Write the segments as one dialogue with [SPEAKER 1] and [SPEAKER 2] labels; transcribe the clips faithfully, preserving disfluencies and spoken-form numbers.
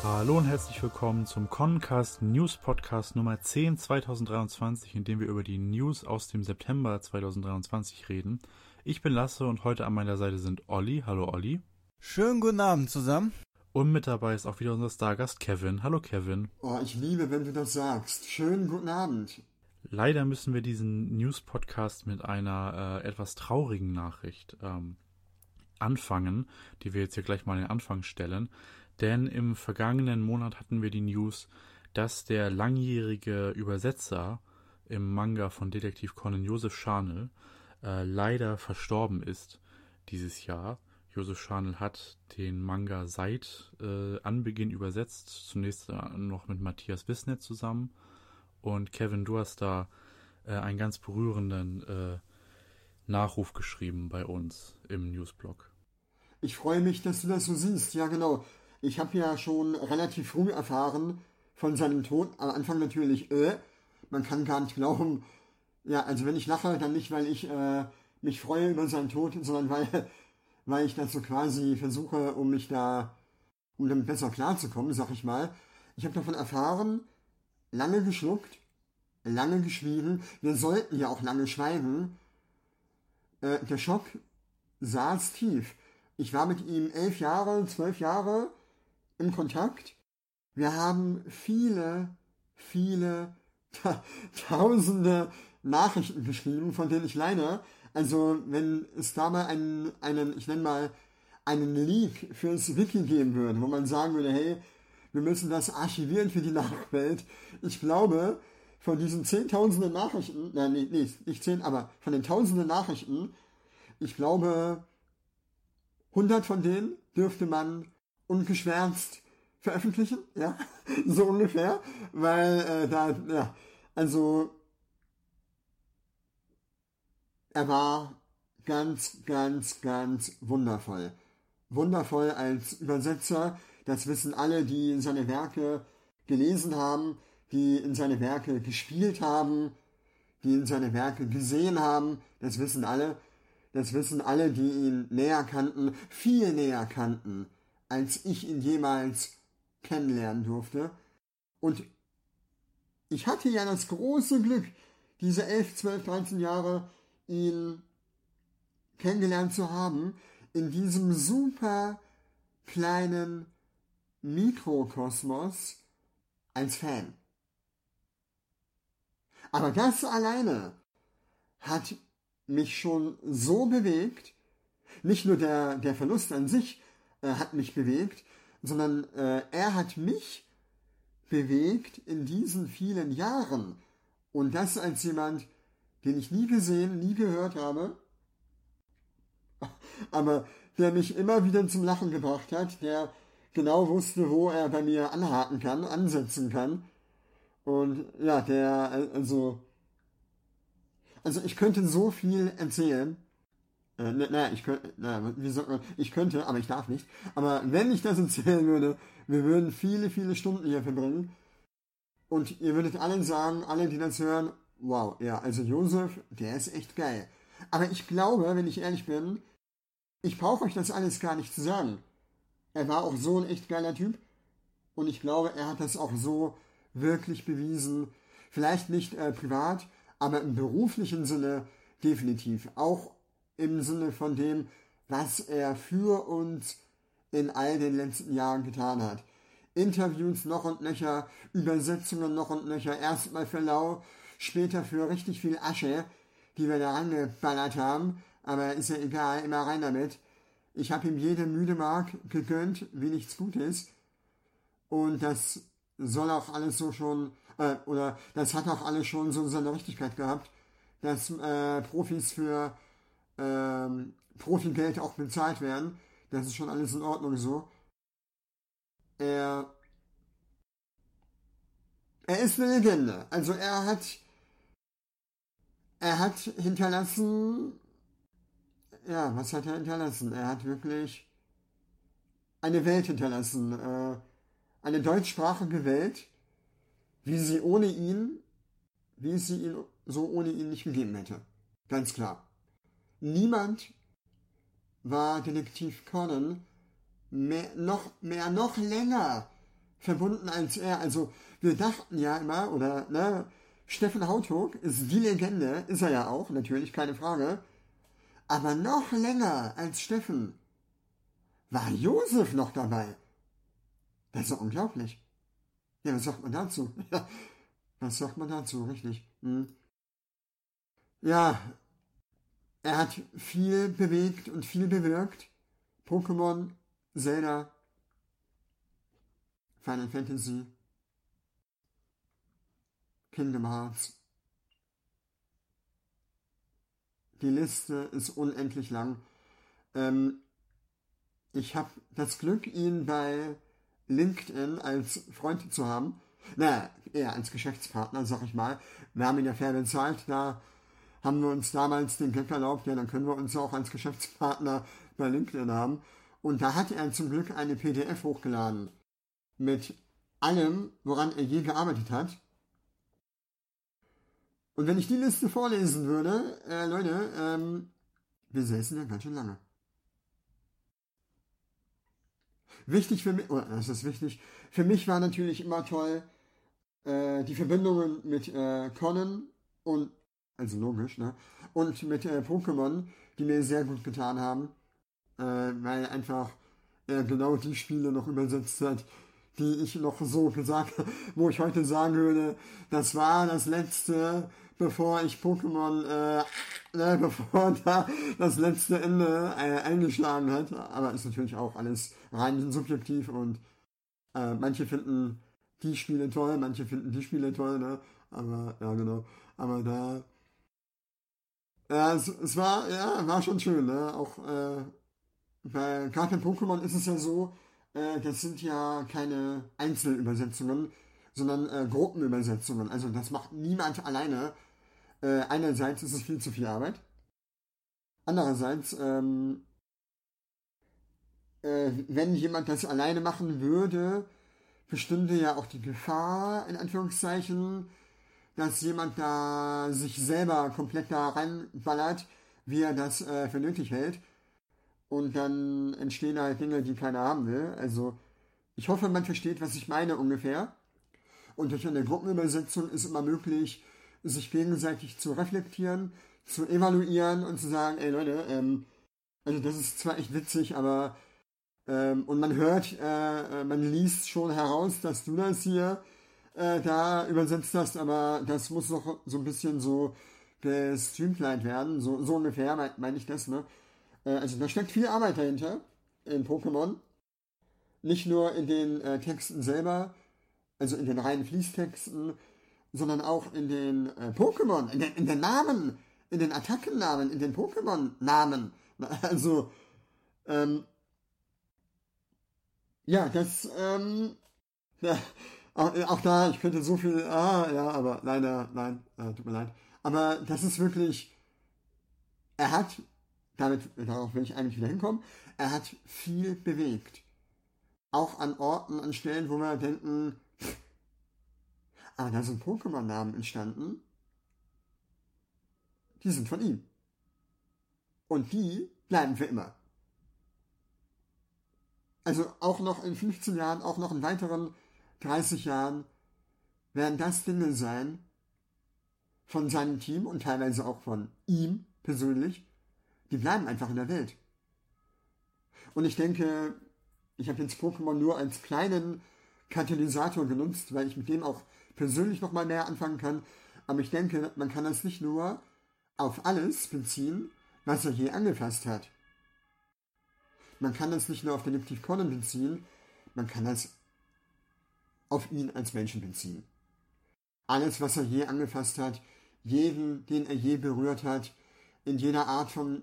[SPEAKER 1] Hallo und herzlich willkommen zum Concast News Podcast Nummer zehn zweitausenddreiundzwanzig, in dem wir über die News aus dem September zweitausenddreiundzwanzig reden. Ich bin Lasse und heute an meiner Seite sind Olli. Hallo Olli.
[SPEAKER 2] Schönen guten Abend zusammen.
[SPEAKER 1] Und mit dabei ist auch wieder unser Stargast Kevin. Hallo Kevin.
[SPEAKER 3] Oh, ich liebe, wenn du das sagst. Schönen guten Abend.
[SPEAKER 1] Leider müssen wir diesen News-Podcast mit einer äh, etwas traurigen Nachricht ähm, anfangen, die wir jetzt hier gleich mal in den Anfang stellen. Denn im vergangenen Monat hatten wir die News, dass der langjährige Übersetzer im Manga von Detektiv Conan, Josef Scharnl, äh, leider verstorben ist dieses Jahr. Josef Scharnl hat den Manga seit äh, Anbeginn übersetzt, zunächst äh, noch mit Matthias Wissnet zusammen. Und Kevin, du hast da äh, einen ganz berührenden äh, Nachruf geschrieben bei uns im Newsblog.
[SPEAKER 3] Ich freue mich, dass du das so siehst. Ja, genau. Ich habe ja schon relativ früh erfahren von seinem Tod. Am Anfang natürlich, äh, man kann gar nicht glauben. Ja, also wenn ich lache, dann nicht, weil ich äh, mich freue über seinen Tod, sondern weil, weil ich das so quasi versuche, um mich da, um damit besser klarzukommen, sag ich mal. Ich habe davon erfahren, lange geschluckt, lange geschwiegen. Wir sollten ja auch lange schweigen. Äh, der Schock saß tief. Ich war mit ihm elf Jahre, zwölf Jahre im Kontakt. Wir haben viele, viele, ta- tausende Nachrichten geschrieben, von denen ich leide. Also wenn es da mal einen, einen, ich nenne mal, einen Leak fürs Wiki geben würde, wo man sagen würde, hey, wir müssen das archivieren für die Nachwelt. Ich glaube, von diesen zehntausenden Nachrichten, nein, nee, nee, nicht zehn, aber von den tausenden Nachrichten, ich glaube, hundert von denen dürfte man ungeschwärzt veröffentlichen, ja, so ungefähr, weil äh, da, ja, also er war ganz, ganz, ganz wundervoll. Wundervoll als Übersetzer, das wissen alle, die seine Werke gelesen haben, die in seine Werke gespielt haben, die in seine Werke gesehen haben, das wissen alle. Das wissen alle, die ihn näher kannten, viel näher kannten, als ich ihn jemals kennenlernen durfte. Und ich hatte ja das große Glück, diese elf, zwölf, dreizehn Jahre ihn kennengelernt zu haben, in diesem super kleinen Mikrokosmos als Fan. Aber das alleine hat mich schon so bewegt, nicht nur der, der Verlust an sich äh, hat mich bewegt, sondern äh, er hat mich bewegt in diesen vielen Jahren. Und das als jemand, den ich nie gesehen, nie gehört habe, aber der mich immer wieder zum Lachen gebracht hat, der genau wusste, wo er bei mir anhaken kann, ansetzen kann. Und ja, der, also, Also ich könnte so viel erzählen. Äh, naja, ich könnte, naja, wie sagt man, ich könnte, aber ich darf nicht. Aber wenn ich das erzählen würde, wir würden viele, viele Stunden hier verbringen. Und ihr würdet allen sagen, alle, die das hören, wow, ja, also Josef, der ist echt geil. Aber ich glaube, wenn ich ehrlich bin, ich brauche euch das alles gar nicht zu sagen. Er war auch so ein echt geiler Typ. Und ich glaube, er hat das auch so wirklich bewiesen. Vielleicht nicht äh, privat, aber im beruflichen Sinne definitiv. Auch im Sinne von dem, was er für uns in all den letzten Jahren getan hat. Interviews noch und nöcher, Übersetzungen noch und nöcher, erstmal für lau, später für richtig viel Asche, die wir da angeballert haben. Aber ist ja egal, immer rein damit. Ich habe ihm jede müde Mark gegönnt, wie nichts Gutes. Und das soll auch alles so schon, äh, oder das hat auch alles schon so seine Richtigkeit gehabt, dass äh, Profis für ähm, Profigeld auch bezahlt werden. Das ist schon alles in Ordnung so. Er, er ist eine Legende. Also er hat, er hat hinterlassen, ja, was hat er hinterlassen? Er hat wirklich eine Welt hinterlassen, äh, eine deutschsprachige Welt, wie sie ohne ihn, wie es sie ihn so ohne ihn nicht gegeben hätte. Ganz klar. Niemand war Detektiv Conan mehr, noch, mehr, noch länger verbunden als er. Also wir dachten ja immer, oder ne, Steffen Hautog ist die Legende, ist er ja auch, natürlich, keine Frage. Aber noch länger als Steffen war Josef noch dabei. Das ist doch unglaublich. Ja, was sagt man dazu? Ja, was sagt man dazu, richtig? Hm. Ja, er hat viel bewegt und viel bewirkt. Pokémon, Zelda, Final Fantasy, Kingdom Hearts. Die Liste ist unendlich lang. Ähm, ich habe das Glück, ihn bei LinkedIn als Freund zu haben. Naja, eher als Geschäftspartner, sag ich mal. Wir haben ihn ja fair bezahlt, da haben wir uns damals den Gag erlaubt, ja, dann können wir uns auch als Geschäftspartner bei LinkedIn haben. Und da hat er zum Glück eine P D F hochgeladen mit allem, woran er je gearbeitet hat. Und wenn ich die Liste vorlesen würde, äh, Leute, ähm, wir säßen ja ganz schön lange. Wichtig für mich, oder das ist wichtig, für mich war natürlich immer toll, äh, die Verbindungen mit äh, Conan und, also logisch, ne, und mit äh, Pokémon, die mir sehr gut getan haben, äh, weil einfach er genau die Spiele noch übersetzt hat, die ich noch so gesagt habe, wo ich heute sagen würde, das war das letzte, bevor ich Pokémon, äh, ne, bevor da das letzte Ende äh, eingeschlagen hat. Aber ist natürlich auch alles rein subjektiv und äh, manche finden die Spiele toll, manche finden die Spiele toll, ne? Aber, ja, genau. Aber da, ja, es, es war, ja, war schon schön, ne? Auch, äh, bei gerade bei Pokémon ist es ja so, äh, das sind ja keine Einzelübersetzungen, sondern äh, Gruppenübersetzungen. Also das macht niemand alleine. Äh, einerseits ist es viel zu viel Arbeit. Andererseits, ähm, äh, wenn jemand das alleine machen würde, bestünde ja auch die Gefahr, in Anführungszeichen, dass jemand da sich selber komplett da reinballert, wie er das äh, für nötig hält. Und dann entstehen halt Dinge, die keiner haben will. Also ich hoffe, man versteht, was ich meine ungefähr. Und durch eine Gruppenübersetzung ist immer möglich, sich gegenseitig zu reflektieren, zu evaluieren und zu sagen, ey Leute, ähm, also das ist zwar echt witzig, aber ähm, und man hört, äh, man liest schon heraus, dass du das hier äh, da übersetzt hast, aber das muss noch so ein bisschen so gestreamlined werden, so, so ungefähr meine mein ich das, ne? Also da steckt viel Arbeit dahinter in Pokémon. Nicht nur in den äh, Texten selber, also in den reinen Fließtexten, sondern auch in den äh, Pokémon, in den, in den Namen, in den Attackennamen, in den Pokémon-Namen. Also, ähm, ja, das, ähm, ja, auch, auch da, ich könnte so viel, ah, ja, aber leider, nein, äh, tut mir leid. Aber das ist wirklich, er hat damit, darauf will ich eigentlich wieder hinkommen, er hat viel bewegt. Auch an Orten, an Stellen, wo wir denken, aber da sind Pokémon-Namen entstanden, die sind von ihm. Und die bleiben für immer. Also auch noch in fünfzehn Jahren, auch noch in weiteren dreißig Jahren werden das Dinge sein von seinem Team und teilweise auch von ihm persönlich, die bleiben einfach in der Welt. Und ich denke, ich habe jetzt Pokémon nur als kleinen Katalysator genutzt, weil ich mit dem auch persönlich nochmal mehr anfangen kann. Aber ich denke, man kann das nicht nur auf alles beziehen, was er je angefasst hat. Man kann das nicht nur auf Detektiv Conan beziehen, man kann das auf ihn als Menschen beziehen. Alles, was er je angefasst hat, jeden, den er je berührt hat, in jeder Art von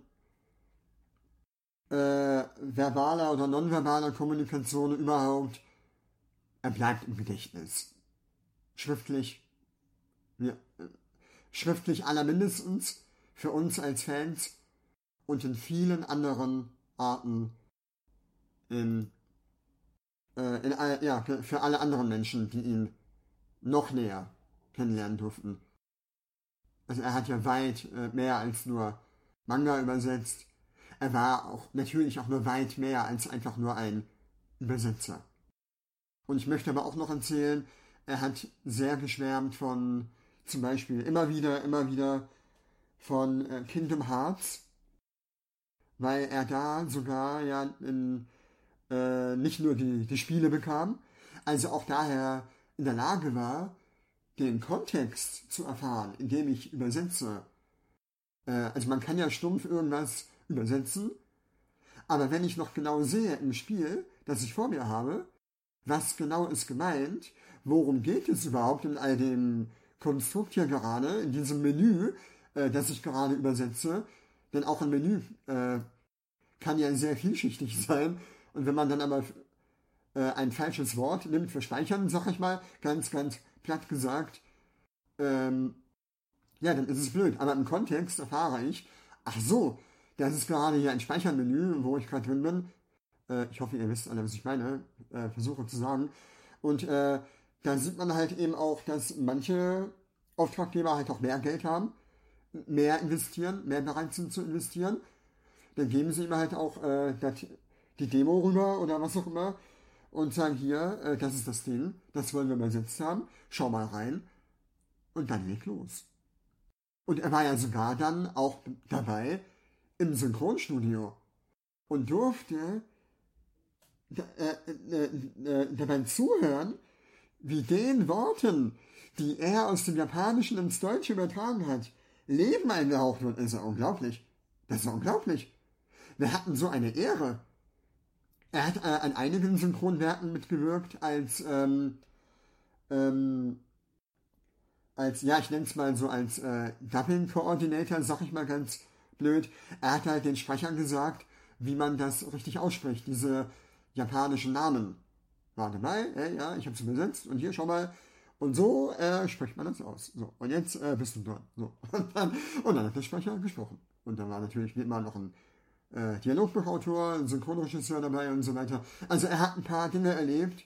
[SPEAKER 3] äh, verbaler oder nonverbaler Kommunikation überhaupt, er bleibt im Gedächtnis. Schriftlich, ja, schriftlich allermindestens für uns als Fans und in vielen anderen Arten in, äh, in ja, für alle anderen Menschen, die ihn noch näher kennenlernen durften. Also er hat ja weit äh, mehr als nur Manga übersetzt. Er war auch natürlich auch nur weit mehr als einfach nur ein Übersetzer. Und ich möchte aber auch noch erzählen, er hat sehr geschwärmt von, zum Beispiel immer wieder, immer wieder von äh, Kingdom Hearts, weil er da sogar ja in, äh, nicht nur die, die Spiele bekam, also auch daher in der Lage war, den Kontext zu erfahren, indem ich übersetze. Äh, also man kann ja stumpf irgendwas übersetzen, aber wenn ich noch genau sehe im Spiel, das ich vor mir habe, was genau ist gemeint, worum geht es überhaupt in all dem Konstrukt hier gerade, in diesem Menü, äh, das ich gerade übersetze, denn auch ein Menü äh, kann ja sehr vielschichtig sein, und wenn man dann aber äh, ein falsches Wort nimmt für Speichern, sag ich mal, ganz, ganz platt gesagt, ähm, ja, dann ist es blöd. Aber im Kontext erfahre ich, ach so, das ist gerade hier ein Speichermenü, wo ich gerade drin bin. Äh, ich hoffe, ihr wisst alle, was ich meine. Äh, versuche zu sagen. Und äh, da sieht man halt eben auch, dass manche Auftraggeber halt auch mehr Geld haben, mehr investieren, mehr bereit sind zu investieren. Dann geben sie ihm halt auch äh, dat, die Demo rüber oder was auch immer und sagen, hier, äh, das ist das Ding, das wollen wir übersetzt haben, schau mal rein. Und dann leg los. Und er war ja sogar dann auch dabei im Synchronstudio und durfte äh, äh, äh, dabei zuhören, wie den Worten, die er aus dem Japanischen ins Deutsche übertragen hat, Leben eingehaucht wird. Das ist ja unglaublich. Das ist ja unglaublich. Wir hatten so eine Ehre. Er hat äh, an einigen Synchronwerken mitgewirkt als, ähm, ähm, als, ja, ich nenne es mal so als äh, Dubbing-Coordinator, sag ich mal ganz blöd. Er hat halt den Sprechern gesagt, wie man das richtig ausspricht, diese japanischen Namen. War dabei, äh, ja, ich habe es übersetzt und hier, schau mal. Und so äh, spricht man das aus. So, und jetzt äh, bist du dran. So. Und, dann, und dann hat der Sprecher gesprochen. Und dann war natürlich wie immer noch ein äh, Dialogbuchautor, ein Synchronregisseur dabei und so weiter. Also er hat ein paar Dinge erlebt,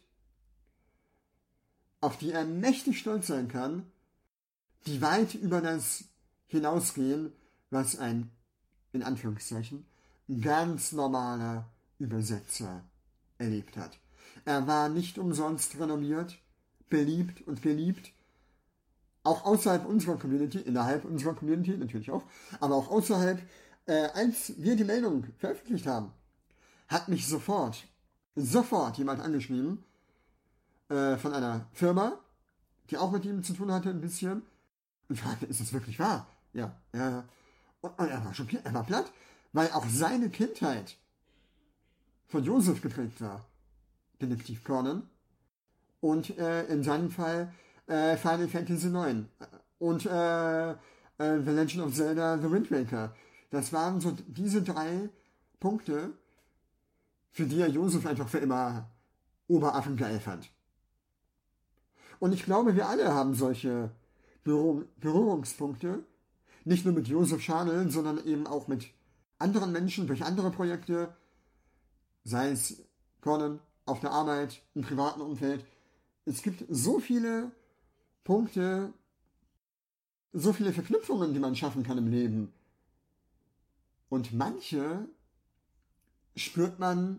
[SPEAKER 3] auf die er mächtig stolz sein kann, die weit über das hinausgehen, was ein, in Anführungszeichen, ganz normaler Übersetzer erlebt hat. Er war nicht umsonst renommiert, beliebt und geliebt, auch außerhalb unserer Community, innerhalb unserer Community natürlich auch, aber auch außerhalb. Äh, als wir die Meldung veröffentlicht haben, hat mich sofort, sofort jemand angeschrieben äh, von einer Firma, die auch mit ihm zu tun hatte ein bisschen, und fragte, ist das wirklich wahr? Ja, ja, ja. Und, und er war schon, er war platt, weil auch seine Kindheit von Joseph geprägt war, Detektiv Conan, und äh, in seinem Fall äh, Final Fantasy neun und äh, äh, The Legend of Zelda The Wind Waker. Das waren so diese drei Punkte, für die er Joseph einfach für immer Oberaffen geil fand. Und ich glaube, wir alle haben solche Berührung, Berührungspunkte, nicht nur mit Joseph Scharnel, sondern eben auch mit anderen Menschen durch andere Projekte, sei es Conan, auf der Arbeit, im privaten Umfeld. Es gibt so viele Punkte, so viele Verknüpfungen, die man schaffen kann im Leben. Und manche spürt man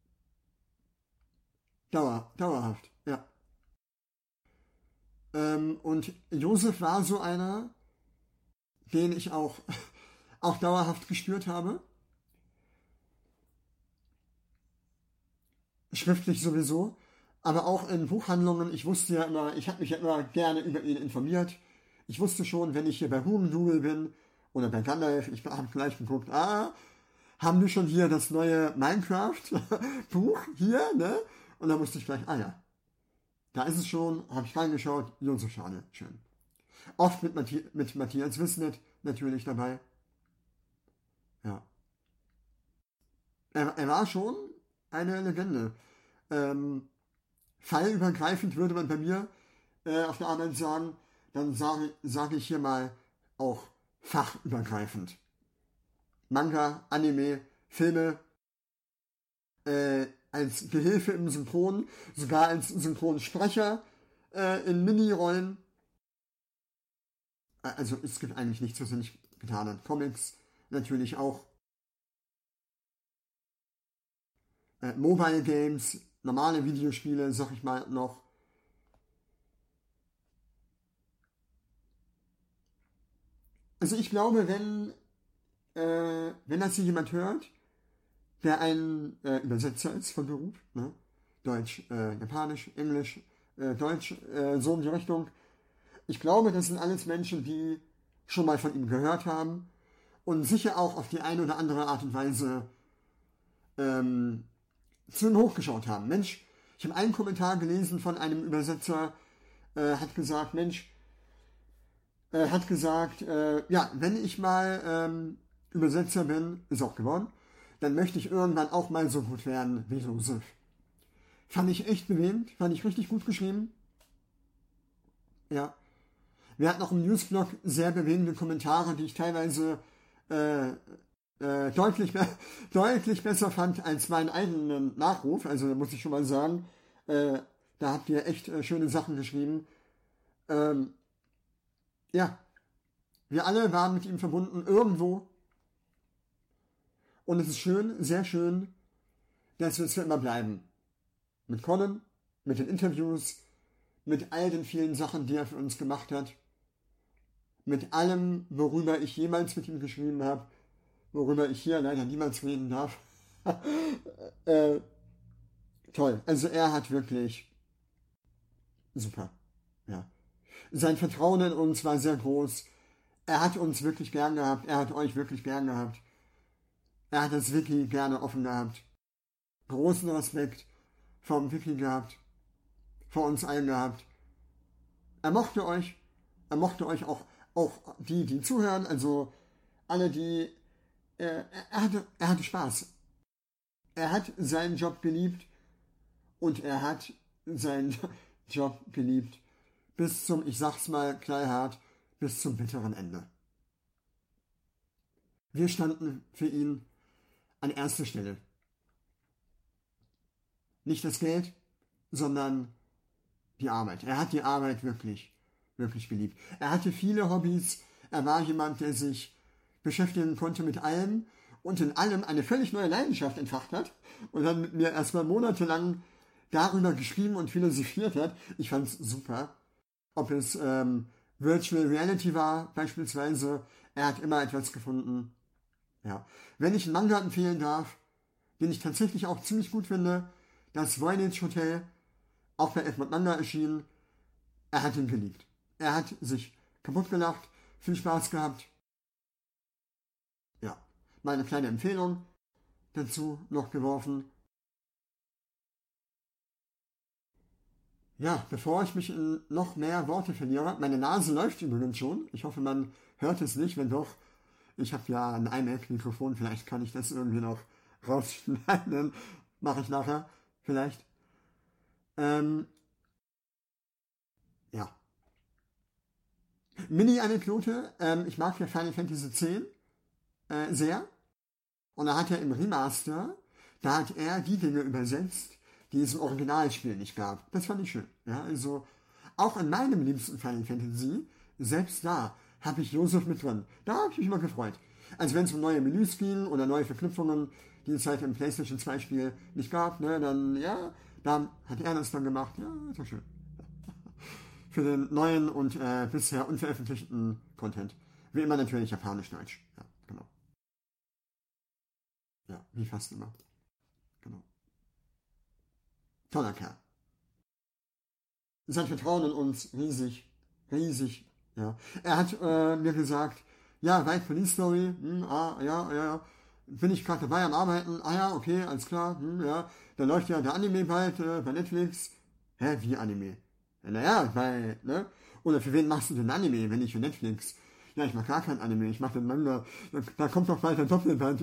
[SPEAKER 3] dauer, dauerhaft, ja. Ähm, und Joseph war so einer, den ich auch, auch dauerhaft gespürt habe. Schriftlich sowieso, aber auch in Buchhandlungen. Ich wusste ja immer, ich habe mich ja immer gerne über ihn informiert. Ich wusste schon, wenn ich hier bei Hugendubel bin oder bei Gandalf, ich habe gleich geguckt, ah, haben wir schon hier das neue Minecraft-Buch hier, ne? Und da musste ich gleich, ah ja, da ist es schon, habe ich reingeschaut, Josef Scharnel, schön. Oft mit, Mathi mit Matthias Wissnet natürlich dabei. Ja. Er, er war schon eine Legende. Ähm, fallübergreifend würde man bei mir äh, auf der Arbeit sagen, dann sage sag ich hier mal auch fachübergreifend. Manga, Anime, Filme, äh, als Gehilfe im Synchron, sogar als Synchronsprecher äh, in Mini-Rollen. Also es gibt eigentlich nichts, was er nicht getan hat. Comics natürlich auch. Äh, Mobile Games normale Videospiele, sag ich mal, noch. Also ich glaube, wenn, äh, wenn das hier jemand hört, der ein äh, Übersetzer ist von Beruf, ne? Deutsch, äh, Japanisch, Englisch, äh, Deutsch, äh, so in die Richtung. Ich glaube, das sind alles Menschen, die schon mal von ihm gehört haben und sicher auch auf die eine oder andere Art und Weise ähm, zu ihm hochgeschaut haben. Mensch, ich habe einen Kommentar gelesen von einem Übersetzer, äh, hat gesagt, Mensch, äh, hat gesagt, äh, ja, wenn ich mal ähm, Übersetzer bin, ist auch geworden, dann möchte ich irgendwann auch mal so gut werden wie Josef. Fand ich echt bewegend, fand ich richtig gut geschrieben. Ja. Wir hatten auch im Newsblog sehr bewegende Kommentare, die ich teilweise äh, äh, deutlich, be- deutlich besser fand als meinen eigenen Nachruf. Also muss ich schon mal sagen, äh, da habt ihr echt äh, schöne Sachen geschrieben. Ähm, ja, wir alle waren mit ihm verbunden irgendwo. Und es ist schön, sehr schön, dass wir es für immer bleiben. Mit Colin, mit den Interviews, mit all den vielen Sachen, die er für uns gemacht hat. Mit allem, worüber ich jemals mit ihm geschrieben habe, worüber ich hier leider niemals reden darf. äh, toll. Also er hat wirklich super. Ja. Sein Vertrauen in uns war sehr groß. Er hat uns wirklich gern gehabt. Er hat euch wirklich gern gehabt. Er hat das Wiki gerne offen gehabt. Großen Respekt vom Wiki gehabt. Vor uns allen gehabt. Er mochte euch. Er mochte euch auch, auch die, die zuhören. Also alle, die... Äh, er, hatte, er hatte Spaß. Er hat seinen Job geliebt. Und er hat seinen Job geliebt. Bis zum, ich sag's mal knallhart, bis zum bitteren Ende. Wir standen für ihn an erster Stelle. Nicht das Geld, sondern die Arbeit. Er hat die Arbeit wirklich, wirklich geliebt. Er hatte viele Hobbys. Er war jemand, der sich beschäftigen konnte mit allem und in allem eine völlig neue Leidenschaft entfacht hat und dann mit mir erstmal monatelang darüber geschrieben und philosophiert hat. Ich fand's super. Ob es ähm, Virtual Reality war, beispielsweise. Er hat immer etwas gefunden. Ja. Wenn ich einen Manga empfehlen darf, den ich tatsächlich auch ziemlich gut finde, das Voynich Hotel, auch bei Egmont Manga erschienen, er hat ihn geliebt. Er hat sich kaputt gelacht, viel Spaß gehabt. Ja, meine kleine Empfehlung dazu noch geworfen. Ja, bevor ich mich in noch mehr Worte verliere, meine Nase läuft übrigens schon. Ich hoffe, man hört es nicht, wenn doch. Ich habe ja ein iMac-Mikrofon, vielleicht kann ich das irgendwie noch rausschneiden. Mache ich nachher, vielleicht. Ähm, ja. Mini-Anekdote, ähm, ich mag ja Final Fantasy X äh, sehr. Und da hat er im Remaster, da hat er die Dinge übersetzt, die es im Originalspiel nicht gab. Das fand ich schön. Ja, also auch in meinem liebsten Final Fantasy, selbst da, habe ich Josef mit drin. Da habe ich mich immer gefreut. Also wenn es um neue Menüs ging oder neue Verknüpfungen, die es halt im PlayStation zwei Spiel nicht gab, ne, dann, ja, da hat er das dann gemacht. Ja, das war schön. Für den neuen und äh, bisher unveröffentlichten Content. Wie immer natürlich Japanisch-Deutsch. Ja, genau. Ja, wie fast immer. Genau. Toller Kerl. Sein Vertrauen in uns riesig, riesig, ja. Er hat äh, mir gesagt, ja, White Police Story, hm, ah, ja, ja, ja, bin ich gerade dabei am Arbeiten, ah ja, okay, alles klar, hm, ja, da läuft ja der Anime bald äh, bei Netflix. Hä, wie Anime? Ja, naja, bei, ne? Oder für wen machst du denn Anime, wenn nicht für Netflix? Ja, ich mach gar kein Anime, ich mach den Manga, da, da kommt doch bald ein Doppelband.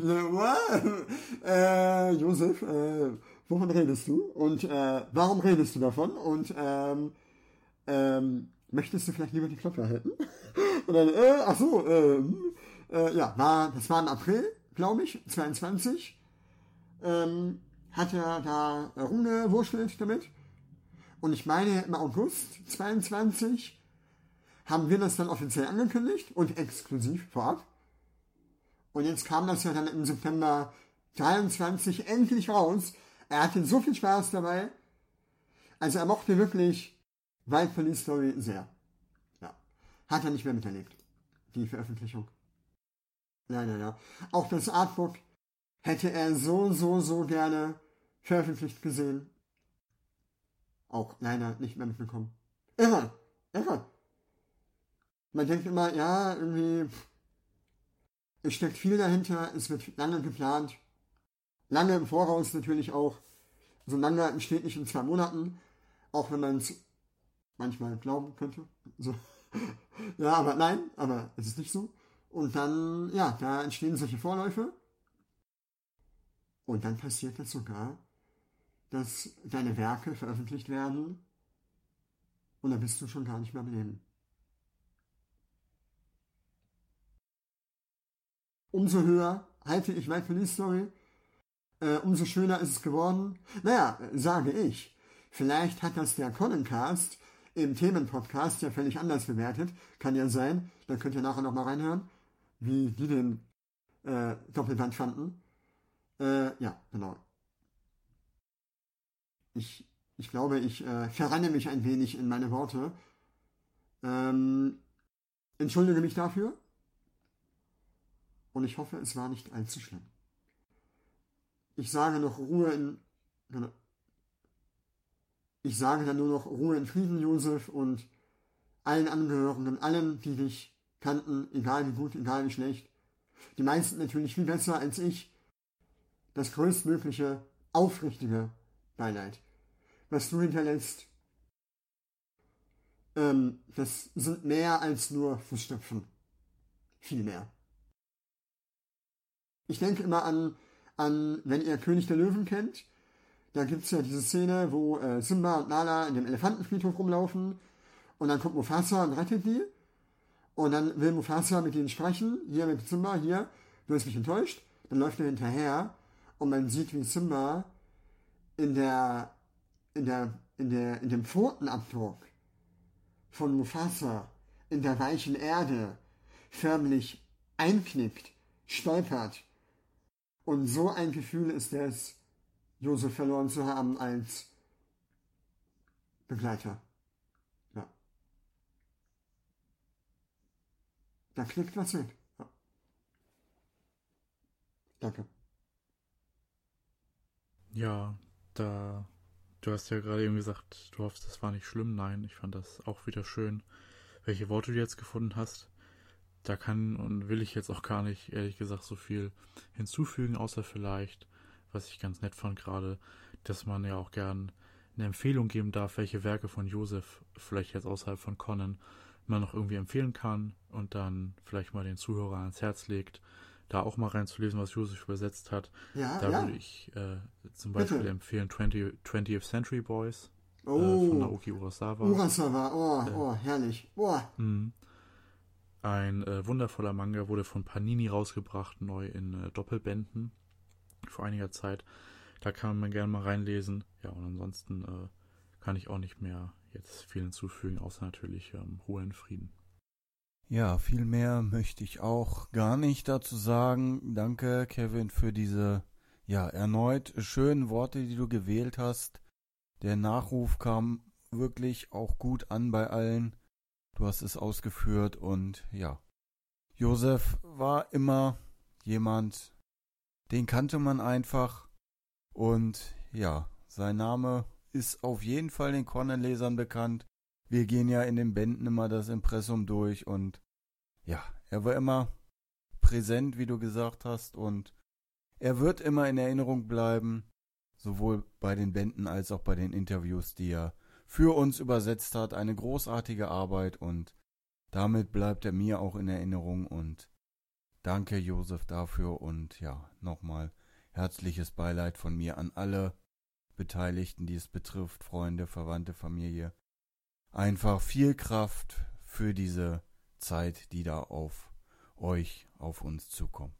[SPEAKER 3] äh, Josef, äh, wovon redest du? Und äh, warum redest du davon? Und ähm, ähm, möchtest du vielleicht lieber die Klappe halten? Und dann, äh, ach so, äh, äh, ja, war, das war im April, glaube ich, zweiundzwanzig. Ähm, hat er da rumgewurschtelt damit. Und ich meine, im August zweiundzwanzig haben wir das dann offiziell angekündigt und exklusiv vorab. Und jetzt kam das ja dann im September dreiundzwanzig endlich raus. Er hatte so viel Spaß dabei. Also er mochte wirklich Wild Police Story sehr. Ja. Hat er nicht mehr miterlebt. Die Veröffentlichung. Leider, ja. Auch das Artbook hätte er so, so, so gerne veröffentlicht gesehen. Auch leider nicht mehr mitbekommen. Irre, irre. Man denkt immer, ja, irgendwie, es steckt viel dahinter, es wird lange geplant. Lange im Voraus natürlich auch. So lange entsteht nicht in zwei Monaten. Auch wenn man es manchmal glauben könnte. So. Ja, aber nein, aber es ist nicht so. Und dann, ja, da entstehen solche Vorläufe. Und dann passiert es sogar, dass deine Werke veröffentlicht werden und dann bist du schon gar nicht mehr am Leben. Umso höher halte ich Wild Police Story, äh, umso schöner ist es geworden. Naja, sage ich. Vielleicht hat das der Conan-Cast im Themenpodcast ja völlig anders bewertet. Kann ja sein. Dann könnt ihr nachher nochmal reinhören, wie die den äh, Doppelband fanden. Äh, ja, genau. Ich, ich glaube, ich äh, verranne mich ein wenig in meine Worte. Ähm, entschuldige mich dafür. Und ich hoffe, es war nicht allzu schlimm. Ich sage noch Ruhe in... Ich sage dann nur noch Ruhe in Frieden, Josef, und allen Angehörigen, allen, die dich kannten, egal wie gut, egal wie schlecht. Die meisten natürlich viel besser als ich. Das größtmögliche, aufrichtige Beileid. Was du hinterlässt, ähm, das sind mehr als nur Fußstapfen. Viel mehr. Ich denke immer an, an, wenn ihr König der Löwen kennt, da gibt es ja diese Szene, wo äh, Simba und Nala in dem Elefantenfriedhof rumlaufen und dann kommt Mufasa und rettet die und dann will Mufasa mit ihnen sprechen, hier mit Simba, hier, du hast mich enttäuscht, dann läuft er hinterher und man sieht, wie Simba in der, in der, in der, in dem Pfotenabdruck von Mufasa in der weichen Erde förmlich einknickt, stolpert. Und so ein Gefühl ist es, Josef verloren zu haben als Begleiter. Ja. Da klickt was weg. Ja. Danke.
[SPEAKER 1] Ja, da, du hast ja gerade eben gesagt, du hoffst, das war nicht schlimm. Nein, ich fand das auch wieder schön, welche Worte du jetzt gefunden hast. Da kann und will ich jetzt auch gar nicht, ehrlich gesagt, so viel hinzufügen, außer vielleicht, was ich ganz nett fand gerade, dass man ja auch gern eine Empfehlung geben darf, welche Werke von Josef, vielleicht jetzt außerhalb von Conan, man noch irgendwie empfehlen kann und dann vielleicht mal den Zuhörer ans Herz legt, da auch mal reinzulesen, was Josef übersetzt hat.
[SPEAKER 3] Ja,
[SPEAKER 1] da
[SPEAKER 3] ja.
[SPEAKER 1] würde ich äh, zum Beispiel
[SPEAKER 3] Bitte.
[SPEAKER 1] empfehlen twentieth Century Boys
[SPEAKER 3] Oh.
[SPEAKER 1] äh, von Naoki Urasawa.
[SPEAKER 3] Urasawa, oh,
[SPEAKER 1] Äh,
[SPEAKER 3] oh, herrlich. Oh.
[SPEAKER 1] mh. Ein äh, wundervoller Manga, wurde von Panini rausgebracht, neu in äh, Doppelbänden vor einiger Zeit. Da kann man gerne mal reinlesen. Ja, und ansonsten äh, kann ich auch nicht mehr jetzt viel hinzufügen, außer natürlich ähm, Ruhe in Frieden.
[SPEAKER 2] Ja, viel mehr möchte ich auch gar nicht dazu sagen. Danke, Kevin, für diese ja erneut schönen Worte, die du gewählt hast. Der Nachruf kam wirklich auch gut an bei allen. Du hast es ausgeführt und ja, Josef war immer jemand, den kannte man einfach und ja, sein Name ist auf jeden Fall den Conan-Lesern bekannt. Wir gehen ja in den Bänden immer das Impressum durch und ja, er war immer präsent, wie du gesagt hast, und er wird immer in Erinnerung bleiben, sowohl bei den Bänden als auch bei den Interviews, die er für uns übersetzt hat. Eine großartige Arbeit und damit bleibt er mir auch in Erinnerung und danke Josef dafür und ja, nochmal herzliches Beileid von mir an alle Beteiligten, die es betrifft, Freunde, Verwandte, Familie. Einfach viel Kraft für diese Zeit, die da auf euch, auf uns zukommt.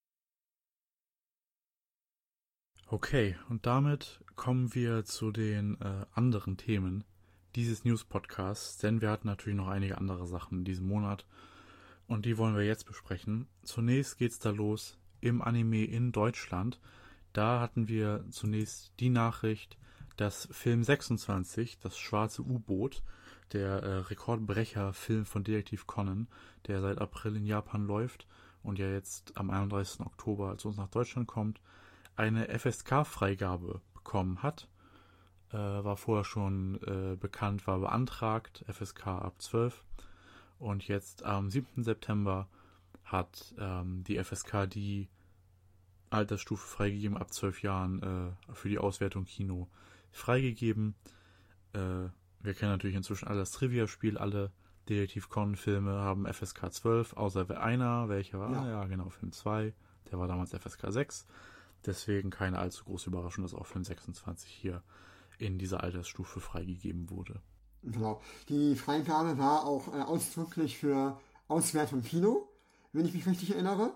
[SPEAKER 1] Okay, und damit kommen wir zu den äh, anderen Themen dieses News-Podcasts, denn wir hatten natürlich noch einige andere Sachen in diesem Monat und die wollen wir jetzt besprechen. Zunächst geht's da los im Anime in Deutschland. Da hatten wir zunächst die Nachricht, dass Film sechsundzwanzig, das schwarze U-Boot, der äh, Rekordbrecher-Film von Detektiv Conan, der seit April in Japan läuft und ja jetzt am einunddreißigsten Oktober zu uns nach Deutschland kommt, eine F S K-Freigabe bekommen hat. Äh, war vorher schon äh, bekannt, war beantragt, F S K ab zwölf. Und jetzt am siebten September hat ähm, die F S K die Altersstufe freigegeben, ab zwölf Jahren äh, für die Auswertung Kino freigegeben. Äh, wir kennen natürlich inzwischen alle das Trivia-Spiel, alle Detektiv Conan-Filme haben F S K zwölf, außer einer, welcher war? Ja. ja, genau, Film zwei, der war damals F S K sechs. Deswegen keine allzu große Überraschung, dass auch Film sechsundzwanzig hier in dieser Altersstufe freigegeben wurde.
[SPEAKER 3] Genau. Die Freigabe war auch äh, ausdrücklich für Auswertung Kino, wenn ich mich richtig erinnere.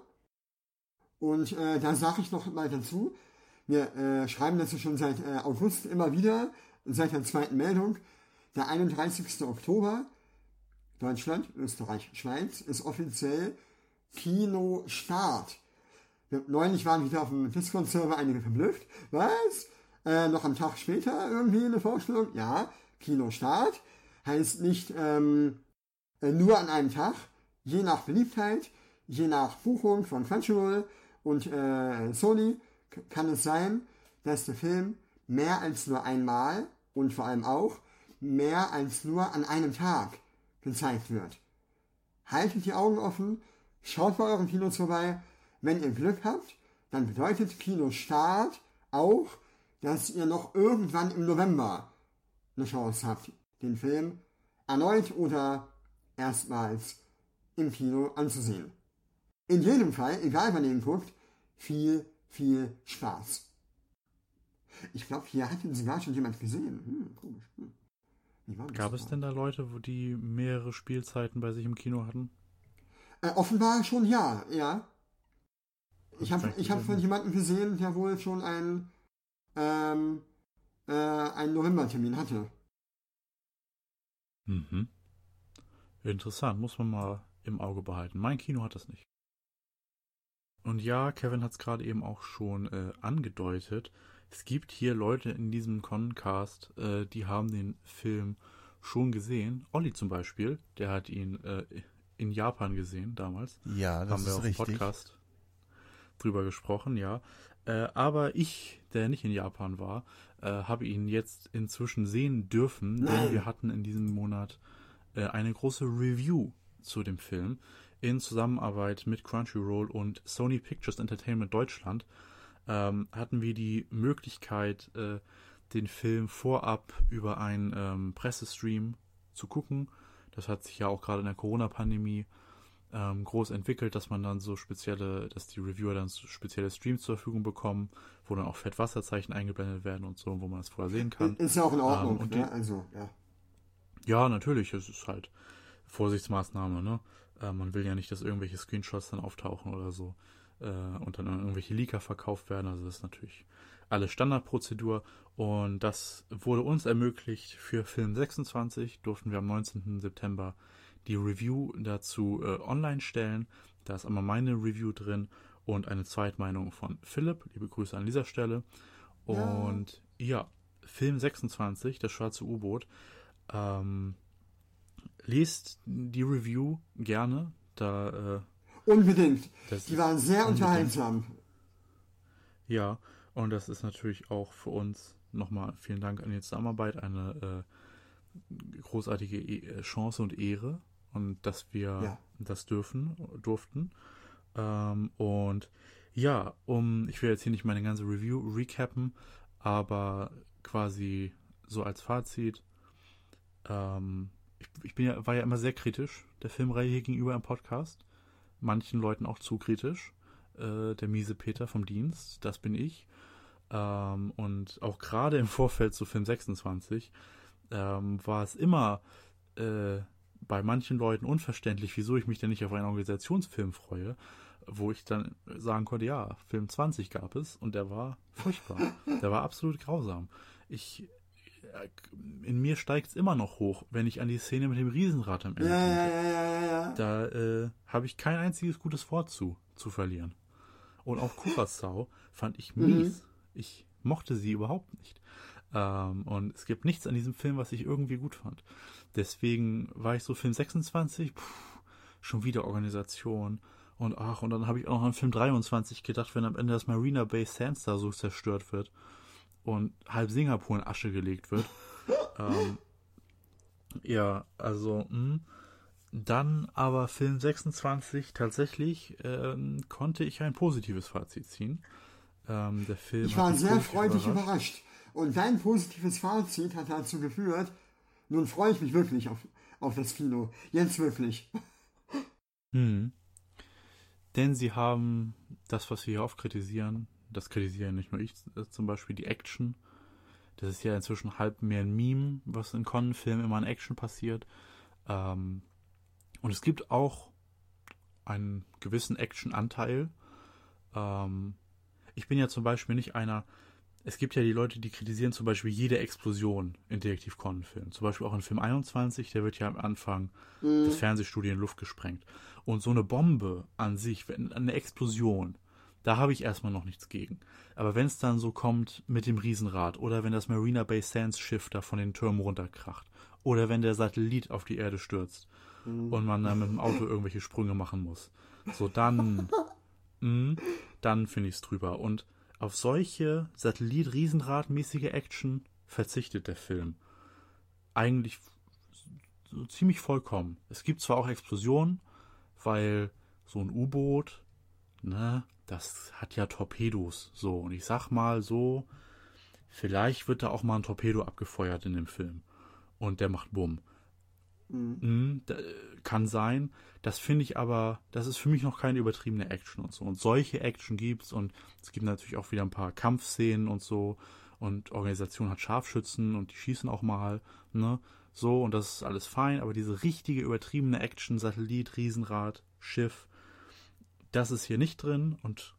[SPEAKER 3] Und äh, da sage ich noch mal dazu, wir äh, schreiben das schon seit äh, August immer wieder, seit der zweiten Meldung, der einunddreißigsten Oktober, Deutschland, Österreich, Schweiz, ist offiziell Kinostart. Neulich waren wieder auf dem Discord-Server einige verblüfft. Was? Äh, noch am Tag später irgendwie eine Vorstellung? Ja, Kinostart. Heißt nicht ähm, äh, nur an einem Tag. Je nach Beliebtheit, je nach Buchung von Crunchyroll und äh, Sony k- kann es sein, dass der Film mehr als nur einmal und vor allem auch mehr als nur an einem Tag gezeigt wird. Haltet die Augen offen, schaut bei euren Kinos vorbei. Wenn ihr Glück habt, dann bedeutet Kinostart auch, dass ihr noch irgendwann im November eine Chance habt, den Film erneut oder erstmals im Kino anzusehen. In jedem Fall, egal wann ihr ihn guckt, viel, viel Spaß. Ich glaube, hier hat ihn sogar schon jemand gesehen. Hm, komisch. Hm. Wie war das
[SPEAKER 1] Gab es
[SPEAKER 3] mal?
[SPEAKER 1] denn da Leute, wo die mehrere Spielzeiten bei sich im Kino hatten?
[SPEAKER 3] Äh, offenbar schon ja, ja. Ich habe
[SPEAKER 1] Vielleicht
[SPEAKER 3] ich hab
[SPEAKER 1] nicht.
[SPEAKER 3] von jemandem gesehen, der wohl schon einen, ähm, äh, einen Novembertermin hatte.
[SPEAKER 1] Mhm. Interessant, muss man mal im Auge behalten. Mein Kino hat das nicht. Und ja, Kevin hat es gerade eben auch schon äh, angedeutet. Es gibt hier Leute in diesem Concast, äh, die haben den Film schon gesehen. Olli zum Beispiel, der hat ihn äh, in Japan gesehen damals.
[SPEAKER 2] Ja, das
[SPEAKER 1] haben wir
[SPEAKER 2] ist
[SPEAKER 1] auf
[SPEAKER 2] richtig.
[SPEAKER 1] Podcast drüber gesprochen, ja. Äh, aber ich, der nicht in Japan war, äh, habe ihn jetzt inzwischen sehen dürfen, denn
[SPEAKER 3] Nein.
[SPEAKER 1] wir hatten in diesem Monat äh, eine große Review zu dem Film in Zusammenarbeit mit Crunchyroll und Sony Pictures Entertainment Deutschland. Ähm, hatten wir die Möglichkeit, äh, den Film vorab über einen ähm, Pressestream zu gucken. Das hat sich ja auch gerade in der Corona-Pandemie ähm, groß entwickelt, dass man dann so spezielle, dass die Reviewer dann so spezielle Streams zur Verfügung bekommen, wo dann auch Fett-Wasserzeichen eingeblendet werden und so, wo man das vorher sehen kann.
[SPEAKER 3] Ist ja auch in Ordnung,
[SPEAKER 1] Ähm, und
[SPEAKER 3] ne?
[SPEAKER 1] die-
[SPEAKER 3] Also, ja.
[SPEAKER 1] Ja, natürlich, es ist halt Vorsichtsmaßnahme, ne? Äh, man will ja nicht, dass irgendwelche Screenshots dann auftauchen oder so äh, und dann an irgendwelche Leaker verkauft werden. Also das ist natürlich alles Standardprozedur und das wurde uns ermöglicht. Für Film sechsundzwanzig durften wir am neunzehnten September die Review dazu äh, online stellen. Da ist einmal meine Review drin und eine Zweitmeinung von Philipp. Liebe Grüße an dieser Stelle.
[SPEAKER 3] Ja.
[SPEAKER 1] Und ja, Film sechsundzwanzig, das schwarze U-Boot. Ähm, lest die Review gerne. Da, äh,
[SPEAKER 3] Unbedingt.
[SPEAKER 1] das
[SPEAKER 3] Die waren sehr
[SPEAKER 1] unbedingt.
[SPEAKER 3] unterhaltsam.
[SPEAKER 1] Ja, und das ist natürlich auch für uns nochmal vielen Dank an die Zusammenarbeit, eine äh, großartige e- Chance und Ehre und dass wir
[SPEAKER 3] Ja.
[SPEAKER 1] das dürfen, durften. Ähm, und ja, um, ich will jetzt hier nicht meine ganze Review recappen, aber quasi so als Fazit, ähm, ich, ich bin ja, war ja immer sehr kritisch der Filmreihe hier gegenüber im Podcast. Manchen Leuten auch zu kritisch. Äh, der miese Peter vom Dienst, das bin ich. Ähm, und auch gerade im Vorfeld zu Film sechsundzwanzig ähm, war es immer äh, bei manchen Leuten unverständlich, wieso ich mich denn nicht auf einen Organisationsfilm freue, wo ich dann sagen konnte, ja, Film zwanzig gab es und der war furchtbar. Der war absolut grausam. Ich in mir steigt es immer noch hoch, wenn ich an die Szene mit dem Riesenrad am Ende
[SPEAKER 3] Ja,
[SPEAKER 1] denke.
[SPEAKER 3] ja, ja, ja, ja.
[SPEAKER 1] Da äh, habe ich kein einziges gutes Wort zu, zu verlieren. Und auch Kurosawa fand ich
[SPEAKER 3] Mhm.
[SPEAKER 1] mies. Ich mochte sie überhaupt nicht. Ähm, und es gibt nichts an diesem Film, was ich irgendwie gut fand. Deswegen war ich so Film sechsundzwanzig, pff, schon wieder Organisation. Und ach, und dann habe ich auch noch an Film dreiundzwanzig gedacht, wenn am Ende das Marina Bay Sands da so zerstört wird und halb Singapur in Asche gelegt wird. ähm, ja, also, mh. Dann aber Film sechsundzwanzig, tatsächlich ähm, konnte ich ein positives Fazit ziehen. Ähm, der Film
[SPEAKER 3] Ich
[SPEAKER 1] hat
[SPEAKER 3] war
[SPEAKER 1] mich
[SPEAKER 3] sehr
[SPEAKER 1] positiv
[SPEAKER 3] freudig
[SPEAKER 1] überrascht.
[SPEAKER 3] überrascht. Und dein positives Fazit hat dazu geführt, nun freue ich mich wirklich auf, auf das Kino. Jetzt wirklich.
[SPEAKER 1] Hm. Denn sie haben das, was wir hier oft kritisieren, das kritisieren nicht nur ich, äh, zum Beispiel die Action. Das ist ja inzwischen halb mehr ein Meme, was in Con-Filmen immer in Action passiert. Ähm, und es gibt auch einen gewissen Action-Anteil. Ähm, ich bin ja zum Beispiel nicht einer, es gibt ja die Leute, die kritisieren zum Beispiel jede Explosion in Detektiv Conan-Filmen. Zum Beispiel auch in Film einundzwanzig, der wird ja am Anfang das Fernsehstudio in Luft gesprengt. Und so eine Bombe an sich, wenn, eine Explosion, da habe ich erstmal noch nichts gegen. Aber wenn es dann so kommt mit dem Riesenrad oder wenn das Marina Bay Sands Schiff da von den Türmen runterkracht oder wenn der Satellit auf die Erde stürzt und man dann mit dem Auto irgendwelche Sprünge machen muss, so dann, mh, dann finde ich es drüber. Und auf solche Satellit-Riesenrad-mäßige Action verzichtet der Film. Eigentlich so ziemlich vollkommen. Es gibt zwar auch Explosionen, weil so ein U-Boot, ne, das hat ja Torpedos. So, und ich sag mal so, vielleicht wird da auch mal ein Torpedo abgefeuert in dem Film. Und der macht Bumm. Mhm, da, kann sein. Das finde ich aber, das ist für mich noch keine übertriebene Action und so. Und solche Action gibt's und es gibt natürlich auch wieder ein paar Kampfszenen und so. Und Organisation hat Scharfschützen und die schießen auch mal, ne? So, und das ist alles fein, aber diese richtige übertriebene Action, Satellit, Riesenrad, Schiff, das ist hier nicht drin und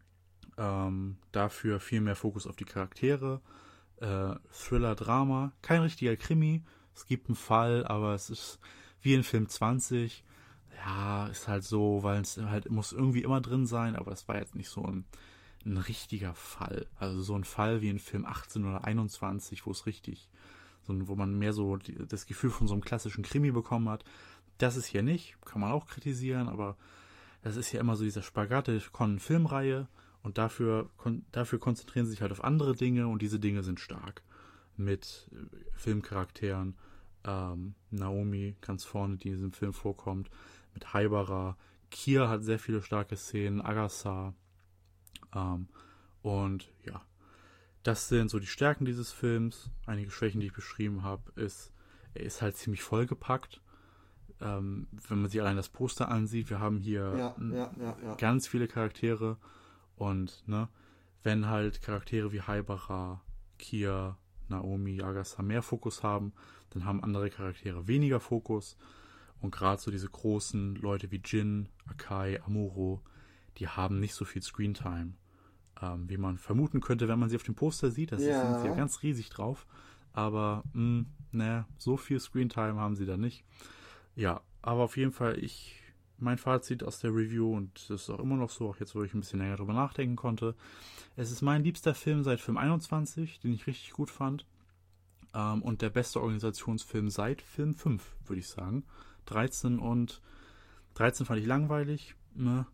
[SPEAKER 1] ähm, dafür viel mehr Fokus auf die Charaktere. Äh, Thriller, Drama, kein richtiger Krimi. Es gibt einen Fall, aber es ist wie in Film zwanzig. Ja, ist halt so, weil es halt muss irgendwie immer drin sein, aber es war jetzt nicht so ein, ein richtiger Fall. Also so ein Fall wie in Film achtzehn oder einundzwanzig, wo es richtig, so, wo man mehr so die, das Gefühl von so einem klassischen Krimi bekommen hat. Das ist hier nicht, kann man auch kritisieren, aber das ist ja immer so dieser Spagat der Con-Filmreihe und dafür, kon, dafür konzentrieren sie sich halt auf andere Dinge und diese Dinge sind stark. Mit Filmcharakteren, ähm, Naomi ganz vorne, die in diesem Film vorkommt, mit Haibara, Kier hat sehr viele starke Szenen, Agatha, ähm, und ja, das sind so die Stärken dieses Films. Einige Schwächen, die ich beschrieben habe, ist, er ist halt ziemlich vollgepackt. Ähm, wenn man sich allein das Poster ansieht, wir haben hier
[SPEAKER 3] Ja, ja, ja, ja.
[SPEAKER 1] ganz viele Charaktere und ne, wenn halt Charaktere wie Haibara, Kier, Naomi, Agatha mehr Fokus haben, dann haben andere Charaktere weniger Fokus und gerade so diese großen Leute wie Jin, Akai, Amuro, die haben nicht so viel Screentime, ähm, wie man vermuten könnte, wenn man sie auf dem Poster sieht. Das
[SPEAKER 3] Ja.
[SPEAKER 1] sind sie ja ganz riesig drauf, aber mh, ne, so viel Screentime haben sie da nicht. Ja, aber auf jeden Fall, ich, mein Fazit aus der Review, und das ist auch immer noch so, auch jetzt, wo ich ein bisschen länger drüber nachdenken konnte, es ist mein liebster Film seit Film einundzwanzig, den ich richtig gut fand, ähm, und der beste Organisationsfilm seit Film fünf, würde ich sagen. dreizehn und dreizehn fand ich langweilig, ne?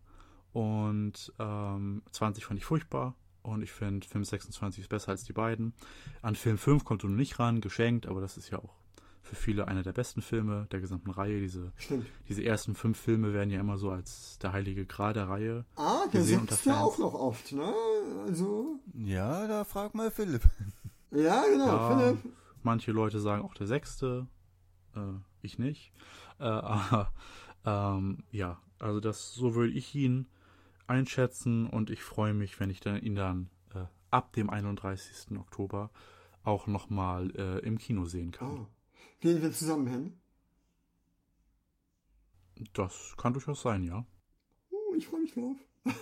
[SPEAKER 1] Und ähm, zwanzig fand ich furchtbar. Und ich finde, Film sechsundzwanzig ist besser als die beiden. An Film fünf kommt du noch nicht ran, geschenkt, aber das ist ja auch für viele einer der besten Filme der gesamten Reihe. Diese,
[SPEAKER 3] Stimmt.
[SPEAKER 1] diese ersten fünf Filme werden ja immer so als der heilige Gral der Reihe
[SPEAKER 3] Ah, der
[SPEAKER 1] gesehen unter
[SPEAKER 3] sitzt ja
[SPEAKER 1] Fans.
[SPEAKER 3] auch noch oft, ne? Also,
[SPEAKER 2] Ja, da frag mal Philipp.
[SPEAKER 3] ja, genau,
[SPEAKER 1] Ja,
[SPEAKER 3] Philipp.
[SPEAKER 1] manche Leute sagen auch der sechste, äh, ich nicht. Äh, aber ähm, ja, also das, so würde ich ihn einschätzen und ich freue mich, wenn ich dann, ihn dann äh, ab dem einunddreißigsten Oktober auch nochmal äh, im Kino sehen kann.
[SPEAKER 3] Oh. Gehen wir zusammen hin?
[SPEAKER 1] Das kann durchaus sein, ja.
[SPEAKER 3] Uh, ich freue mich drauf.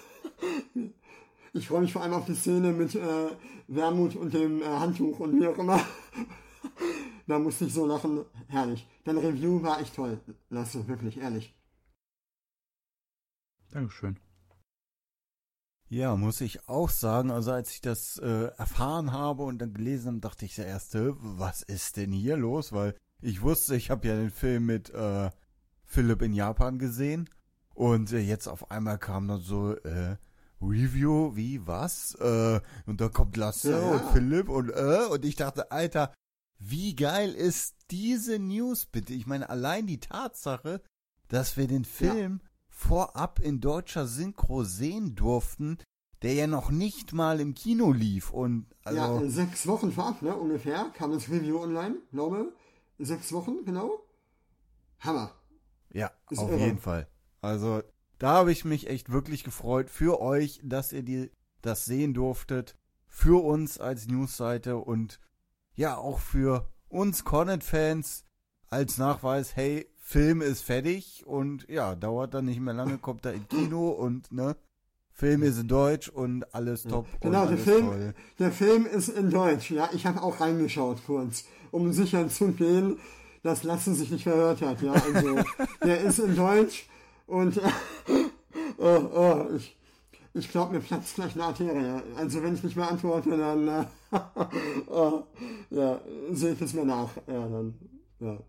[SPEAKER 3] Ich freue mich vor allem auf die Szene mit äh, Wermut und dem äh, Handtuch und wie auch immer. Da musste ich so lachen. Herrlich. Deine Review war echt toll, Lasse, wirklich, ehrlich.
[SPEAKER 1] Dankeschön.
[SPEAKER 2] Ja, muss ich auch sagen, also als ich das äh, erfahren habe und dann gelesen habe, dachte ich zuerst, äh, was ist denn hier los? Weil ich wusste, ich habe ja den Film mit äh, Philipp in Japan gesehen und äh, jetzt auf einmal kam dann so, äh, Review, wie, was? Äh, und dann kommt Lasse
[SPEAKER 3] Ja, ja.
[SPEAKER 2] und Philipp und äh, und ich dachte, Alter, wie geil ist diese News bitte? Ich meine, allein die Tatsache, dass wir den Film vorab in deutscher Synchro sehen durften, der ja noch nicht mal im Kino lief und also
[SPEAKER 3] Ja, äh, sechs Wochen vorab, ne, ungefähr, kam das Review online, glaube Sechs Wochen, genau. Hammer.
[SPEAKER 2] ja,
[SPEAKER 3] Ist
[SPEAKER 2] auf
[SPEAKER 3] irre.
[SPEAKER 2] jeden Fall. Also da habe ich mich echt wirklich gefreut für euch, dass ihr die, das sehen durftet, für uns als Newsseite und ja auch für uns Cornet-Fans als Nachweis, hey, Film ist fertig und ja, dauert dann nicht mehr lange, kommt er in Kino und ne, Film ist in Deutsch und alles top
[SPEAKER 3] Genau,
[SPEAKER 2] und
[SPEAKER 3] der
[SPEAKER 2] alles
[SPEAKER 3] Film,
[SPEAKER 2] toll.
[SPEAKER 3] der Film ist in Deutsch, ja. Ich habe auch reingeschaut kurz, um sicher zu gehen, dass Lasse sich nicht verhört hat, ja. Also, der ist in Deutsch und oh, oh, ich, ich glaube, mir platzt gleich eine Arterie. Also, wenn ich nicht mehr antworte, dann äh, oh, ja, sehe ich es mir nach. Ja, dann, ja.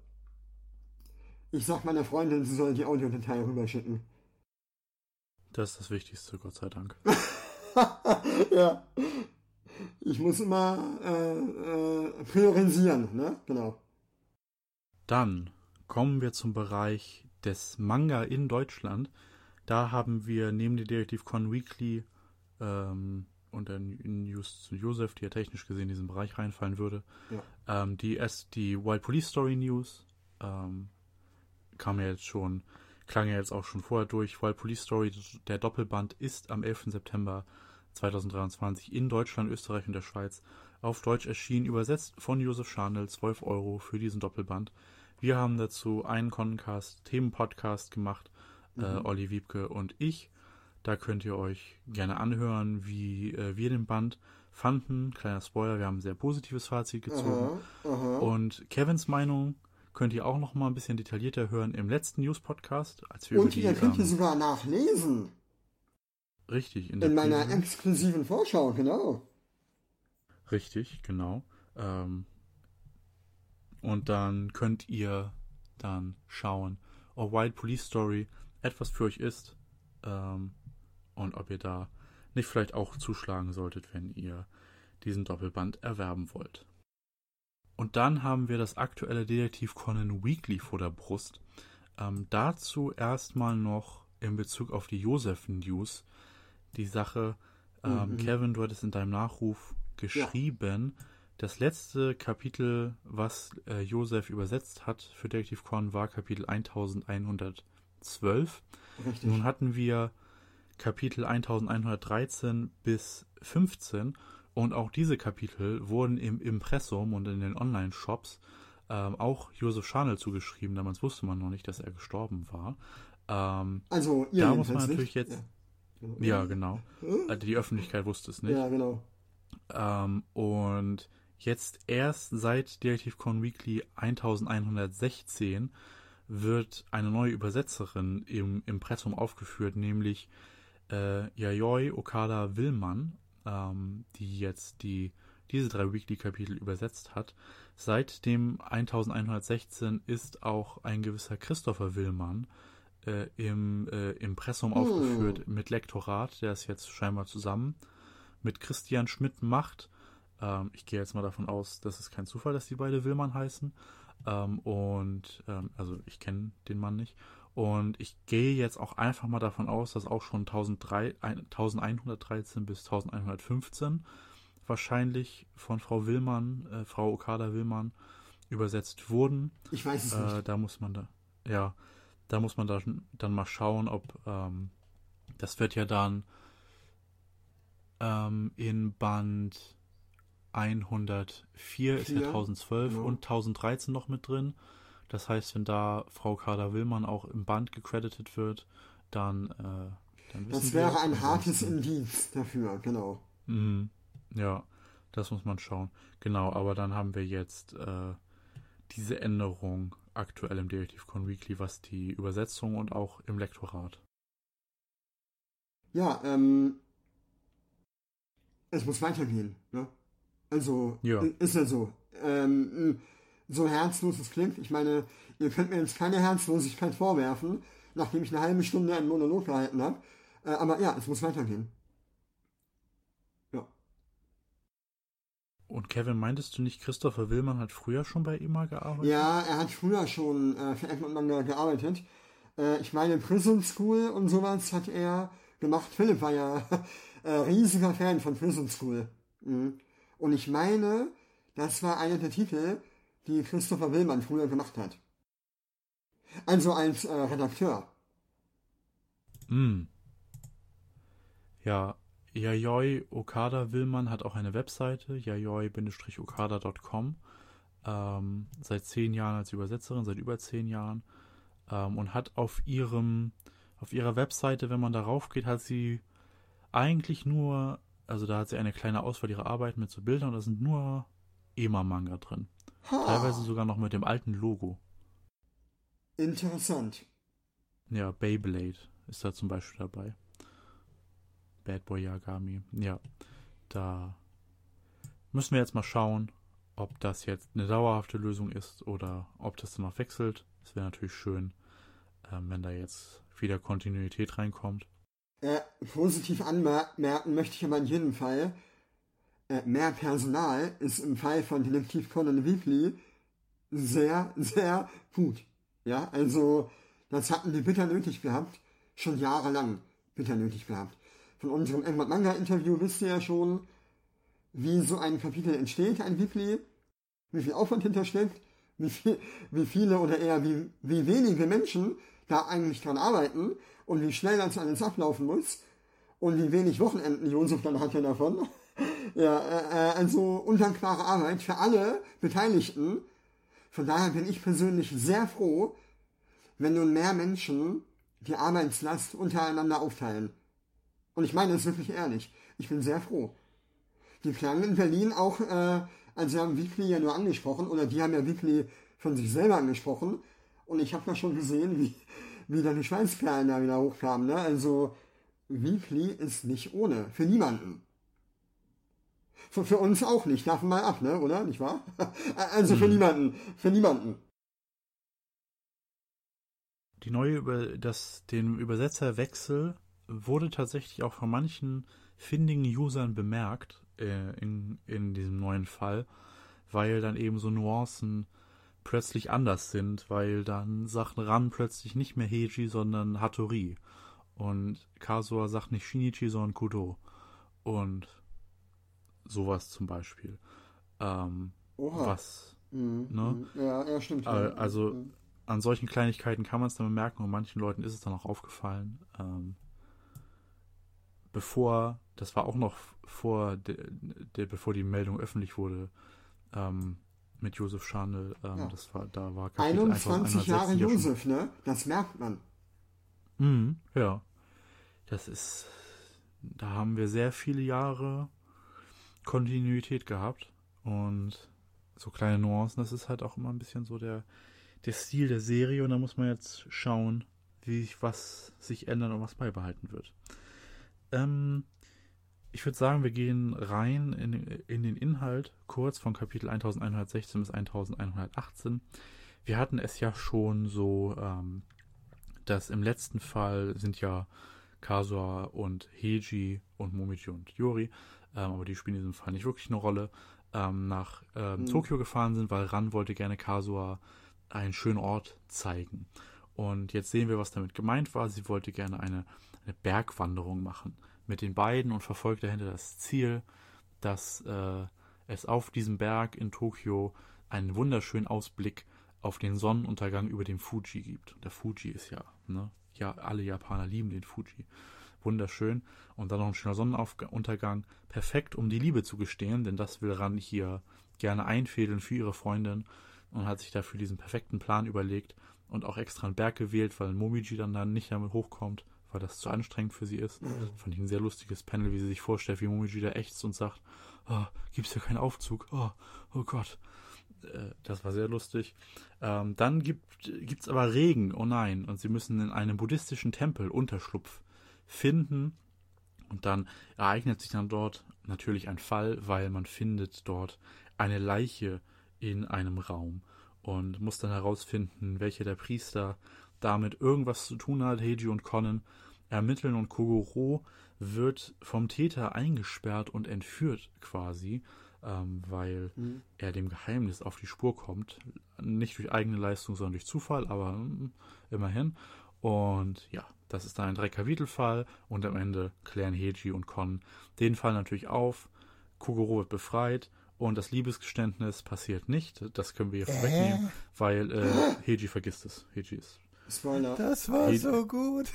[SPEAKER 3] Ich sag meiner Freundin, sie soll die Audiodatei rüberschicken.
[SPEAKER 1] Das ist das Wichtigste, Gott sei Dank.
[SPEAKER 3] Ja. Ich muss immer äh, äh, priorisieren, ne? Genau.
[SPEAKER 1] Dann kommen wir zum Bereich des Manga in Deutschland. Da haben wir neben der Detektiv-Con Weekly ähm, und der News zu Josef, die ja technisch gesehen in diesen Bereich reinfallen würde,
[SPEAKER 3] Ja.
[SPEAKER 1] ähm, die, S- die Wild Police Story News ähm, kam ja jetzt schon, klang ja jetzt auch schon vorher durch. Wild Police Story, der Doppelband, ist am elften September zweitausenddreiundzwanzig in Deutschland, Österreich und der Schweiz auf Deutsch erschienen, übersetzt von Josef Scharnel, zwölf Euro für diesen Doppelband. Wir haben dazu einen Concast, Themenpodcast gemacht, mhm. äh, Olli Wiebke und ich. Da könnt ihr euch gerne anhören, wie äh, wir den Band fanden. Kleiner Spoiler, wir haben ein sehr positives Fazit gezogen.
[SPEAKER 3] Aha, aha.
[SPEAKER 1] Und Kevins Meinung könnt ihr auch noch mal ein bisschen detaillierter hören im letzten News-Podcast. Als wir
[SPEAKER 3] Und
[SPEAKER 1] über die,
[SPEAKER 3] ihr könnt hier
[SPEAKER 1] ähm,
[SPEAKER 3] sogar nachlesen.
[SPEAKER 1] Richtig, in der
[SPEAKER 3] In meiner
[SPEAKER 1] Preview.
[SPEAKER 3] exklusiven Vorschau, genau.
[SPEAKER 1] Richtig, genau. Ähm, und dann könnt ihr dann schauen, ob Wild Police Story etwas für euch ist ähm, und ob ihr da nicht vielleicht auch zuschlagen solltet, wenn ihr diesen Doppelband erwerben wollt. Und dann haben wir das aktuelle Detektiv Conan Weekly vor der Brust. Ähm, dazu erstmal noch in Bezug auf die Josef-News die Sache, ähm,
[SPEAKER 3] Mhm.
[SPEAKER 1] Kevin, du hattest in deinem Nachruf geschrieben, ja. Das letzte Kapitel, was äh, Josef übersetzt hat für Detektiv Conan, war Kapitel elfhundertzwölf.
[SPEAKER 3] Richtig.
[SPEAKER 1] Nun hatten wir Kapitel elfhundertdreizehn bis fünfzehn und auch diese Kapitel wurden im Impressum und in den Online-Shops ähm, auch Josef Scharnel zugeschrieben. Damals wusste man noch nicht, dass er gestorben war. Ähm,
[SPEAKER 3] also, ihr
[SPEAKER 1] da muss man
[SPEAKER 3] nicht.
[SPEAKER 1] natürlich jetzt... Ja, ja genau. Also die Öffentlichkeit wusste es nicht.
[SPEAKER 3] Ja, genau.
[SPEAKER 1] Ähm, und jetzt erst seit Detektiv Conan Weekly elfhundertsechzehn wird eine neue Übersetzerin im Impressum aufgeführt, nämlich äh, Yayoi Okada Willmann, ähm, die jetzt die, diese drei Weekly-Kapitel übersetzt hat. Seit dem elfhundertsechzehn ist auch ein gewisser Christopher Willmann äh, im äh, Impressum
[SPEAKER 3] Hm.
[SPEAKER 1] aufgeführt mit Lektorat, der es jetzt scheinbar zusammen mit Christian Schmidt macht. Ähm, ich gehe jetzt mal davon aus, das ist kein Zufall, dass die beide Willmann heißen. Ähm, und ähm, also ich kenne den Mann nicht. Und ich gehe jetzt auch einfach mal davon aus, dass auch schon elfhundertdreizehn bis elfhundertfünfzehn wahrscheinlich von Frau Willmann, äh, Frau Okada Willmann übersetzt wurden.
[SPEAKER 3] Ich weiß es
[SPEAKER 1] Äh,
[SPEAKER 3] nicht.
[SPEAKER 1] da muss man da, ja, da muss man da dann mal schauen, ob ähm, das wird ja dann ähm, in Band hundertvier ist ja
[SPEAKER 3] Vier,
[SPEAKER 1] tausendzwölf
[SPEAKER 3] genau.
[SPEAKER 1] und tausenddreizehn noch mit drin. Das heißt, wenn da Frau Kader Willmann auch im Band gecredited wird, dann, äh, dann wissen
[SPEAKER 3] Das
[SPEAKER 1] wir
[SPEAKER 3] wäre
[SPEAKER 1] es.
[SPEAKER 3] ein hartes
[SPEAKER 1] Ansonsten-
[SPEAKER 3] Indiz dafür, genau.
[SPEAKER 1] Mhm. Ja, das muss man schauen. Genau, aber dann haben wir jetzt äh, diese Änderung aktuell im Detektiv Conan Weekly, was die Übersetzung und auch im Lektorat.
[SPEAKER 3] Ja, ähm, es muss weitergehen. Ne? Also,
[SPEAKER 1] Ja.
[SPEAKER 3] ist ja so. Ähm, so herzlos es klingt, ich meine, ihr könnt mir jetzt keine Herzlosigkeit vorwerfen, nachdem ich eine halbe Stunde einen Monolog gehalten habe. Äh, aber ja, es muss weitergehen. Ja.
[SPEAKER 1] Und Kevin, meintest du nicht, Christopher Willmann hat früher schon bei E M A gearbeitet?
[SPEAKER 3] Ja, er hat früher schon äh, für Egmont Manga gearbeitet. Äh, ich meine, Prison School und sowas hat er gemacht. Philipp war ja äh, riesiger Fan von Prison School. Mhm. Und ich meine, das war einer der Titel, die Christopher Willmann früher gemacht hat. Also als äh, Redakteur.
[SPEAKER 1] Mm. Ja, Yayoi Okada Willmann hat auch eine Webseite, yayoi okada punkt com. Ähm, seit zehn Jahren als Übersetzerin, seit über zehn Jahren. Ähm, und hat auf ihrem, auf ihrer Webseite, wenn man darauf geht, hat sie eigentlich nur, also da hat sie eine kleine Auswahl ihrer Arbeiten mit so Bildern und da sind nur E M A-Manga drin.
[SPEAKER 3] Ha.
[SPEAKER 1] Teilweise sogar noch mit dem alten Logo.
[SPEAKER 3] Interessant.
[SPEAKER 1] Ja, Beyblade ist da zum Beispiel dabei. Bad Boy Yagami. Ja, da müssen wir jetzt mal schauen, ob das jetzt eine dauerhafte Lösung ist oder ob das dann noch wechselt. Es wäre natürlich schön, ähm, wenn da jetzt wieder Kontinuität reinkommt.
[SPEAKER 3] Äh, positiv anmerken möchte ich aber in jedem Fall, äh, mehr Personal ist im Fall von Detektiv Conan Weekly sehr, sehr gut. Ja, also das hatten die bitter nötig gehabt, schon jahrelang bitter nötig gehabt. Von unserem Egmont Manga Interview wisst ihr ja schon, wie so ein Kapitel entsteht, ein Weekly, wie viel Aufwand hintersteckt, wie, viel, wie viele oder eher wie, wie wenige Menschen da eigentlich dran arbeiten und wie schnell das alles ablaufen muss und wie wenig Wochenenden Josef dann hatte davon. Ja, äh, also undankbare Arbeit für alle Beteiligten. Von daher bin ich persönlich sehr froh, wenn nun mehr Menschen die Arbeitslast untereinander aufteilen. Und ich meine es wirklich ehrlich. Ich bin sehr froh. Die klangen in Berlin auch, äh, also sie haben Weekly ja nur angesprochen, oder die haben ja Weekly von sich selber angesprochen. Und ich habe da schon gesehen, wie, wie da die Schweißperlen da wieder hochkamen. Ne? Also Weekly ist nicht ohne. Für niemanden. Für, für uns auch nicht. Davon mal ab, ne? Oder? Nicht wahr? Also für niemanden. Für niemanden.
[SPEAKER 1] Die neue über das, den Übersetzerwechsel wurde tatsächlich auch von manchen findigen Usern bemerkt äh, in, in diesem neuen Fall, weil dann eben so Nuancen plötzlich anders sind, weil dann Sachen ran plötzlich nicht mehr Heiji, sondern Hattori. Und Kazuha sagt nicht Shinichi, sondern Kudo. Und sowas zum Beispiel. Ähm,
[SPEAKER 3] Oha.
[SPEAKER 1] was,
[SPEAKER 3] Mhm.
[SPEAKER 1] ne?
[SPEAKER 3] Ja, ja, stimmt.
[SPEAKER 1] Äh, also mhm. an solchen Kleinigkeiten kann man es dann bemerken und manchen Leuten ist es dann auch aufgefallen. Ähm, bevor, das war auch noch vor, de, de, bevor die Meldung öffentlich wurde, ähm, mit Josef Scharnel, ähm,
[SPEAKER 3] Ja.
[SPEAKER 1] das war, da war Kapitel
[SPEAKER 3] einundzwanzig Jahre
[SPEAKER 1] ja
[SPEAKER 3] Josef, ne? Das merkt man.
[SPEAKER 1] Mhm, ja. Das ist, da haben wir sehr viele Jahre Kontinuität gehabt und so kleine Nuancen, das ist halt auch immer ein bisschen so der, der Stil der Serie und da muss man jetzt schauen, wie was sich ändert und was beibehalten wird. Ähm, ich würde sagen, wir gehen rein in, in den Inhalt kurz von Kapitel elfhundertsechzehn bis elfhundertachtzehn. Wir hatten es ja schon so, ähm, dass im letzten Fall sind ja Kazuha und Heiji und Momiji und Yori, ähm, aber die spielen in diesem Fall nicht wirklich eine Rolle, ähm, nach ähm, mhm. Tokio gefahren sind, weil Ran wollte gerne Kazuha einen schönen Ort zeigen. Und jetzt sehen wir, was damit gemeint war. Sie wollte gerne eine, eine Bergwanderung machen mit den beiden und verfolgt dahinter das Ziel, dass äh, es auf diesem Berg in Tokio einen wunderschönen Ausblick auf den Sonnenuntergang über dem Fuji gibt. Der Fuji ist ja, ne, ja, alle Japaner lieben den Fuji. Wunderschön. Und dann noch ein schöner Sonnenuntergang. Perfekt, um die Liebe zu gestehen, denn das will Ran hier gerne einfädeln für ihre Freundin und hat sich dafür diesen perfekten Plan überlegt und auch extra einen Berg gewählt, weil Momiji dann, dann nicht damit hochkommt, weil das zu anstrengend für sie ist. Mhm. Fand ich ein sehr lustiges Panel, wie sie sich vorstellt, wie Momiji da ächzt und sagt, oh, gibt's ja keinen Aufzug, oh, oh Gott. Äh, das war sehr lustig. Ähm, dann gibt gibt's aber Regen, oh nein, und sie müssen in einem buddhistischen Tempel Unterschlupf finden Und dann ereignet sich dann dort natürlich ein Fall, weil man findet dort eine Leiche in einem Raum und muss dann herausfinden, welcher der Priester damit irgendwas zu tun hat. Heiji und Conan ermitteln und Kogoro wird vom Täter eingesperrt und entführt quasi, ähm, weil mhm. er dem Geheimnis auf die Spur kommt. Nicht durch eigene Leistung, sondern durch Zufall, aber mm, immerhin. Und ja, das ist dann ein Drei-Kapitel-Fall und am Ende klären Heiji und Conan den Fall natürlich auf. Kogoro wird befreit und das Liebesgeständnis passiert nicht. Das können wir hier äh? vorwegnehmen, weil äh, Heiji vergisst es. Heiji ist...
[SPEAKER 2] Spoiler. Das war Heiji, so gut.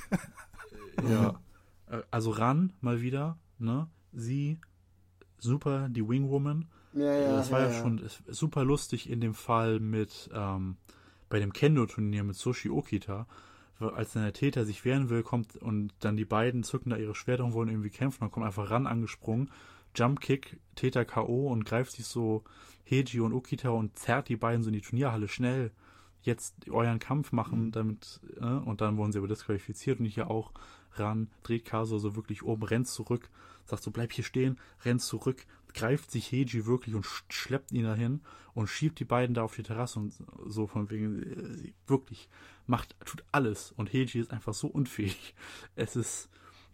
[SPEAKER 1] Ja, also Ran mal wieder, ne? Sie, super, die Wingwoman.
[SPEAKER 3] Ja, ja,
[SPEAKER 1] das war
[SPEAKER 3] ja,
[SPEAKER 1] ja,
[SPEAKER 3] ja
[SPEAKER 1] schon super lustig in dem Fall mit, ähm, bei dem Kendo-Turnier mit Sushi Okita, als dann der Täter sich wehren will, kommt und dann die beiden zücken da ihre Schwerter und wollen irgendwie kämpfen, dann kommt einfach Ran angesprungen, Jumpkick, Täter K O und greift sich so Heiji und Okita und zerrt die beiden so in die Turnierhalle, schnell jetzt euren Kampf machen, damit, äh, und dann wurden sie aber disqualifiziert und hier auch Ran, dreht Kazuha so wirklich um, rennt zurück, sagt so, bleib hier stehen, rennt zurück, greift sich Heiji wirklich und schleppt ihn dahin und schiebt die beiden da auf die Terrasse und so von wegen, äh, wirklich, macht, tut alles und Heiji ist einfach so unfähig. Es ist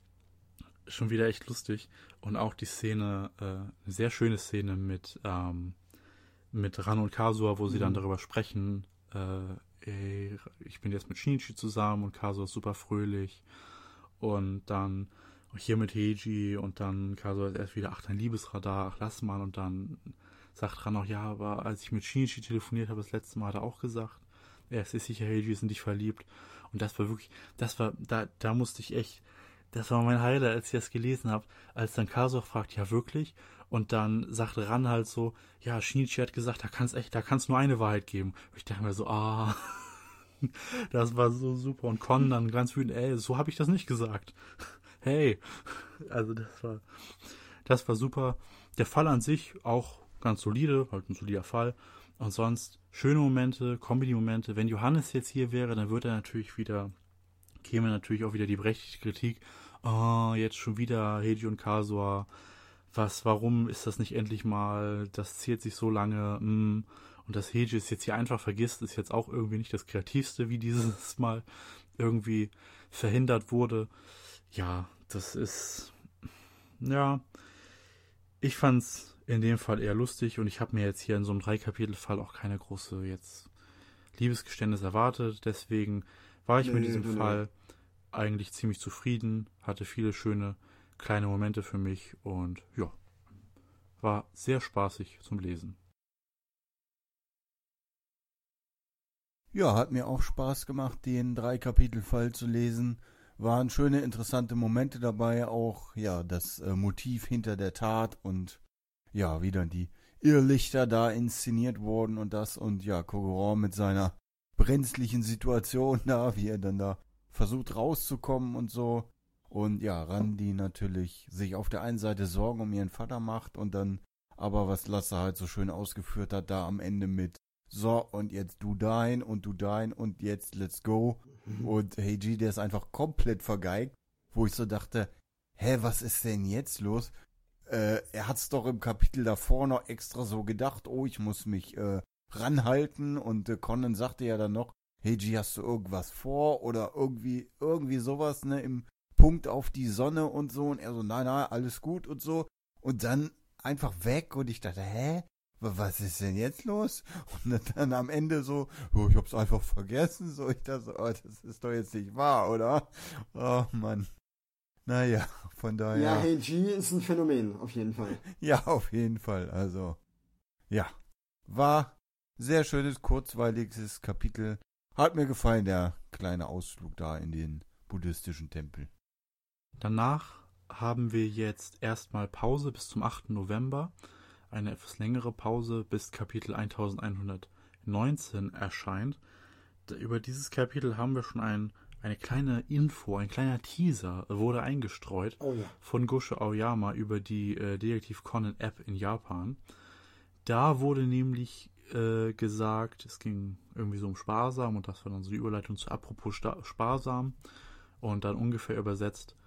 [SPEAKER 1] schon wieder echt lustig und auch die Szene, äh, eine sehr schöne Szene mit, ähm, mit Ran und Kazuha, wo sie mhm. dann darüber sprechen, äh, ey, ich bin jetzt mit Shinichi zusammen und Kazuha ist super fröhlich und dann hier mit Heiji und dann Kazuha ist erst wieder, ach, dein Liebesradar, ach, lass mal und dann sagt Ran auch, ja, aber als ich mit Shinichi telefoniert habe, das letzte Mal hat er auch gesagt, er ist sicher, Heiji ist in dich verliebt und das war wirklich, das war, da, da musste ich echt, das war mein Highlight, als ich das gelesen habe, als dann Kazuha fragt, ja wirklich? Und dann sagt Ran halt so, ja, Shinichi hat gesagt, da kann's echt, da kann's nur eine Wahrheit geben. Und ich dachte mir so, ah, das war so super. Und Conan dann ganz wütend, ey, so habe ich das nicht gesagt. Hey, also das war, das war super. Der Fall an sich auch ganz solide, halt ein solider Fall. Und sonst schöne Momente, Comedy-Momente. Wenn Johannes jetzt hier wäre, dann würde er natürlich wieder, käme natürlich auch wieder die berechtigte Kritik. Oh, jetzt schon wieder Heiji und Kazuha. Was, warum ist das nicht endlich mal? Das zieht sich so lange. Mm. Und dass Heiji es jetzt hier einfach vergisst, ist jetzt auch irgendwie nicht das Kreativste, wie dieses Mal irgendwie verhindert wurde. Ja, das ist, ja, ich fand's in dem Fall eher lustig und ich habe mir jetzt hier in so einem Drei-Kapitel-Fall auch keine große jetzt Liebesgeständnis erwartet. Deswegen war ich nee, mit diesem nee, Fall nee. eigentlich ziemlich zufrieden, hatte viele schöne kleine Momente für mich und ja, war sehr spaßig zum Lesen.
[SPEAKER 2] Ja, hat mir auch Spaß gemacht, den Drei-Kapitel-Fall zu lesen. Waren schöne, interessante Momente dabei, auch ja das äh, Motiv hinter der Tat und ja, wie dann die Irrlichter da inszeniert wurden und das und ja, Kogoro mit seiner brenzlichen Situation da, wie er dann da versucht rauszukommen und so. Und ja, Ran, die natürlich sich auf der einen Seite Sorgen um ihren Vater macht und dann aber, was Lasse halt so schön ausgeführt hat, da am Ende mit so, und jetzt du dein und du dein und jetzt let's go. Mhm. Und Heiji, der ist einfach komplett vergeigt, wo ich so dachte, hä, was ist denn jetzt los? Äh, er hat's doch im Kapitel davor noch extra so gedacht, oh, ich muss mich äh, ranhalten und äh, Conan sagte ja dann noch, Heiji, hast du irgendwas vor oder irgendwie, irgendwie sowas, ne, im Punkt auf die Sonne und so und er so, nein, nein, alles gut und so und dann einfach weg und ich dachte, hä? Was ist denn jetzt los? Und dann am Ende so, oh, ich hab's einfach vergessen. So, ich dachte, oh, das ist doch jetzt nicht wahr, oder? Oh, Mann. Naja, von daher.
[SPEAKER 3] Ja, Heiji ist ein Phänomen, auf jeden Fall.
[SPEAKER 2] Ja, auf jeden Fall. Also, ja. War sehr schönes, kurzweiliges Kapitel. Hat mir gefallen, der kleine Ausflug da in den buddhistischen Tempel.
[SPEAKER 1] Danach haben wir jetzt erstmal Pause bis zum achten November. Eine etwas längere Pause, bis Kapitel elfhundertneunzehn erscheint. Über dieses Kapitel haben wir schon ein, eine kleine Info, ein kleiner Teaser wurde eingestreut oh ja. von Gosho Aoyama über die äh, Detektiv Conan App in Japan. Da wurde nämlich äh, gesagt, es ging irgendwie so um Sparsam und das war dann so die Überleitung zu apropos sta- Sparsam und dann ungefähr übersetzt,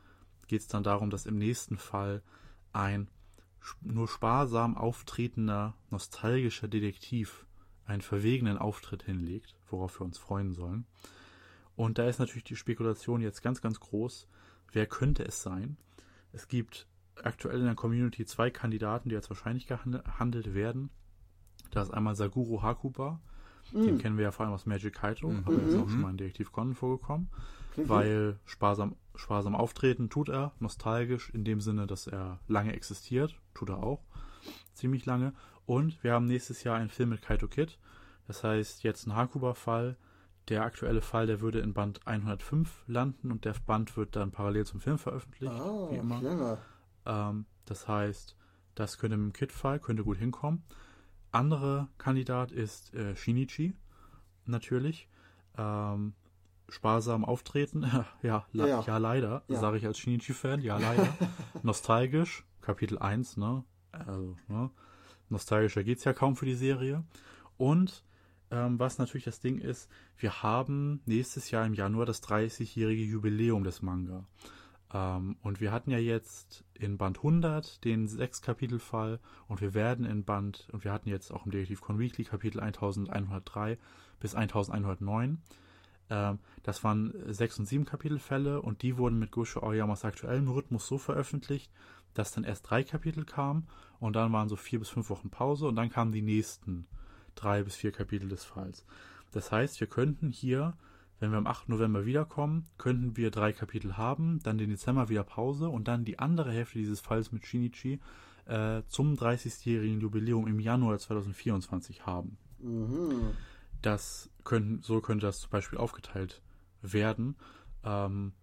[SPEAKER 1] geht es dann darum, dass im nächsten Fall ein nur sparsam auftretender, nostalgischer Detektiv einen verwegenen Auftritt hinlegt, worauf wir uns freuen sollen. Und da ist natürlich die Spekulation jetzt ganz, ganz groß. Wer könnte es sein? Es gibt aktuell in der Community zwei Kandidaten, die als wahrscheinlich gehandelt werden. Da ist einmal Saguro Hakuba. Mm. Den kennen wir ja vor allem aus Magic Kaito. Mm. Aber er ist auch schon mal in Detektiv Conan vorgekommen. Mm. Weil sparsam, sparsam auftreten tut er, nostalgisch in dem Sinne, dass er lange existiert. Tut er auch. Ziemlich lange. Und wir haben nächstes Jahr einen Film mit Kaito Kid. Das heißt, jetzt ein Hakuba-Fall. Der aktuelle Fall, der würde in Band hundertfünf landen und der Band wird dann parallel zum Film veröffentlicht.
[SPEAKER 3] Oh,
[SPEAKER 1] wie immer.
[SPEAKER 3] Clever.
[SPEAKER 1] Ähm, das heißt, das könnte mit dem Kid-Fall könnte gut hinkommen. Anderer Kandidat ist äh, Shinichi, natürlich. Ähm, sparsam auftreten, ja, la- ja. ja leider,
[SPEAKER 3] Ja.
[SPEAKER 1] sage ich als Shinichi-Fan, ja leider. Nostalgisch, Kapitel eins, ne? Also, ne? Nostalgischer geht's ja kaum für die Serie. Und ähm, was natürlich das Ding ist, wir haben nächstes Jahr im Januar das dreißigjährige Jubiläum des Manga. Ähm, und wir hatten ja jetzt in Band hundert den Sechs-Kapitel-Fall und wir werden in Band, und wir hatten jetzt auch im Detektiv Conan Weekly Kapitel elfhundertdrei bis elfhundertneun. Ähm, das waren sechs und sieben Kapitelfälle und die wurden mit Gosho Aoyamas aktuellem Rhythmus so veröffentlicht, dass dann erst drei Kapitel kamen und dann waren so vier bis fünf Wochen Pause und dann kamen die nächsten drei bis vier Kapitel des Falls. Das heißt, wir könnten hier, wenn wir am achten November wiederkommen, könnten wir drei Kapitel haben, dann den Dezember wieder Pause und dann die andere Hälfte dieses Falls mit Shinichi äh, zum dreißigjährigen Jubiläum im Januar zweitausendvierundzwanzig haben.
[SPEAKER 3] Mhm.
[SPEAKER 1] Das können, so könnte das zum Beispiel aufgeteilt werden. Ähm,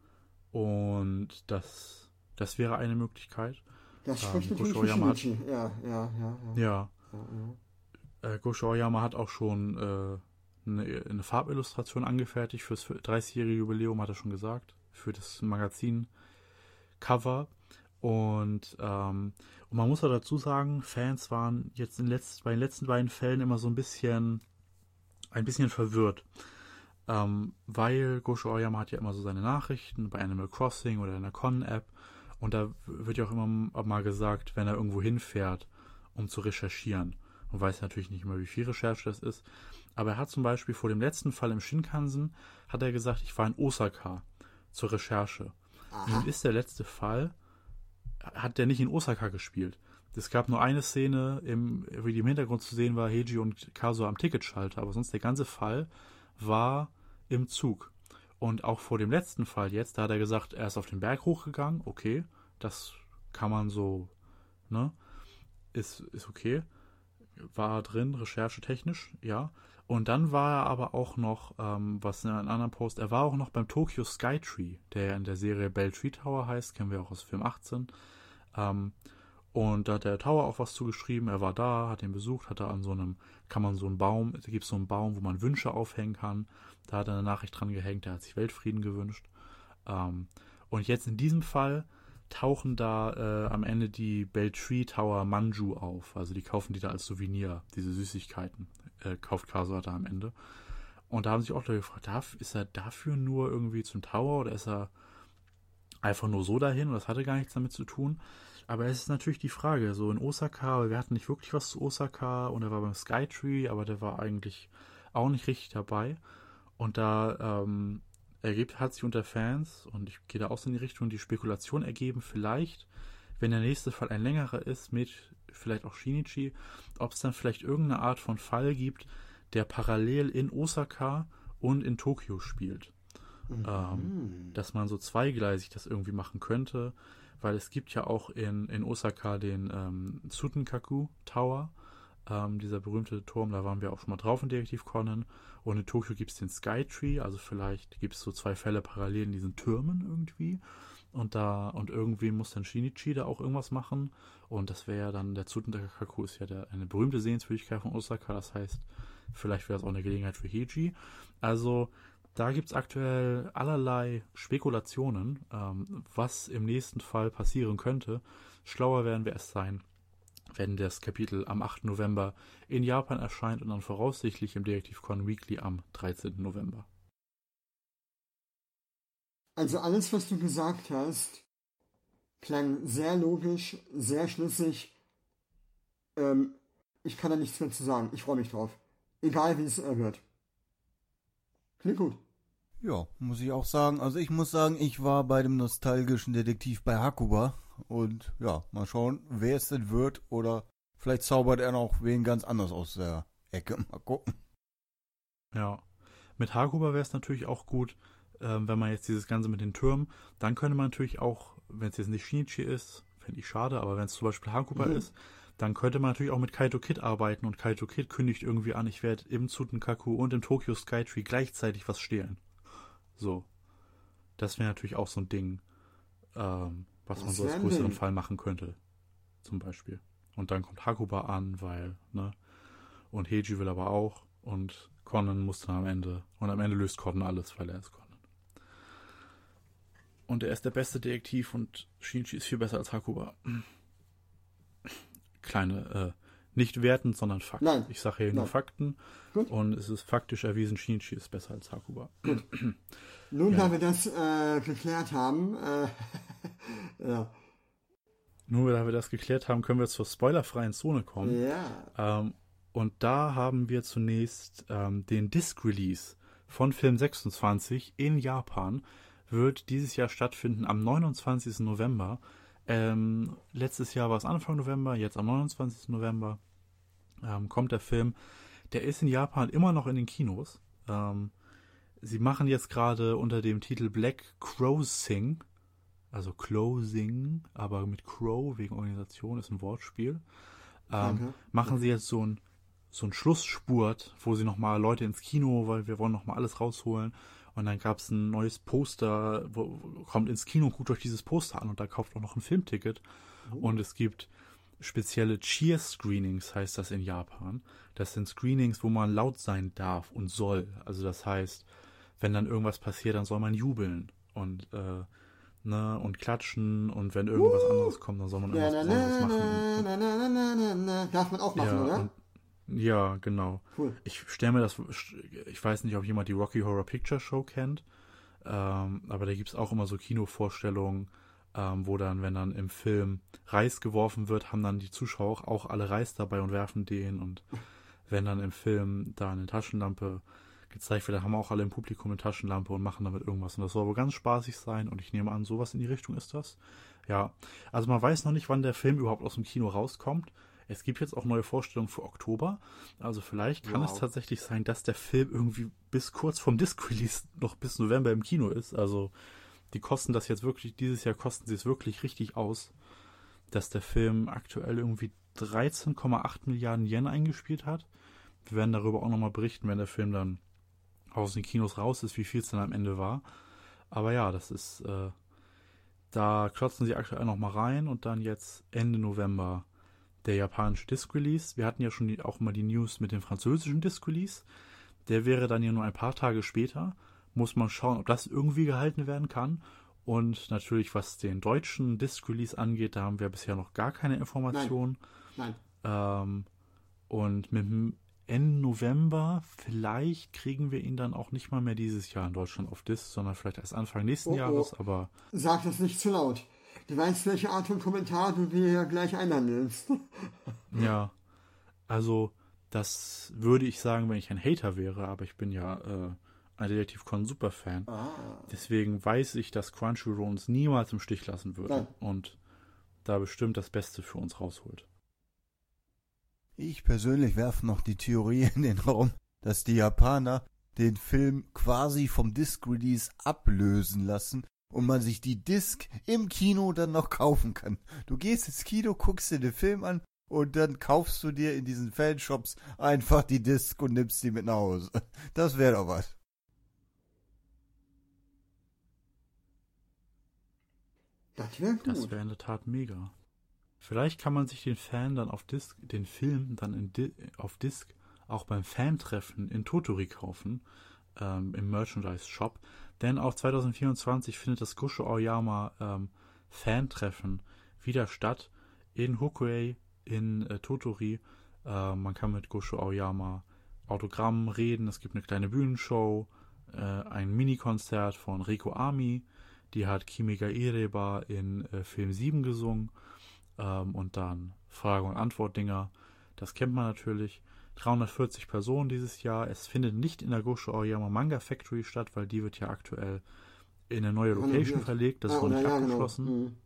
[SPEAKER 1] und das, das wäre eine Möglichkeit.
[SPEAKER 3] Das spricht
[SPEAKER 1] ähm,
[SPEAKER 3] natürlich
[SPEAKER 1] Gosho
[SPEAKER 3] für
[SPEAKER 1] Aoyama hat,
[SPEAKER 3] Shinichi. Ja, ja, ja. ja.
[SPEAKER 1] ja,
[SPEAKER 3] ja, ja.
[SPEAKER 1] Äh, Gosho Aoyama hat auch schon äh, eine, eine Farbillustration angefertigt fürs dreißigjährige Jubiläum, hat er schon gesagt, für das Magazin-Cover. Und, ähm, und man muss auch dazu sagen, Fans waren jetzt in letzt, bei den letzten beiden Fällen immer so ein bisschen, ein bisschen verwirrt. Ähm, weil Gosho Aoyama hat ja immer so seine Nachrichten bei Animal Crossing oder in der Conan-App. Und da wird ja auch immer mal gesagt, wenn er irgendwo hinfährt, um zu recherchieren. Man weiß natürlich nicht immer, wie viel Recherche das ist. Aber er hat zum Beispiel vor dem letzten Fall im Shinkansen, hat er gesagt, ich war in Osaka zur Recherche.
[SPEAKER 3] Aha.
[SPEAKER 1] Nun ist der letzte Fall, hat der nicht in Osaka gespielt. Es gab nur eine Szene, im, wie die im Hintergrund zu sehen war, Heiji und Kazuo am Ticketschalter. Aber sonst der ganze Fall war im Zug. Und auch vor dem letzten Fall jetzt, da hat er gesagt, er ist auf den Berg hochgegangen. Okay, das kann man so, ne, ist, ist okay. War drin, recherchetechnisch, ja. Und dann war er aber auch noch, ähm, was in einem anderen Post, er war auch noch beim Tokyo Skytree, der in der Serie Bell Tree Tower heißt, kennen wir auch aus Film achtzehn. Ähm, und da hat der Tower auch was zugeschrieben, er war da, hat ihn besucht, hat er an so einem, kann man so einen Baum, da gibt es so einen Baum, wo man Wünsche aufhängen kann. Da hat er eine Nachricht dran gehängt, der hat sich Weltfrieden gewünscht. Ähm, und jetzt in diesem Fall tauchen da äh, am Ende die Bell Tree Tower Manju auf. Also die kaufen die da als Souvenir, diese Süßigkeiten, äh, kauft Kazuo da am Ende. Und da haben sich auch Leute gefragt, darf, ist er dafür nur irgendwie zum Tower oder ist er einfach nur so dahin und das hatte gar nichts damit zu tun? Aber es ist natürlich die Frage, so in Osaka, wir hatten nicht wirklich was zu Osaka und er war beim Skytree, aber der war eigentlich auch nicht richtig dabei. Und da ähm, ergibt, hat sich unter Fans, und ich gehe da auch so in die Richtung, die Spekulation ergeben, vielleicht, wenn der nächste Fall ein längerer ist, mit vielleicht auch Shinichi, ob es dann vielleicht irgendeine Art von Fall gibt, der parallel in Osaka und in Tokio spielt. Mhm. Ähm, dass man so zweigleisig das irgendwie machen könnte, weil es gibt ja auch in, in Osaka den ähm, Tsutenkaku Tower, ähm, dieser berühmte Turm, da waren wir auch schon mal drauf in Detektiv Conan. Und in Tokio gibt es den Skytree, also vielleicht gibt es so zwei Fälle parallel in diesen Türmen irgendwie. Und da, und irgendwie muss dann Shinichi da auch irgendwas machen. Und das wäre ja dann, der Tsutenkaku ist ja der, eine berühmte Sehenswürdigkeit von Osaka, das heißt, vielleicht wäre das auch eine Gelegenheit für Heiji. Also, da gibt es aktuell allerlei Spekulationen, ähm, was im nächsten Fall passieren könnte. Schlauer werden wir es sein, wenn das Kapitel am achten November in Japan erscheint und dann voraussichtlich im Detektiv Conan Weekly am dreizehnten November.
[SPEAKER 3] Also alles, was du gesagt hast, Klang sehr logisch, sehr schlüssig. Ähm, ich kann da nichts mehr zu sagen. Ich freue mich drauf. Egal wie es äh, wird. Klingt gut.
[SPEAKER 2] Ja, muss ich auch sagen. Also ich muss sagen, ich war bei dem nostalgischen Detektiv bei Hakuba. Und ja, mal schauen, wer es denn wird. Oder vielleicht zaubert er noch wen ganz anders aus der Ecke. Mal gucken.
[SPEAKER 1] Ja. Mit Hakuba wäre es natürlich auch gut, ähm, wenn man jetzt dieses Ganze mit den Türmen, dann könnte man natürlich auch, wenn es jetzt nicht Shinichi ist, fände ich schade, aber wenn es zum Beispiel Hakuba
[SPEAKER 3] Mhm.
[SPEAKER 1] ist, dann könnte man natürlich auch mit Kaito Kid arbeiten und Kaito Kid kündigt irgendwie an, ich werde im Tsutenkaku und im Tokyo Skytree gleichzeitig was stehlen. So. Das wäre natürlich auch so ein Ding, ähm, was
[SPEAKER 3] Das
[SPEAKER 1] man so
[SPEAKER 3] wär
[SPEAKER 1] als
[SPEAKER 3] ein
[SPEAKER 1] größeren
[SPEAKER 3] Ding.
[SPEAKER 1] Fall machen könnte. Zum Beispiel. Und dann kommt Hakuba an, weil, ne? Und Heiji will aber auch. Und Conan muss dann am Ende. Und am Ende löst Conan alles, weil er ist Conan. Und er ist der beste Detektiv und Shinichi ist viel besser als Hakuba. Kleine, äh, nicht wertend, sondern Fakt.
[SPEAKER 3] Nein.
[SPEAKER 1] Ich sage hier nur
[SPEAKER 3] Nein.
[SPEAKER 1] Fakten.
[SPEAKER 3] Gut.
[SPEAKER 1] Und es ist faktisch erwiesen, Shinichi ist besser als Hakuba.
[SPEAKER 3] Nun,
[SPEAKER 1] Ja.
[SPEAKER 3] da wir das äh, geklärt haben, äh, ja.
[SPEAKER 1] Nur da wir das geklärt haben, können wir zur spoilerfreien Zone kommen.
[SPEAKER 3] Ja.
[SPEAKER 1] Ähm, und da haben wir zunächst ähm, den Disc-Release von Film sechsundzwanzig in Japan. Wird dieses Jahr stattfinden am neunundzwanzigsten November. Ähm, letztes Jahr war es Anfang November, jetzt am neunundzwanzigsten November ähm, kommt der Film. Der ist in Japan immer noch in den Kinos. Ähm, sie machen jetzt gerade unter dem Titel Black Crossing, also Closing, aber mit Crow wegen Organisation, ist ein Wortspiel. Ähm,
[SPEAKER 3] Danke.
[SPEAKER 1] machen sie jetzt so ein so ein Schlussspurt, wo sie nochmal Leute ins Kino, weil wir wollen nochmal alles rausholen. Und dann gab es ein neues Poster, wo, kommt ins Kino, guckt euch dieses Poster an und da kauft auch noch ein Filmticket.
[SPEAKER 3] Oh.
[SPEAKER 1] Und es gibt spezielle Cheer-Screenings, heißt das in Japan. Das sind Screenings, wo man laut sein darf und soll. Also das heißt, wenn dann irgendwas passiert, dann soll man jubeln und äh, ne, und klatschen und wenn irgendwas
[SPEAKER 3] Uh.
[SPEAKER 1] anderes kommt, dann soll man
[SPEAKER 3] Na,
[SPEAKER 1] irgendwas
[SPEAKER 3] na,
[SPEAKER 1] Besonderes
[SPEAKER 3] na,
[SPEAKER 1] machen. Und,
[SPEAKER 3] na, na, na, na, na, na. Darf man auch machen,
[SPEAKER 1] ja,
[SPEAKER 3] oder?
[SPEAKER 1] und, ja, genau.
[SPEAKER 3] Cool.
[SPEAKER 1] Ich stelle mir das, ich weiß nicht, ob jemand die Rocky Horror Picture Show kennt, ähm, aber da gibt es auch immer so Kinovorstellungen, ähm, wo dann, wenn dann im Film Reis geworfen wird, haben dann die Zuschauer auch alle Reis dabei und werfen den. Und wenn dann im Film da eine Taschenlampe gezeigt wird, dann haben auch alle im Publikum eine Taschenlampe und machen damit irgendwas. Und das soll wohl ganz spaßig sein und ich nehme an, sowas in die Richtung ist das. Ja, also man weiß noch nicht, wann der Film überhaupt aus dem Kino rauskommt. Es gibt jetzt auch neue Vorstellungen für Oktober. Also vielleicht kann
[SPEAKER 3] Wow.
[SPEAKER 1] es tatsächlich sein, dass der Film irgendwie bis kurz vorm Disc-Release noch bis November im Kino ist. Also die kosten das jetzt wirklich, dieses Jahr kosten sie es wirklich richtig aus, dass der Film aktuell irgendwie dreizehn Komma acht Milliarden Yen eingespielt hat. Wir werden darüber auch nochmal berichten, wenn der Film dann aus den Kinos raus ist, wie viel es dann am Ende war. Aber ja, das ist, äh, da klotzen sie aktuell nochmal rein und dann jetzt Ende November der japanische Disc-Release. Wir hatten ja schon die, auch mal die News mit dem französischen Disc-Release. Der wäre dann ja nur ein paar Tage später. Muss man schauen, ob das irgendwie gehalten werden kann. Und natürlich, was den deutschen Disc-Release angeht, da haben wir bisher noch gar keine Informationen.
[SPEAKER 3] Nein.
[SPEAKER 1] Ähm, und mit dem Ende November, vielleicht kriegen wir ihn dann auch nicht mal mehr dieses Jahr in Deutschland auf Disc, sondern vielleicht erst Anfang nächsten
[SPEAKER 3] Oh, oh.
[SPEAKER 1] Jahres, aber
[SPEAKER 3] Sag das nicht zu laut. Du weißt, welche Art von Kommentar du dir hier gleich einhandelst.
[SPEAKER 1] ja, also das würde ich sagen, wenn ich ein Hater wäre, aber ich bin ja äh, ein Detektiv Conan Superfan.
[SPEAKER 3] Ah.
[SPEAKER 1] Deswegen weiß ich, dass Crunchyroll uns niemals im Stich lassen würde
[SPEAKER 3] Nein.
[SPEAKER 1] und da bestimmt das Beste für uns rausholt.
[SPEAKER 2] Ich persönlich werfe noch die Theorie in den Raum, dass die Japaner den Film quasi vom Disc-Release ablösen lassen und man sich die Disc im Kino dann noch kaufen kann. Du gehst ins Kino, guckst dir den Film an und dann kaufst du dir in diesen Fanshops einfach die Disc und nimmst die mit nach Hause. Das wäre doch was.
[SPEAKER 3] Das wäre gut.
[SPEAKER 1] Das wäre in der Tat mega. Vielleicht kann man sich den Fan dann auf Disc, den Film dann in Di- auf Disc auch beim Fantreffen in Tottori kaufen, ähm, im Merchandise-Shop. Denn auch zwanzig vierundzwanzig findet das Gosho Aoyama ähm, Fantreffen wieder statt in Hokuei in äh, Tottori. Äh, man kann mit Gosho Aoyama Autogramm reden, es gibt eine kleine Bühnenshow, äh, ein Mini-Konzert von Reiko Ami, Die hat Kimi ga Ireba in äh, Film sieben gesungen. Ähm, und dann Frage- und Antwort-Dinger. Das kennt man natürlich. dreihundertvierzig Personen dieses Jahr. Es findet nicht in der Gosho Aoyama Manga Factory statt, weil die wird ja aktuell in eine neue Location verlegt. Das ist
[SPEAKER 3] ah,
[SPEAKER 1] noch nicht
[SPEAKER 3] ja,
[SPEAKER 1] abgeschlossen.
[SPEAKER 3] Genau. Mhm.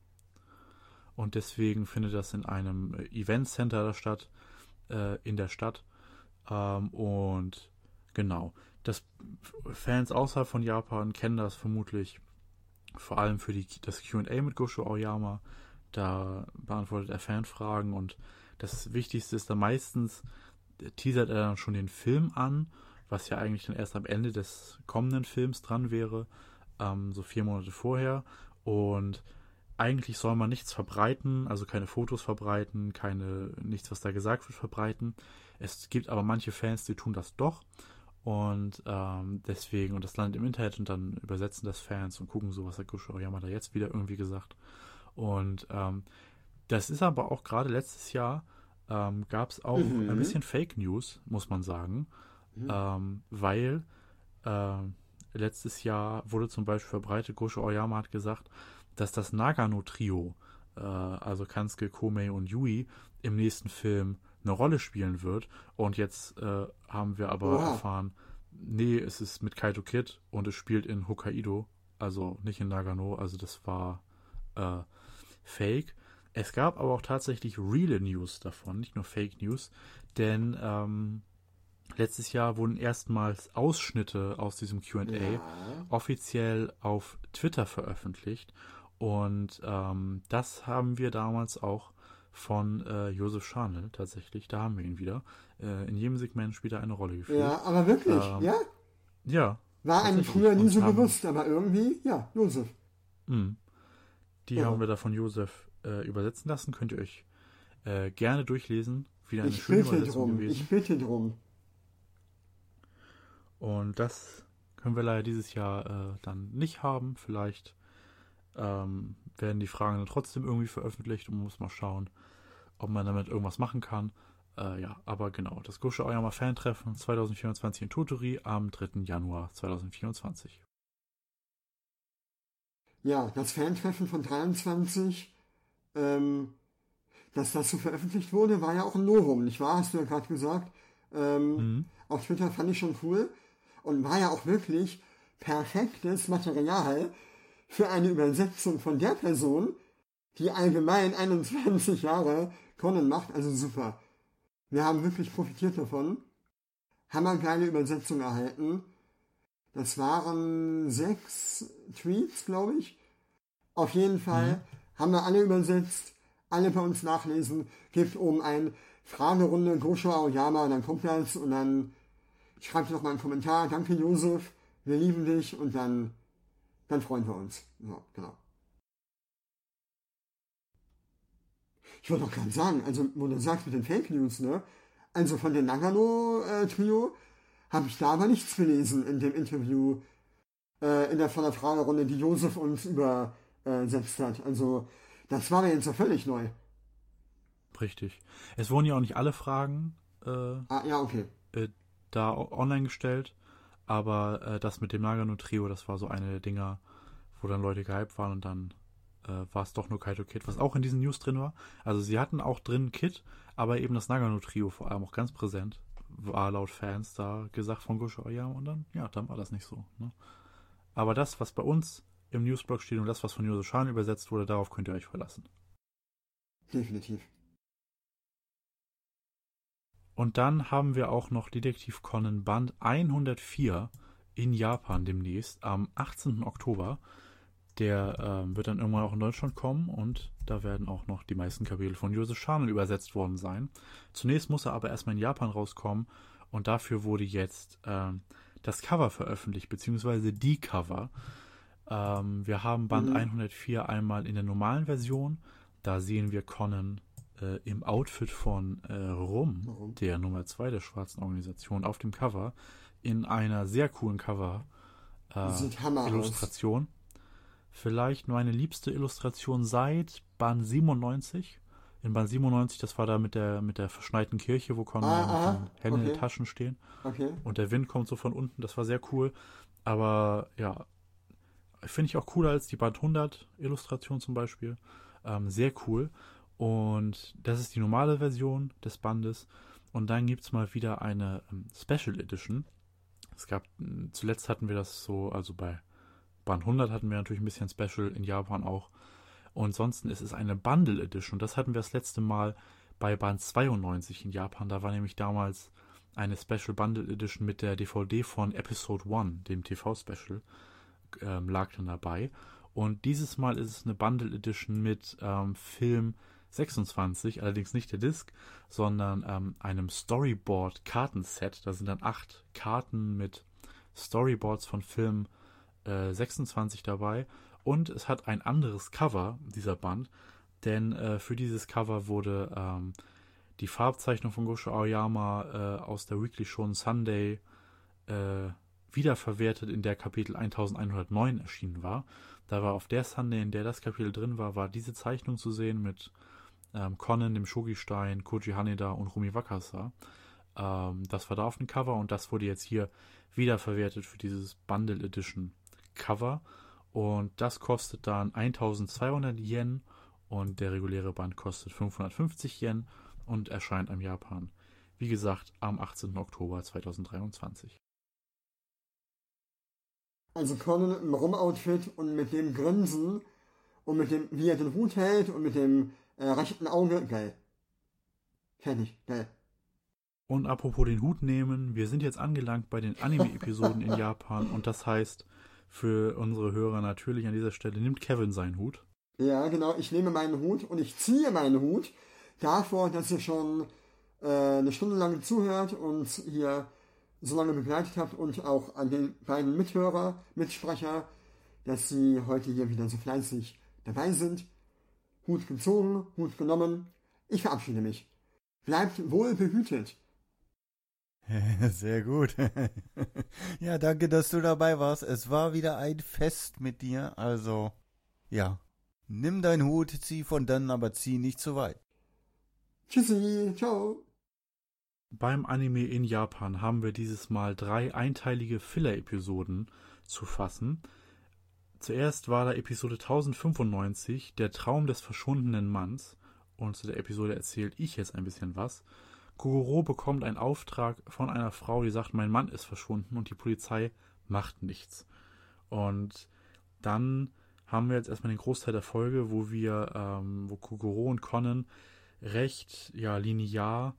[SPEAKER 1] Und deswegen findet das in einem Event Center statt, äh, in der Stadt. Ähm, und genau, das Fans außerhalb von Japan kennen das vermutlich vor allem für die, das Q und A mit Gosho Aoyama. Da beantwortet er Fanfragen und das Wichtigste ist dann meistens, teasert er dann schon den Film an, was ja eigentlich dann erst am Ende des kommenden Films dran wäre, ähm, so vier Monate vorher. Und eigentlich soll man nichts verbreiten, also keine Fotos verbreiten, keine, nichts, was da gesagt wird, verbreiten. Es gibt aber manche Fans, die tun das doch. Und ähm, deswegen, und das landet im Internet und dann übersetzen das Fans und gucken so, was hat Gosho Aoyama da jetzt wieder irgendwie gesagt. Und ähm, das ist aber auch gerade letztes Jahr, ähm, gab es auch
[SPEAKER 3] Mhm.
[SPEAKER 1] ein bisschen Fake News, muss man sagen.
[SPEAKER 3] Mhm.
[SPEAKER 1] Ähm, weil ähm, letztes Jahr wurde zum Beispiel verbreitet, Gosho Aoyama hat gesagt, dass das Nagano-Trio, äh, also Kansuke, Komei und Yui, im nächsten Film eine Rolle spielen wird. Und jetzt äh, haben wir aber
[SPEAKER 3] Oha.
[SPEAKER 1] erfahren, nee, es ist mit Kaito Kid und es spielt in Hokkaido, also nicht in Nagano, also das war äh, Fake. Es gab aber auch tatsächlich reale News davon, nicht nur Fake News, denn ähm, letztes Jahr wurden erstmals Ausschnitte aus diesem Q und A
[SPEAKER 3] Ja.
[SPEAKER 1] offiziell auf Twitter veröffentlicht und ähm, das haben wir damals auch von äh, Josef Scharnel tatsächlich, da haben wir ihn wieder. Äh, in jedem Segment spielt er eine Rolle geführt.
[SPEAKER 3] Ja, aber wirklich,
[SPEAKER 1] Ähm,
[SPEAKER 3] ja?
[SPEAKER 1] Ja.
[SPEAKER 3] War einem
[SPEAKER 1] tatsächlich.
[SPEAKER 3] früher nie
[SPEAKER 1] Und
[SPEAKER 3] so
[SPEAKER 1] haben-
[SPEAKER 3] bewusst, aber irgendwie, ja, Josef.
[SPEAKER 1] mh, Die
[SPEAKER 3] Ja.
[SPEAKER 1] haben wir da von Josef äh, übersetzen lassen, könnt ihr euch äh, gerne durchlesen. Wieder eine
[SPEAKER 3] Ich
[SPEAKER 1] schöne
[SPEAKER 3] bitte
[SPEAKER 1] Übersetzung
[SPEAKER 3] drum,
[SPEAKER 1] gewesen.
[SPEAKER 3] ich bitte drum.
[SPEAKER 1] Und das können wir leider dieses Jahr äh, dann nicht haben. Vielleicht ähm, werden die Fragen dann trotzdem irgendwie veröffentlicht und man muss mal schauen, ob man damit irgendwas machen kann. Äh, ja, aber genau, das Gosho Aoyama Fan-Treffen zwanzig vierundzwanzig in Tottori am dritten Januar zwanzig vierundzwanzig.
[SPEAKER 3] Ja, das Fantreffen von dreiundzwanzig, ähm, dass das so veröffentlicht wurde, war ja auch ein Novum, nicht wahr? Hast du ja gerade gesagt. Ähm,
[SPEAKER 1] Mhm.
[SPEAKER 3] Auf Twitter fand ich schon cool und war ja auch wirklich perfektes Material für eine Übersetzung von der Person, die allgemein einundzwanzig Jahre Conan macht. Also super. Wir haben wirklich profitiert davon. Hammergeile Übersetzung erhalten. Das waren sechs Tweets, glaube ich. Auf jeden Fall haben wir alle übersetzt, alle bei uns nachlesen. Gebt oben ein Fragerunde Gosho Aoyama, dann kommt das und dann schreibt noch mal einen Kommentar. Danke Josef, wir lieben dich und dann, dann freuen wir uns. Ja, genau. Ich wollte noch gerade sagen, also wo du sagst mit den Fake News, ne? Also von dem Nagano-Trio habe ich da aber nichts gelesen in dem Interview, äh, in der von der Fragerunde, die Josef uns übersetzt hat. Also das war mir jetzt so völlig neu.
[SPEAKER 1] Richtig. Es wurden ja auch nicht alle Fragen äh,
[SPEAKER 3] Ah, ja, okay.
[SPEAKER 1] äh, da o- online gestellt, aber äh, das mit dem Nagano-Trio, das war so eine der Dinger, wo dann Leute gehypt waren und dann äh, war es doch nur Kaito Kid, was auch in diesen News drin war. Also sie hatten auch drin Kid, aber eben das Nagano-Trio vor allem auch ganz präsent, war laut Fans da gesagt von Gosho Aoyama und dann, ja, dann war das nicht so. Ne? Aber das, was bei uns im Newsblog steht und das, was von Josef Schan übersetzt wurde, darauf könnt ihr euch verlassen.
[SPEAKER 3] Definitiv.
[SPEAKER 1] Und dann haben wir auch noch Detektiv Conan Band hundertvier in Japan demnächst am achtzehnten Oktober. Der ähm, wird dann irgendwann auch in Deutschland kommen und da werden auch noch die meisten Kapitel von Josef Scharnel übersetzt worden sein. Zunächst muss er aber erstmal in Japan rauskommen und dafür wurde jetzt ähm, das Cover veröffentlicht, beziehungsweise die Cover. Ähm, wir haben Band
[SPEAKER 3] Mhm.
[SPEAKER 1] hundertvier einmal in der normalen Version. Da sehen wir Conan äh, im Outfit von äh, Rum,
[SPEAKER 3] Warum?
[SPEAKER 1] der Nummer zwei der schwarzen Organisation, auf dem Cover in einer sehr coolen Cover äh,
[SPEAKER 3] Sieht Hammer aus.
[SPEAKER 1] Illustration. Vielleicht meine liebste Illustration seit Band siebenundneunzig. In Band siebenundneunzig, das war da mit der, mit der verschneiten Kirche, wo Conan
[SPEAKER 3] Ah,
[SPEAKER 1] mit
[SPEAKER 3] aha,
[SPEAKER 1] den Händen in den
[SPEAKER 3] okay.
[SPEAKER 1] Taschen stehen.
[SPEAKER 3] Okay.
[SPEAKER 1] Und der Wind kommt so von unten, das war sehr cool. Aber ja, finde ich auch cooler als die Band hundert Illustration zum Beispiel. Ähm, sehr cool. Und das ist die normale Version des Bandes. Und dann gibt es mal wieder eine ähm, Special Edition. Es gab, zuletzt hatten wir das so, also bei Band hundert hatten wir natürlich ein bisschen Special, in Japan auch. Und ansonsten ist es eine Bundle Edition. Das hatten wir das letzte Mal bei Band zweiundneunzig in Japan. Da war nämlich damals eine Special Bundle Edition mit der D V D von Episode eins, dem T V-Special, ähm, lag dann dabei. Und dieses Mal ist es eine Bundle Edition mit ähm, Film sechsundzwanzig, allerdings nicht der Disc, sondern ähm, einem Storyboard-Kartenset. Da sind dann acht Karten mit Storyboards von Film äh, sechsundzwanzig dabei. Und es hat ein anderes Cover, dieser Band, denn äh, für dieses Cover wurde ähm, die Farbzeichnung von Gosho Aoyama äh, aus der Weekly Shonen Sunday äh, wiederverwertet, in der Kapitel elfhundertneun erschienen war. Da war auf der Sunday, in der das Kapitel drin war, war diese Zeichnung zu sehen mit ähm, Conan, dem Shogi-Stein, Koji Haneda und Rumi Wakasa. Ähm, das war da auf dem Cover und das wurde jetzt hier wiederverwertet für dieses Bundle Edition Cover. Und das kostet dann eintausendzweihundert Yen und der reguläre Band kostet fünfhundertfünfzig Yen und erscheint am Japan, wie gesagt, am achtzehnten Oktober zweitausenddreiundzwanzig.
[SPEAKER 3] Also Conan im Rum-Outfit und mit dem Grinsen und mit dem, wie er den Hut hält und mit dem äh, rechten Auge, geil. Kenn ich, geil.
[SPEAKER 1] Und apropos den Hut nehmen, wir sind jetzt angelangt bei den Anime-Episoden in Japan und das heißt für unsere Hörer natürlich an dieser Stelle, nimmt Kevin seinen Hut.
[SPEAKER 3] Ja, genau, ich nehme meinen Hut und ich ziehe meinen Hut davor, dass ihr schon äh, eine Stunde lang zuhört und hier so lange begleitet habt und auch an den beiden Mithörer, Mitsprecher, dass sie heute hier wieder so fleißig dabei sind. Hut gezogen, Hut genommen. Ich verabschiede mich. Bleibt wohl behütet.
[SPEAKER 2] Sehr gut. Ja, danke, dass du dabei warst. Es war wieder ein Fest mit dir. Also, ja, nimm deinen Hut, zieh von dann, aber zieh nicht zu weit.
[SPEAKER 3] Tschüssi, ciao.
[SPEAKER 1] Beim Anime in Japan haben wir dieses Mal drei einteilige Filler-Episoden zu fassen. Zuerst war da Episode tausendfünfundneunzig, der Traum des verschwundenen Manns. Und zu der Episode erzähle ich jetzt ein bisschen was. Kogoro bekommt einen Auftrag von einer Frau, die sagt, mein Mann ist verschwunden und die Polizei macht nichts. Und dann haben wir jetzt erstmal den Großteil der Folge, wo wir, ähm, wo Kogoro und Conan recht, ja, linear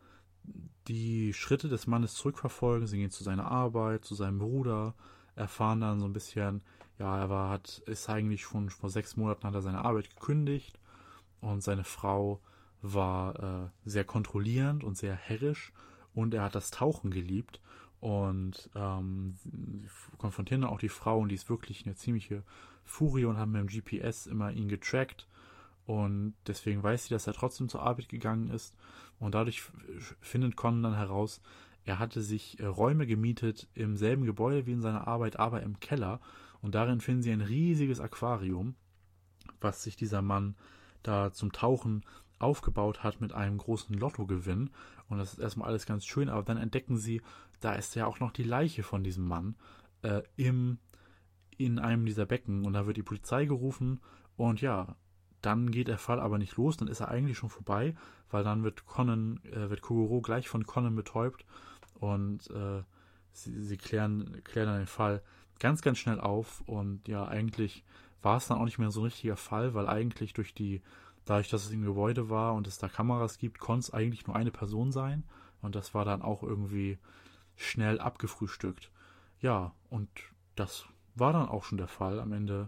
[SPEAKER 1] die Schritte des Mannes zurückverfolgen. Sie gehen zu seiner Arbeit, zu seinem Bruder, erfahren dann so ein bisschen, ja, er war, hat, ist eigentlich schon vor sechs Monaten hat er seine Arbeit gekündigt und seine Frau war äh, sehr kontrollierend und sehr herrisch und er hat das Tauchen geliebt und ähm, sie konfrontieren dann auch die Frau und die ist wirklich eine ziemliche Furie und haben mit dem G P S immer ihn getrackt und deswegen weiß sie, dass er trotzdem zur Arbeit gegangen ist und dadurch findet Conan dann heraus, er hatte sich äh, Räume gemietet im selben Gebäude wie in seiner Arbeit, aber im Keller und darin finden sie ein riesiges Aquarium, was sich dieser Mann da zum Tauchen aufgebaut hat mit einem großen Lottogewinn und das ist erstmal alles ganz schön, aber dann entdecken sie, da ist ja auch noch die Leiche von diesem Mann äh, im, in einem dieser Becken und da wird die Polizei gerufen und ja, dann geht der Fall aber nicht los, dann ist er eigentlich schon vorbei, weil dann wird Conan, äh, wird Kogoro gleich von Conan betäubt und äh, sie, sie klären, klären dann den Fall ganz, ganz schnell auf und ja, eigentlich war es dann auch nicht mehr so ein richtiger Fall, weil eigentlich durch die Dadurch, dass es im Gebäude war und es da Kameras gibt, konnte es eigentlich nur eine Person sein. Und das war dann auch irgendwie schnell abgefrühstückt. Ja, und das war dann auch schon der Fall. Am Ende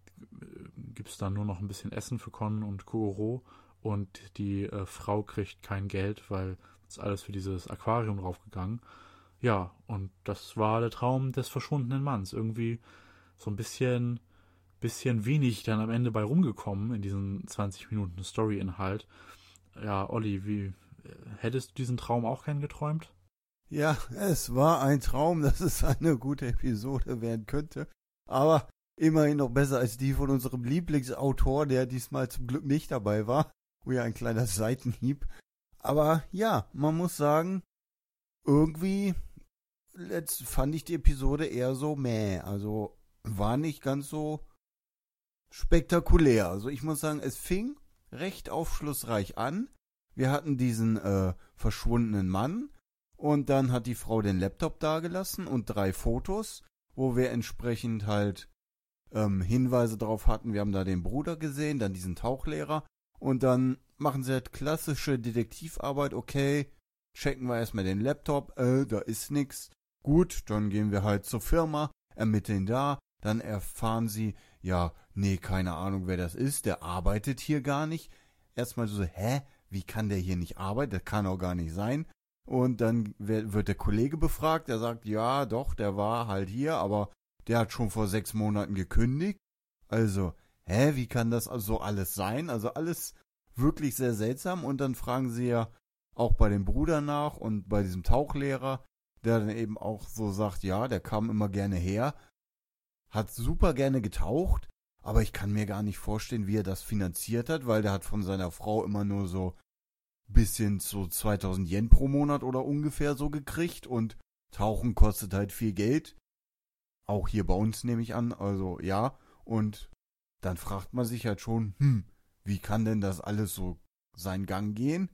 [SPEAKER 1] gibt es dann nur noch ein bisschen Essen für Conan und Kogoro. Und die äh, Frau kriegt kein Geld, weil es alles für dieses Aquarium draufgegangen. Ja, und das war der Traum des verschwundenen Manns. Irgendwie so ein bisschen... bisschen wenig dann am Ende bei rumgekommen in diesen zwanzig Minuten Story-Inhalt. Ja, Olli, wie hättest du diesen Traum auch gern geträumt?
[SPEAKER 2] Ja, es war ein Traum, dass es eine gute Episode werden könnte. Aber immerhin noch besser als die von unserem Lieblingsautor, der diesmal zum Glück nicht dabei war. Oh ja, ein kleiner Seitenhieb. Aber ja, man muss sagen, irgendwie jetzt fand ich die Episode eher so mäh. Also war nicht ganz so spektakulär. Also ich muss sagen, es fing recht aufschlussreich an. Wir hatten diesen äh, verschwundenen Mann und dann hat die Frau den Laptop dagelassen und drei Fotos, wo wir entsprechend halt ähm, Hinweise drauf hatten. Wir haben da den Bruder gesehen, dann diesen Tauchlehrer und dann machen sie halt klassische Detektivarbeit. Okay, checken wir erstmal den Laptop, äh, da ist nix. Gut, dann gehen wir halt zur Firma, ermitteln da, dann erfahren sie, ja, nee, keine Ahnung, wer das ist, der arbeitet hier gar nicht. Erstmal so, hä, wie kann der hier nicht arbeiten? Das kann auch gar nicht sein. Und dann wird der Kollege befragt, der sagt, ja, doch, der war halt hier, aber der hat schon vor sechs Monaten gekündigt. Also, hä, wie kann das also alles sein? Also alles wirklich sehr seltsam. Und dann fragen sie ja auch bei dem Bruder nach und bei diesem Tauchlehrer, der dann eben auch so sagt, ja, der kam immer gerne her, hat super gerne getaucht, aber ich kann mir gar nicht vorstellen, wie er das finanziert hat, weil der hat von seiner Frau immer nur so bisschen so zweitausend Yen pro Monat oder ungefähr so gekriegt und Tauchen kostet halt viel Geld. Auch hier bei uns nehme ich an, also ja. Und dann fragt man sich halt schon, hm, wie kann denn das alles so seinen Gang gehen?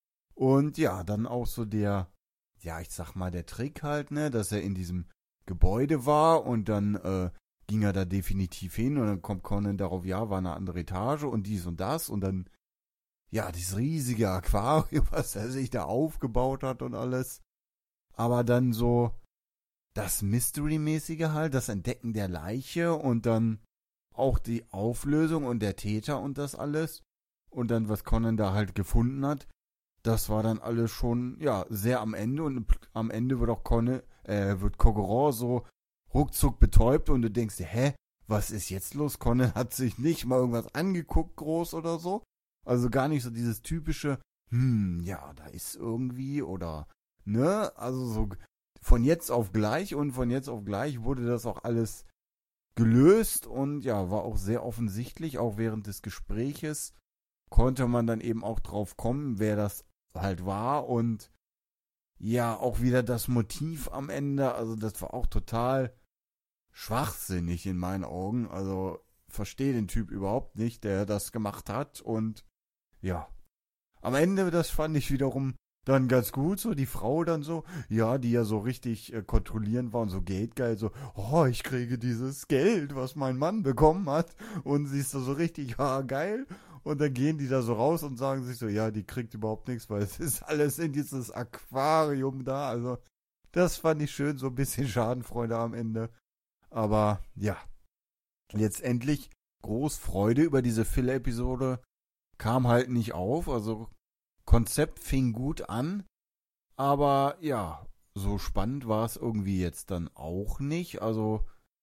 [SPEAKER 2] Und ja, dann auch so der, ja, ich sag mal, der Trick halt, ne, dass er in diesem Gebäude war und dann äh, ging er da definitiv hin und dann kommt Conan darauf, ja, war eine andere Etage und dies und das und dann, ja, dieses riesige Aquarium, was er sich da aufgebaut hat und alles. Aber dann so das Mystery-mäßige halt, das Entdecken der Leiche und dann auch die Auflösung und der Täter und das alles und dann, was Conan da halt gefunden hat, das war dann alles schon, ja, sehr am Ende und am Ende wird auch Conan, äh, wird Kogoro so ruckzuck betäubt und du denkst dir, hä, was ist jetzt los? Conan hat sich nicht mal irgendwas angeguckt, groß oder so. Also gar nicht so dieses typische, hm, ja, da ist irgendwie oder, ne, also so von jetzt auf gleich und von jetzt auf gleich wurde das auch alles gelöst und ja, war auch sehr offensichtlich, auch während des Gespräches konnte man dann eben auch drauf kommen, wer das halt war und ja, auch wieder das Motiv am Ende, also das war auch total schwachsinnig in meinen Augen, also verstehe den Typ überhaupt nicht, der das gemacht hat und ja, am Ende, das fand ich wiederum dann ganz gut, so die Frau dann so, ja, die ja so richtig äh, kontrollierend war und so geldgeil, so, oh, ich kriege dieses Geld, was mein Mann bekommen hat und sie ist da so richtig, ja, geil und dann gehen die da so raus und sagen sich so, ja, die kriegt überhaupt nichts, weil es ist alles in dieses Aquarium da, also das fand ich schön, so ein bisschen Schadenfreude am Ende, aber ja, letztendlich groß Freude über diese Filler-Episode kam halt nicht auf, also Konzept fing gut an, aber ja, so spannend war es irgendwie jetzt dann auch nicht, also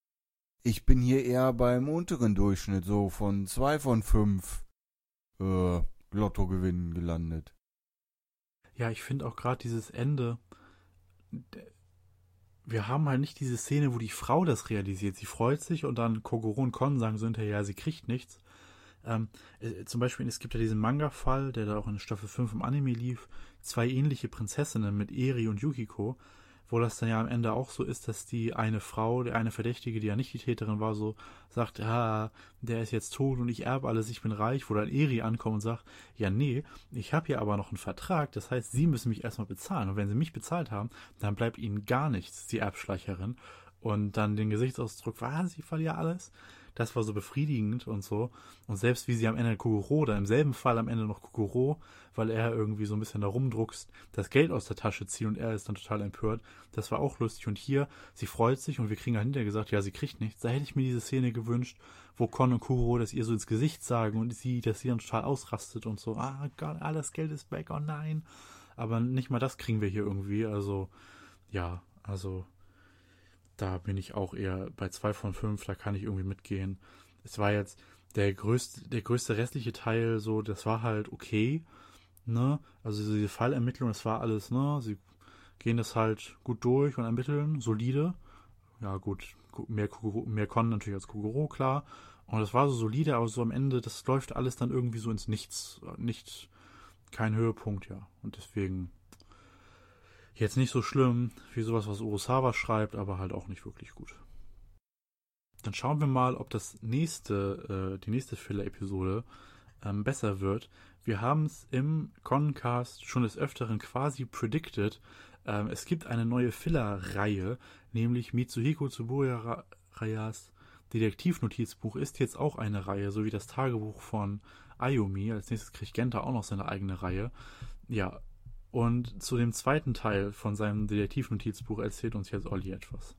[SPEAKER 2] ich bin hier eher beim unteren Durchschnitt, so von zwei von fünf äh, Lottogewinnen gelandet.
[SPEAKER 1] Ja, ich finde auch gerade dieses Ende, wir haben halt nicht diese Szene, wo die Frau das realisiert, sie freut sich und dann Kogoro und Kon sagen so hinterher, ja, sie kriegt nichts. Ähm, äh, zum Beispiel, es gibt ja diesen Manga-Fall, der da auch in Staffel fünf im Anime lief, zwei ähnliche Prinzessinnen mit Eri und Yukiko, wo das dann ja am Ende auch so ist, dass die eine Frau, die eine Verdächtige, die ja nicht die Täterin war, so sagt, ja, der ist jetzt tot und ich erbe alles, ich bin reich, wo dann Eri ankommt und sagt, ja, nee, ich habe hier aber noch einen Vertrag, das heißt, sie müssen mich erstmal bezahlen und wenn sie mich bezahlt haben, dann bleibt ihnen gar nichts, die Erbschleicherin. Und dann den Gesichtsausdruck, was, ich verliere alles? Das war so befriedigend und so. Und selbst wie sie am Ende Kogoro, oder im selben Fall am Ende noch Kogoro, weil er irgendwie so ein bisschen da rumdruckst, das Geld aus der Tasche zieht und er ist dann total empört. Das war auch lustig. Und hier, sie freut sich und wir kriegen halt hinterher gesagt, ja, sie kriegt nichts. Da hätte ich mir diese Szene gewünscht, wo Kon und Kogoro das ihr so ins Gesicht sagen und sie, dass sie dann total ausrastet und so, ah Gott, alles Geld ist weg, oh nein. Aber nicht mal das kriegen wir hier irgendwie. Also, ja, also da bin ich auch eher bei zwei von fünf, da kann ich irgendwie mitgehen. Es war jetzt der größte, der größte restliche Teil, so, das war halt okay, ne? Also diese Fallermittlung, das war alles, ne? Sie gehen das halt gut durch und ermitteln, solide. Ja gut, mehr, mehr Kon natürlich als Kogoro, klar. Und das war so solide, aber so am Ende, das läuft alles dann irgendwie so ins Nichts. Nicht, kein Höhepunkt, ja. Und deswegen jetzt nicht so schlimm wie sowas, was Urasawa schreibt, aber halt auch nicht wirklich gut. dann schauen wir mal, ob das nächste, äh, die nächste Filler-Episode ähm, besser wird. Wir haben es im Concast schon des Öfteren quasi predicted. Ähm, es gibt eine neue Filler-Reihe, nämlich Mitsuhiko Tsuburayas Detektivnotizbuch ist jetzt auch eine Reihe, so wie das Tagebuch von Ayumi. Als nächstes kriegt Genta auch noch seine eigene Reihe. Ja, und zu dem zweiten Teil von seinem Detektivnotizbuch erzählt uns jetzt Olli etwas.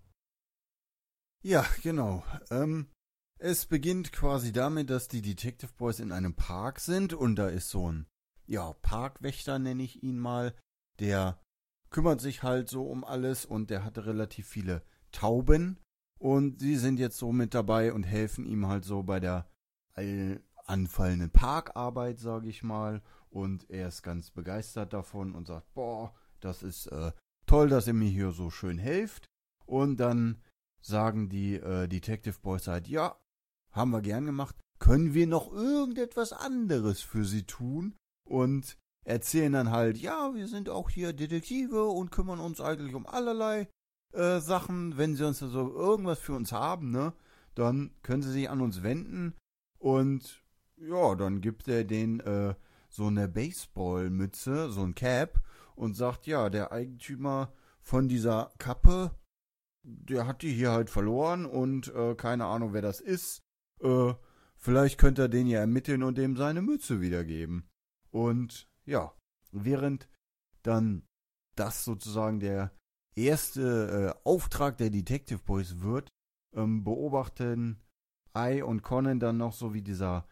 [SPEAKER 2] Ja, genau. Ähm, es beginnt quasi damit, dass die Detective Boys in einem Park sind und da ist so ein, ja, Parkwächter nenne ich ihn mal, der kümmert sich halt so um alles und der hatte relativ viele Tauben und sie sind jetzt so mit dabei und helfen ihm halt so bei der anfallenden Parkarbeit, sage ich mal, und er ist ganz begeistert davon und sagt, boah, das ist äh, toll, dass ihr mir hier so schön helft. Und dann sagen die äh, Detective Boys halt, ja, haben wir gern gemacht, können wir noch irgendetwas anderes für sie tun? Und erzählen dann halt, ja, wir sind auch hier Detektive und kümmern uns eigentlich um allerlei äh, Sachen. Wenn sie uns also irgendwas für uns haben, ne, dann können sie sich an uns wenden. Und ja, dann gibt er denen äh, so eine Baseballmütze, so ein Cap und sagt, ja, der Eigentümer von dieser Kappe, der hat die hier halt verloren und äh, keine Ahnung, wer das ist. Äh, vielleicht könnte er den ja ermitteln und dem seine Mütze wiedergeben. Und ja, während dann das sozusagen der erste äh, Auftrag der Detective Boys wird, ähm, beobachten Ai und Conan dann noch so, wie dieser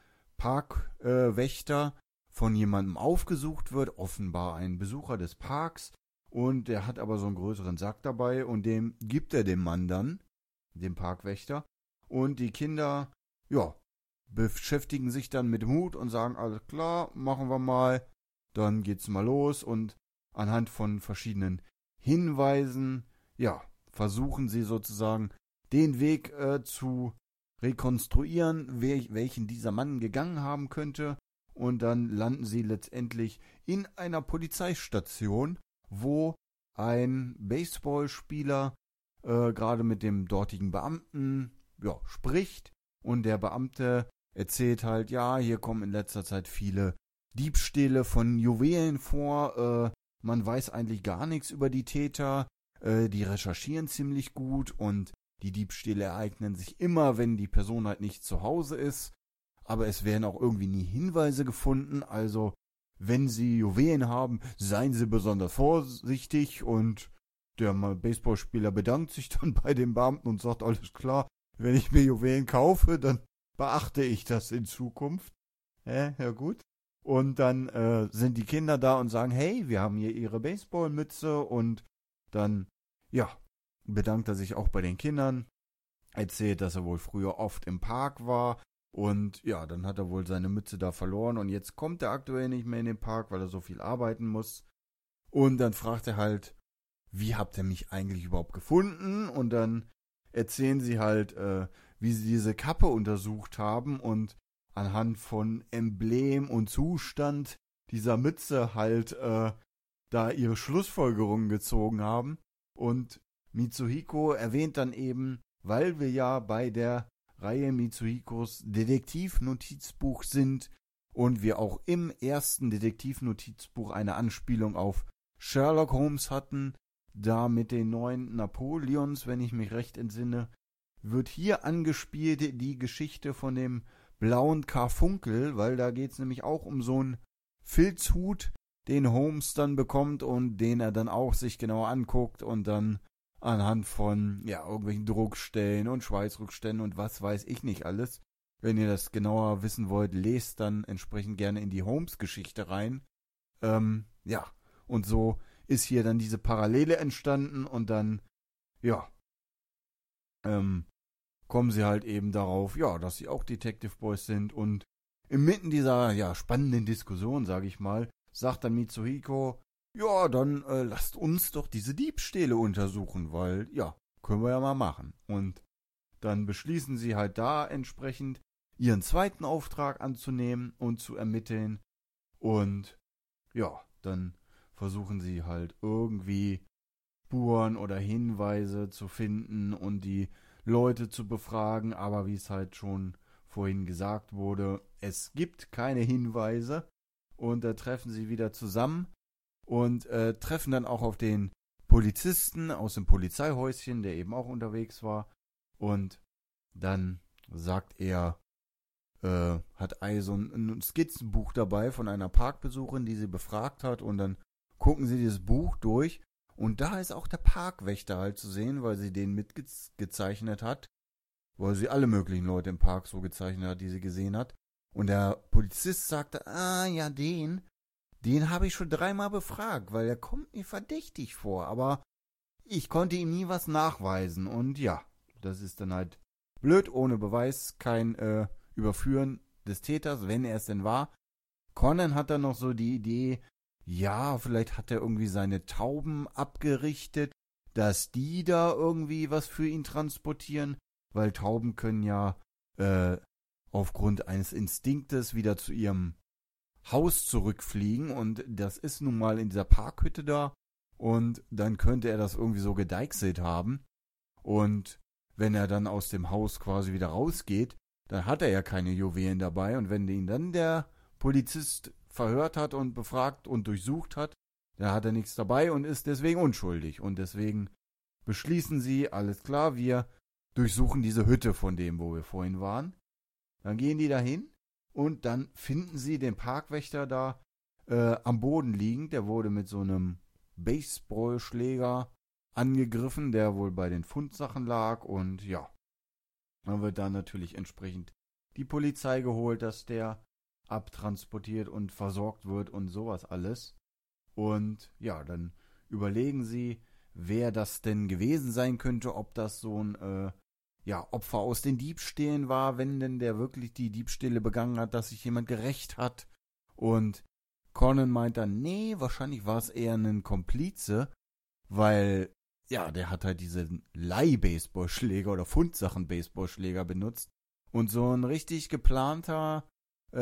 [SPEAKER 2] Parkwächter äh, von jemandem aufgesucht wird, offenbar ein Besucher des Parks, und der hat aber so einen größeren Sack dabei und dem gibt er dem Mann dann, dem Parkwächter, und die Kinder, ja, beschäftigen sich dann mit dem Hut und sagen, alles klar, machen wir mal, dann geht's mal los und anhand von verschiedenen Hinweisen, ja, versuchen sie sozusagen den Weg äh, zu rekonstruieren, wel- welchen dieser Mann gegangen haben könnte, und dann landen sie letztendlich in einer Polizeistation, wo ein Baseballspieler äh, gerade mit dem dortigen Beamten ja, spricht, und der Beamte erzählt halt, ja, hier kommen in letzter Zeit viele Diebstähle von Juwelen vor, äh, man weiß eigentlich gar nichts über die Täter, äh, die recherchieren ziemlich gut und die Diebstähle ereignen sich immer, wenn die Person halt nicht zu Hause ist, aber es werden auch irgendwie nie Hinweise gefunden, also wenn Sie Juwelen haben, seien Sie besonders vorsichtig. Und der Baseballspieler bedankt sich dann bei dem Beamten und sagt, alles klar, wenn ich mir Juwelen kaufe, dann beachte ich das in Zukunft. Ja, ja gut. Und dann äh, sind die Kinder da und sagen, hey, wir haben hier ihre Baseballmütze, und dann, ja, bedankt er sich auch bei den Kindern, erzählt, dass er wohl früher oft im Park war. Und ja, dann hat er wohl seine Mütze da verloren und jetzt kommt er aktuell nicht mehr in den Park, weil er so viel arbeiten muss. Und dann fragt er halt, wie habt ihr mich eigentlich überhaupt gefunden? Und dann erzählen sie halt, äh, wie sie diese Kappe untersucht haben und anhand von Emblem und Zustand dieser Mütze halt äh, da ihre Schlussfolgerungen gezogen haben. Und Mitsuhiko erwähnt dann eben, weil wir ja bei der Reihe Mitsuhikos Detektivnotizbuch sind und wir auch im ersten Detektivnotizbuch eine Anspielung auf Sherlock Holmes hatten, da mit den neuen Napoleons, wenn ich mich recht entsinne, wird hier angespielt die Geschichte von dem blauen Karfunkel, weil da geht es nämlich auch um so einen Filzhut, den Holmes dann bekommt und den er dann auch sich genauer anguckt und dann anhand von ja irgendwelchen Druckstellen und Schweißrückständen und was weiß ich nicht alles. Wenn ihr das genauer wissen wollt, lest dann entsprechend gerne in die Holmes-Geschichte rein. Ähm, ja, und so ist hier dann diese Parallele entstanden und dann, ja, ähm, kommen sie halt eben darauf, ja, dass sie auch Detective Boys sind, und inmitten dieser, ja, spannenden Diskussion, sage ich mal, sagt dann Mitsuhiko, ja, dann äh, lasst uns doch diese Diebstähle untersuchen, weil, ja, können wir ja mal machen. Und dann beschließen sie halt da entsprechend ihren zweiten Auftrag anzunehmen und zu ermitteln. Und ja, dann versuchen sie halt irgendwie Spuren oder Hinweise zu finden und die Leute zu befragen, aber wie es halt schon vorhin gesagt wurde, es gibt keine Hinweise und da treffen sie wieder zusammen und äh, treffen dann auch auf den Polizisten aus dem Polizeihäuschen, der eben auch unterwegs war, und dann sagt er, äh, hat Ai so ein, ein Skizzenbuch dabei von einer Parkbesucherin, die sie befragt hat, und dann gucken sie dieses Buch durch und da ist auch der Parkwächter halt zu sehen, weil sie den mitgezeichnet hat, weil sie alle möglichen Leute im Park so gezeichnet hat, die sie gesehen hat. Und der Polizist sagte, ah ja, den, den habe ich schon dreimal befragt, weil er kommt mir verdächtig vor, aber ich konnte ihm nie was nachweisen. Und ja, das ist dann halt blöd, ohne Beweis, kein äh, Überführen des Täters, wenn er es denn war. Conan hat dann noch so die Idee, ja, vielleicht hat er irgendwie seine Tauben abgerichtet, dass die da irgendwie was für ihn transportieren, weil Tauben können ja äh, aufgrund eines Instinktes wieder zu ihrem Haus zurückfliegen und das ist nun mal in dieser Parkhütte da und dann könnte er das irgendwie so gedeichselt haben und wenn er dann aus dem Haus quasi wieder rausgeht, dann hat er ja keine Juwelen dabei und wenn ihn dann der Polizist verhört hat und befragt und durchsucht hat, dann hat er nichts dabei und ist deswegen unschuldig und deswegen beschließen sie, alles klar, wir durchsuchen diese Hütte von dem, wo wir vorhin waren. Dann gehen die dahin und dann finden sie den Parkwächter da äh, am Boden liegend. Der wurde mit so einem Baseballschläger angegriffen, der wohl bei den Fundsachen lag. Und ja, dann wird dann natürlich entsprechend die Polizei geholt, dass der abtransportiert und versorgt wird und sowas alles. Und ja, dann überlegen sie, wer das denn gewesen sein könnte, ob das so ein äh, ja, Opfer aus den Diebstählen war, wenn denn der wirklich die Diebstähle begangen hat, dass sich jemand gerächt hat. Und Conan meint dann, nee, wahrscheinlich war es eher ein Komplize, weil, ja, der hat halt diesen Leih-Baseballschläger oder Fundsachen-Baseballschläger benutzt. Und so ein richtig geplanter äh,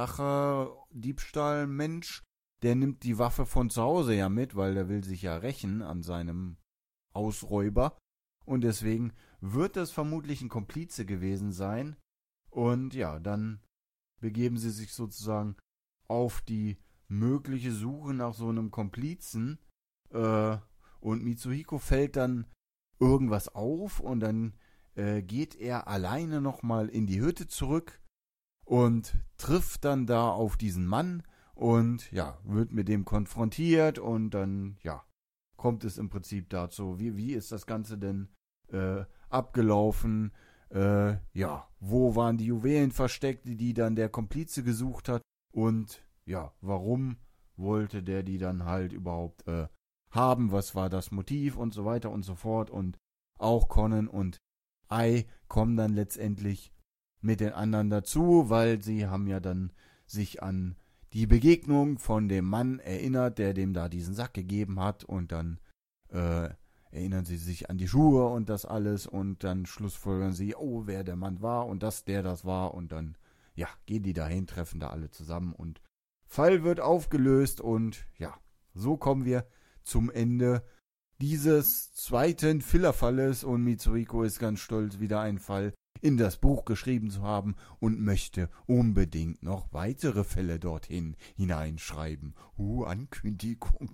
[SPEAKER 2] Rache-Diebstahl-Mensch, der nimmt die Waffe von zu Hause ja mit, weil der will sich ja rächen an seinem Ausräuber. Und deswegen wird das vermutlich ein Komplize gewesen sein. Und ja, dann begeben sie sich sozusagen auf die mögliche Suche nach so einem Komplizen. Äh, und Mitsuhiko fällt dann irgendwas auf und dann äh, geht er alleine nochmal in die Hütte zurück und trifft dann da auf diesen Mann und ja, wird mit dem konfrontiert und dann, ja, kommt es im Prinzip dazu, wie, wie ist das Ganze denn äh, abgelaufen, äh, ja, wo waren die Juwelen versteckt, die, die dann der Komplize gesucht hat und ja, warum wollte der die dann halt überhaupt äh, haben, was war das Motiv und so weiter und so fort und auch Conan und Ai kommen dann letztendlich mit den anderen dazu, weil sie haben ja dann sich an die Begegnung von dem Mann erinnert, der dem da diesen Sack gegeben hat und dann äh, erinnern sie sich an die Schuhe und das alles und dann schlussfolgern sie, oh, wer der Mann war und dass der das war und dann, ja, gehen die dahin, treffen da alle zusammen und Fall wird aufgelöst und ja, so kommen wir zum Ende dieses zweiten Filler-Falles und Mitsuhiko ist ganz stolz, wieder einen Fall in das Buch geschrieben zu haben und möchte unbedingt noch weitere Fälle dorthin hineinschreiben. Uh, Ankündigung.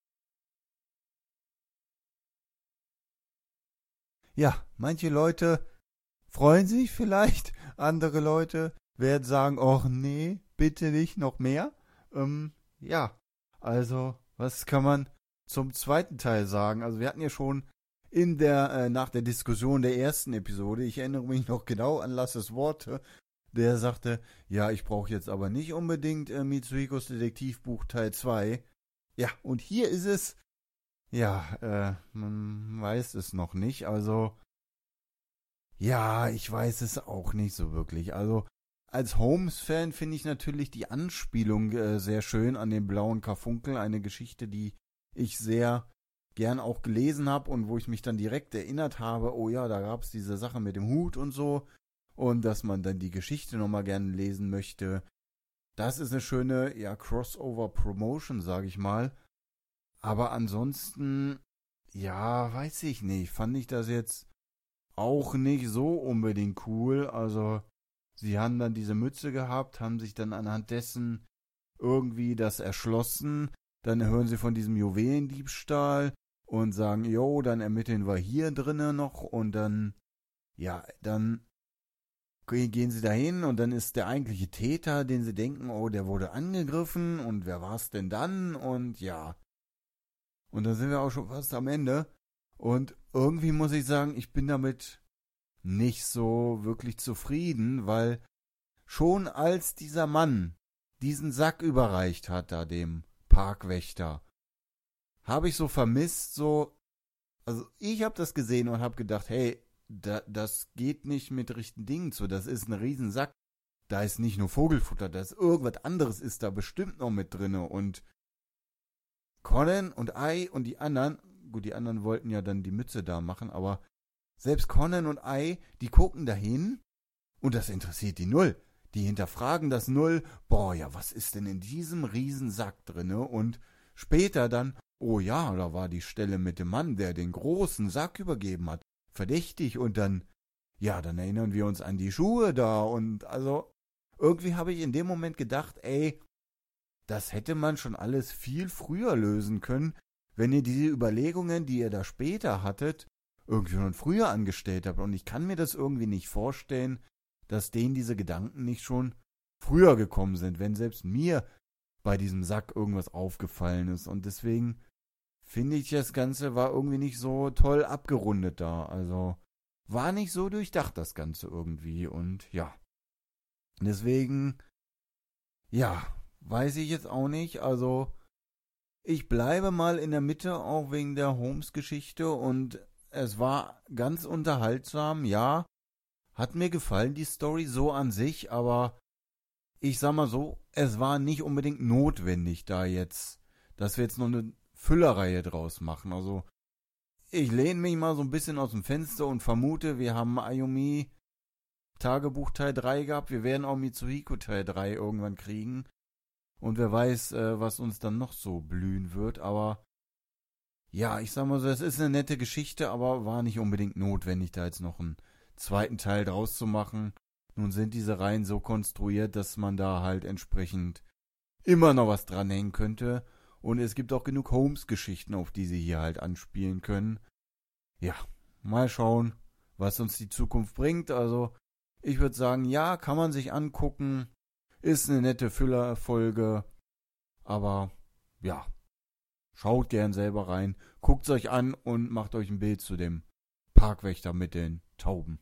[SPEAKER 2] Ja, manche Leute freuen sich vielleicht, andere Leute werden sagen, oh nee, bitte nicht noch mehr. Ähm, ja, also, was kann man zum zweiten Teil sagen? Also wir hatten ja schon in der, äh, nach der Diskussion der ersten Episode, ich erinnere mich noch genau an Lasses Worte, der sagte, ja, ich brauche jetzt aber nicht unbedingt äh, Mitsuhikos Detektivbuch Teil zwei. Ja, und hier ist es, ja, äh, man weiß es noch nicht, also, ja, ich weiß es auch nicht so wirklich, also, als Holmes-Fan finde ich natürlich die Anspielung äh, sehr schön an den blauen Karfunkel, eine Geschichte, die ich sehr gern auch gelesen habe und wo ich mich dann direkt erinnert habe, oh ja, da gab es diese Sache mit dem Hut und so und dass man dann die Geschichte nochmal gerne lesen möchte. Das ist eine schöne, ja, Crossover-Promotion, sage ich mal. Aber ansonsten, ja, weiß ich nicht, fand ich das jetzt auch nicht so unbedingt cool. Also sie haben dann diese Mütze gehabt, haben sich dann anhand dessen irgendwie das erschlossen. Dann hören sie von diesem Juwelendiebstahl und sagen, jo, dann ermitteln wir hier drinnen noch und dann, ja, dann gehen sie dahin und dann ist der eigentliche Täter, den sie denken, oh, der wurde angegriffen und wer war's denn dann? Und ja. Und dann sind wir auch schon fast am Ende. Und irgendwie muss ich sagen, ich bin damit nicht so wirklich zufrieden, weil schon als dieser Mann diesen Sack überreicht hat, da dem Parkwächter, habe ich so vermisst, so, also ich habe das gesehen und habe gedacht, hey, da, das geht nicht mit richtigen Dingen zu, das ist ein Riesensack, da ist nicht nur Vogelfutter, da ist irgendwas anderes ist da bestimmt noch mit drinne und Conan und Ai und die anderen, gut, die anderen wollten ja dann die Mütze da machen, aber selbst Conan und Ai, die gucken dahin und das interessiert die null. Die hinterfragen das null, boah, ja, was ist denn in diesem Riesensack drinne? Und später dann, oh ja, da war die Stelle mit dem Mann, der den großen Sack übergeben hat. Verdächtig und dann, ja, dann erinnern wir uns an die Schuhe da und also irgendwie habe ich in dem Moment gedacht, ey, das hätte man schon alles viel früher lösen können, wenn ihr diese Überlegungen, die ihr da später hattet, irgendwie schon früher angestellt habt. Und ich kann mir das irgendwie nicht vorstellen, dass denen diese Gedanken nicht schon früher gekommen sind, wenn selbst mir bei diesem Sack irgendwas aufgefallen ist. Und deswegen finde ich, das Ganze war irgendwie nicht so toll abgerundet da. Also war nicht so durchdacht, das Ganze irgendwie. Und ja, deswegen, ja, weiß ich jetzt auch nicht. Also ich bleibe mal in der Mitte, auch wegen der Holmes-Geschichte. Und es war ganz unterhaltsam, ja. Hat mir gefallen, die Story so an sich, aber ich sag mal so, es war nicht unbedingt notwendig, da jetzt, dass wir jetzt noch eine Füllerreihe draus machen. Also, ich lehne mich mal so ein bisschen aus dem Fenster und vermute, wir haben Ayumi Tagebuch Teil drei gehabt, wir werden auch Mitsuhiko Teil drei irgendwann kriegen. Und wer weiß, äh, was uns dann noch so blühen wird, aber ja, ich sag mal so, es ist eine nette Geschichte, aber war nicht unbedingt notwendig, da jetzt noch ein zweiten Teil draus zu machen. Nun sind diese Reihen so konstruiert, dass man da halt entsprechend immer noch was dranhängen könnte. Und es gibt auch genug Holmes-Geschichten, auf die sie hier halt anspielen können. Ja, mal schauen, was uns die Zukunft bringt. Also, ich würde sagen, ja, kann man sich angucken. Ist eine nette Füllerfolge. Aber, ja, schaut gern selber rein. Guckt's euch an und macht euch ein Bild zu dem Parkwächter mit den Tauben.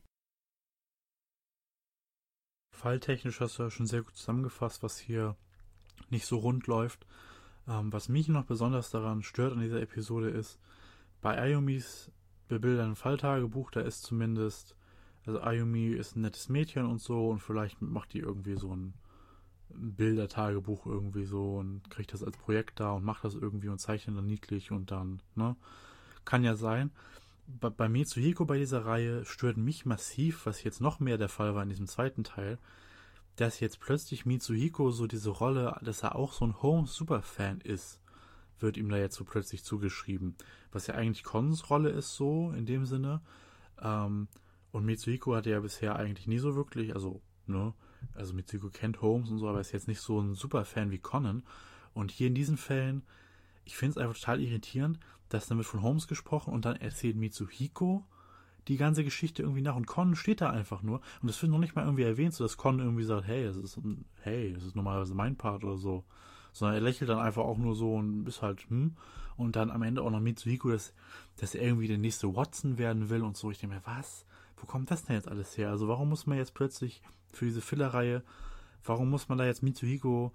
[SPEAKER 1] Falltechnisch hast du ja schon sehr gut zusammengefasst, was hier nicht so rund läuft. Ähm, was mich noch besonders daran stört an dieser Episode ist, bei Ayumis bebildern Falltagebuch, da ist zumindest, also Ayumi ist ein nettes Mädchen und so und vielleicht macht die irgendwie so ein Bildertagebuch irgendwie so und kriegt das als Projekt da und macht das irgendwie und zeichnet dann niedlich und dann, ne? Kann ja sein. Bei, bei Mitsuhiko bei dieser Reihe stört mich massiv, was jetzt noch mehr der Fall war in diesem zweiten Teil, dass jetzt plötzlich Mitsuhiko so diese Rolle, dass er auch so ein Holmes-Superfan ist, wird ihm da jetzt so plötzlich zugeschrieben. Was ja eigentlich Cons Rolle ist so, in dem Sinne. Ähm, und Mitsuhiko hatte ja bisher eigentlich nie so wirklich, also, ne, also Mitsuhiko kennt Holmes und so, aber ist jetzt nicht so ein Superfan wie Conan. Und hier in diesen Fällen, ich finde es einfach total irritierend, dass dann wird von Holmes gesprochen und dann erzählt Mitsuhiko die ganze Geschichte irgendwie nach und Conan steht da einfach nur und das wird noch nicht mal irgendwie erwähnt, so dass Conan irgendwie sagt, hey, das ist hey, das ist normalerweise mein Part oder so, sondern er lächelt dann einfach auch nur so und ist halt, hm, und dann am Ende auch noch Mitsuhiko, dass, dass er irgendwie der nächste Watson werden will und so. Ich denke mir, was? Wo kommt das denn jetzt alles her? Also warum muss man jetzt plötzlich für diese Filler-Reihe, warum muss man da jetzt Mitsuhiko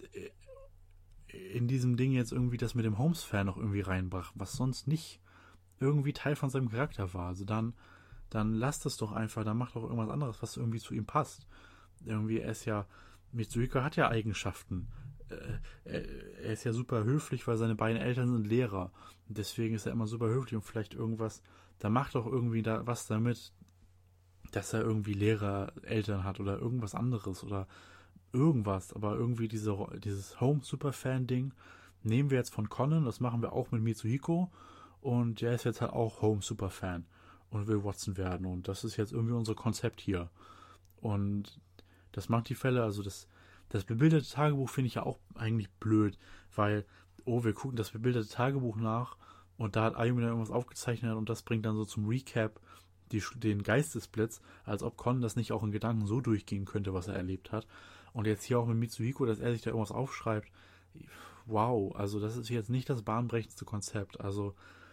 [SPEAKER 1] in diesem Ding jetzt irgendwie das mit dem Holmes-Fan noch irgendwie reinbracht, was sonst nicht irgendwie Teil von seinem Charakter war. Also dann, dann lasst es doch einfach, dann macht doch irgendwas anderes, was irgendwie zu ihm passt. Irgendwie, er ist ja, Mitsuhiko hat ja Eigenschaften. Er ist ja super höflich, weil seine beiden Eltern sind Lehrer. Und deswegen ist er immer super höflich und vielleicht irgendwas, da macht doch irgendwie da was damit, dass er irgendwie Lehrer-Eltern hat oder irgendwas anderes oder irgendwas. Aber irgendwie diese, dieses Home-Superfan-Ding nehmen wir jetzt von Conan, das machen wir auch mit Mitsuhiko und der ist jetzt halt auch Home-Superfan. und will Watson werden. Und das ist jetzt irgendwie unser Konzept hier. Und das macht die Fälle, also das, das bebilderte Tagebuch finde ich ja auch eigentlich blöd, weil, oh, wir gucken das bebilderte Tagebuch nach und da hat Ayumi dann irgendwas aufgezeichnet und das bringt dann so zum Recap die, den Geistesblitz, als ob Kon das nicht auch in Gedanken so durchgehen könnte, was er erlebt hat. Und jetzt hier auch mit Mitsuhiko, dass er sich da irgendwas aufschreibt. Wow, also das ist jetzt nicht das bahnbrechendste Konzept. Also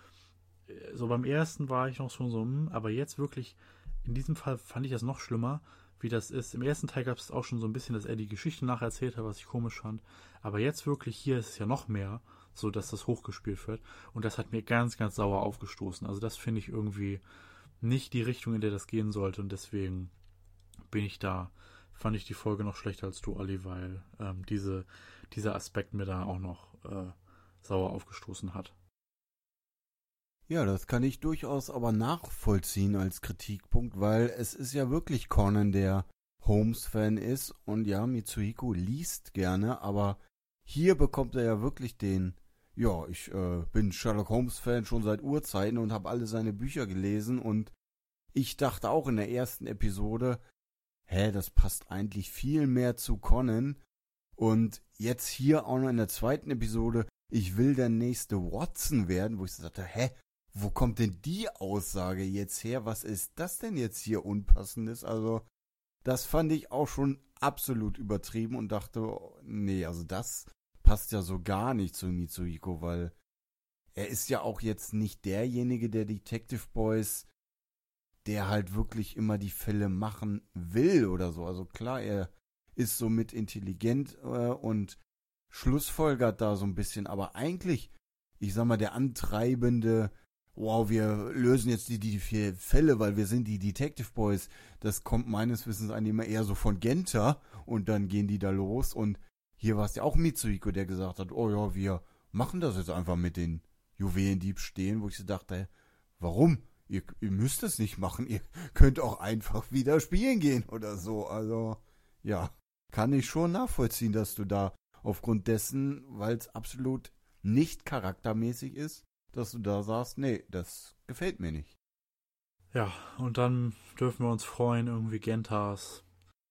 [SPEAKER 1] so beim ersten war ich noch schon so, hm, aber jetzt wirklich, in diesem Fall fand ich das noch schlimmer, wie das ist. Im ersten Teil gab es auch schon so ein bisschen, dass er die Geschichte nacherzählt hat, was ich komisch fand. Aber jetzt wirklich, hier ist es ja noch mehr, so dass das hochgespielt wird. Und das hat mir ganz, ganz sauer aufgestoßen. Also das finde ich irgendwie nicht die Richtung, in der das gehen sollte. Und deswegen bin ich da, fand ich die Folge noch schlechter als du, Olli, weil ähm, diese, dieser Aspekt mir da auch noch äh, sauer aufgestoßen hat.
[SPEAKER 2] Ja, das kann ich durchaus aber nachvollziehen als Kritikpunkt, weil es ist ja wirklich Conan, der Holmes-Fan ist und ja, Mitsuhiko liest gerne, aber hier bekommt er ja wirklich den, ja, ich äh, bin Sherlock Holmes-Fan schon seit Urzeiten und habe alle seine Bücher gelesen und ich dachte auch in der ersten Episode, hä, das passt eigentlich viel mehr zu Conan und jetzt hier auch noch in der zweiten Episode, ich will der nächste Watson werden, wo ich so dachte, hä, wo kommt denn die Aussage jetzt her? Was ist das denn jetzt hier Unpassendes? Also, das fand ich auch schon absolut übertrieben und dachte, nee, also das passt ja so gar nicht zu Mitsuhiko, weil er ist ja auch jetzt nicht derjenige, der Detective Boys, der halt wirklich immer die Fälle machen will oder so. Also klar, er ist somit intelligent äh, und schlussfolgert da so ein bisschen, aber eigentlich, ich sag mal, der antreibende, wow, wir lösen jetzt die, die vier Fälle, weil wir sind die Detective Boys. Das kommt meines Wissens eigentlich immer eher so von Genta und dann gehen die da los und hier war es ja auch Mitsuhiko, der gesagt hat, oh ja, wir machen das jetzt einfach mit den Juwelendiebstählen, wo ich so dachte, warum? Ihr, ihr müsst es nicht machen, ihr könnt auch einfach wieder spielen gehen oder so. Also, ja, kann ich schon nachvollziehen, dass du da aufgrund dessen, weil es absolut nicht charaktermäßig ist, dass du da sagst, nee, das gefällt mir nicht.
[SPEAKER 1] Ja, und dann dürfen wir uns freuen, irgendwie Gentas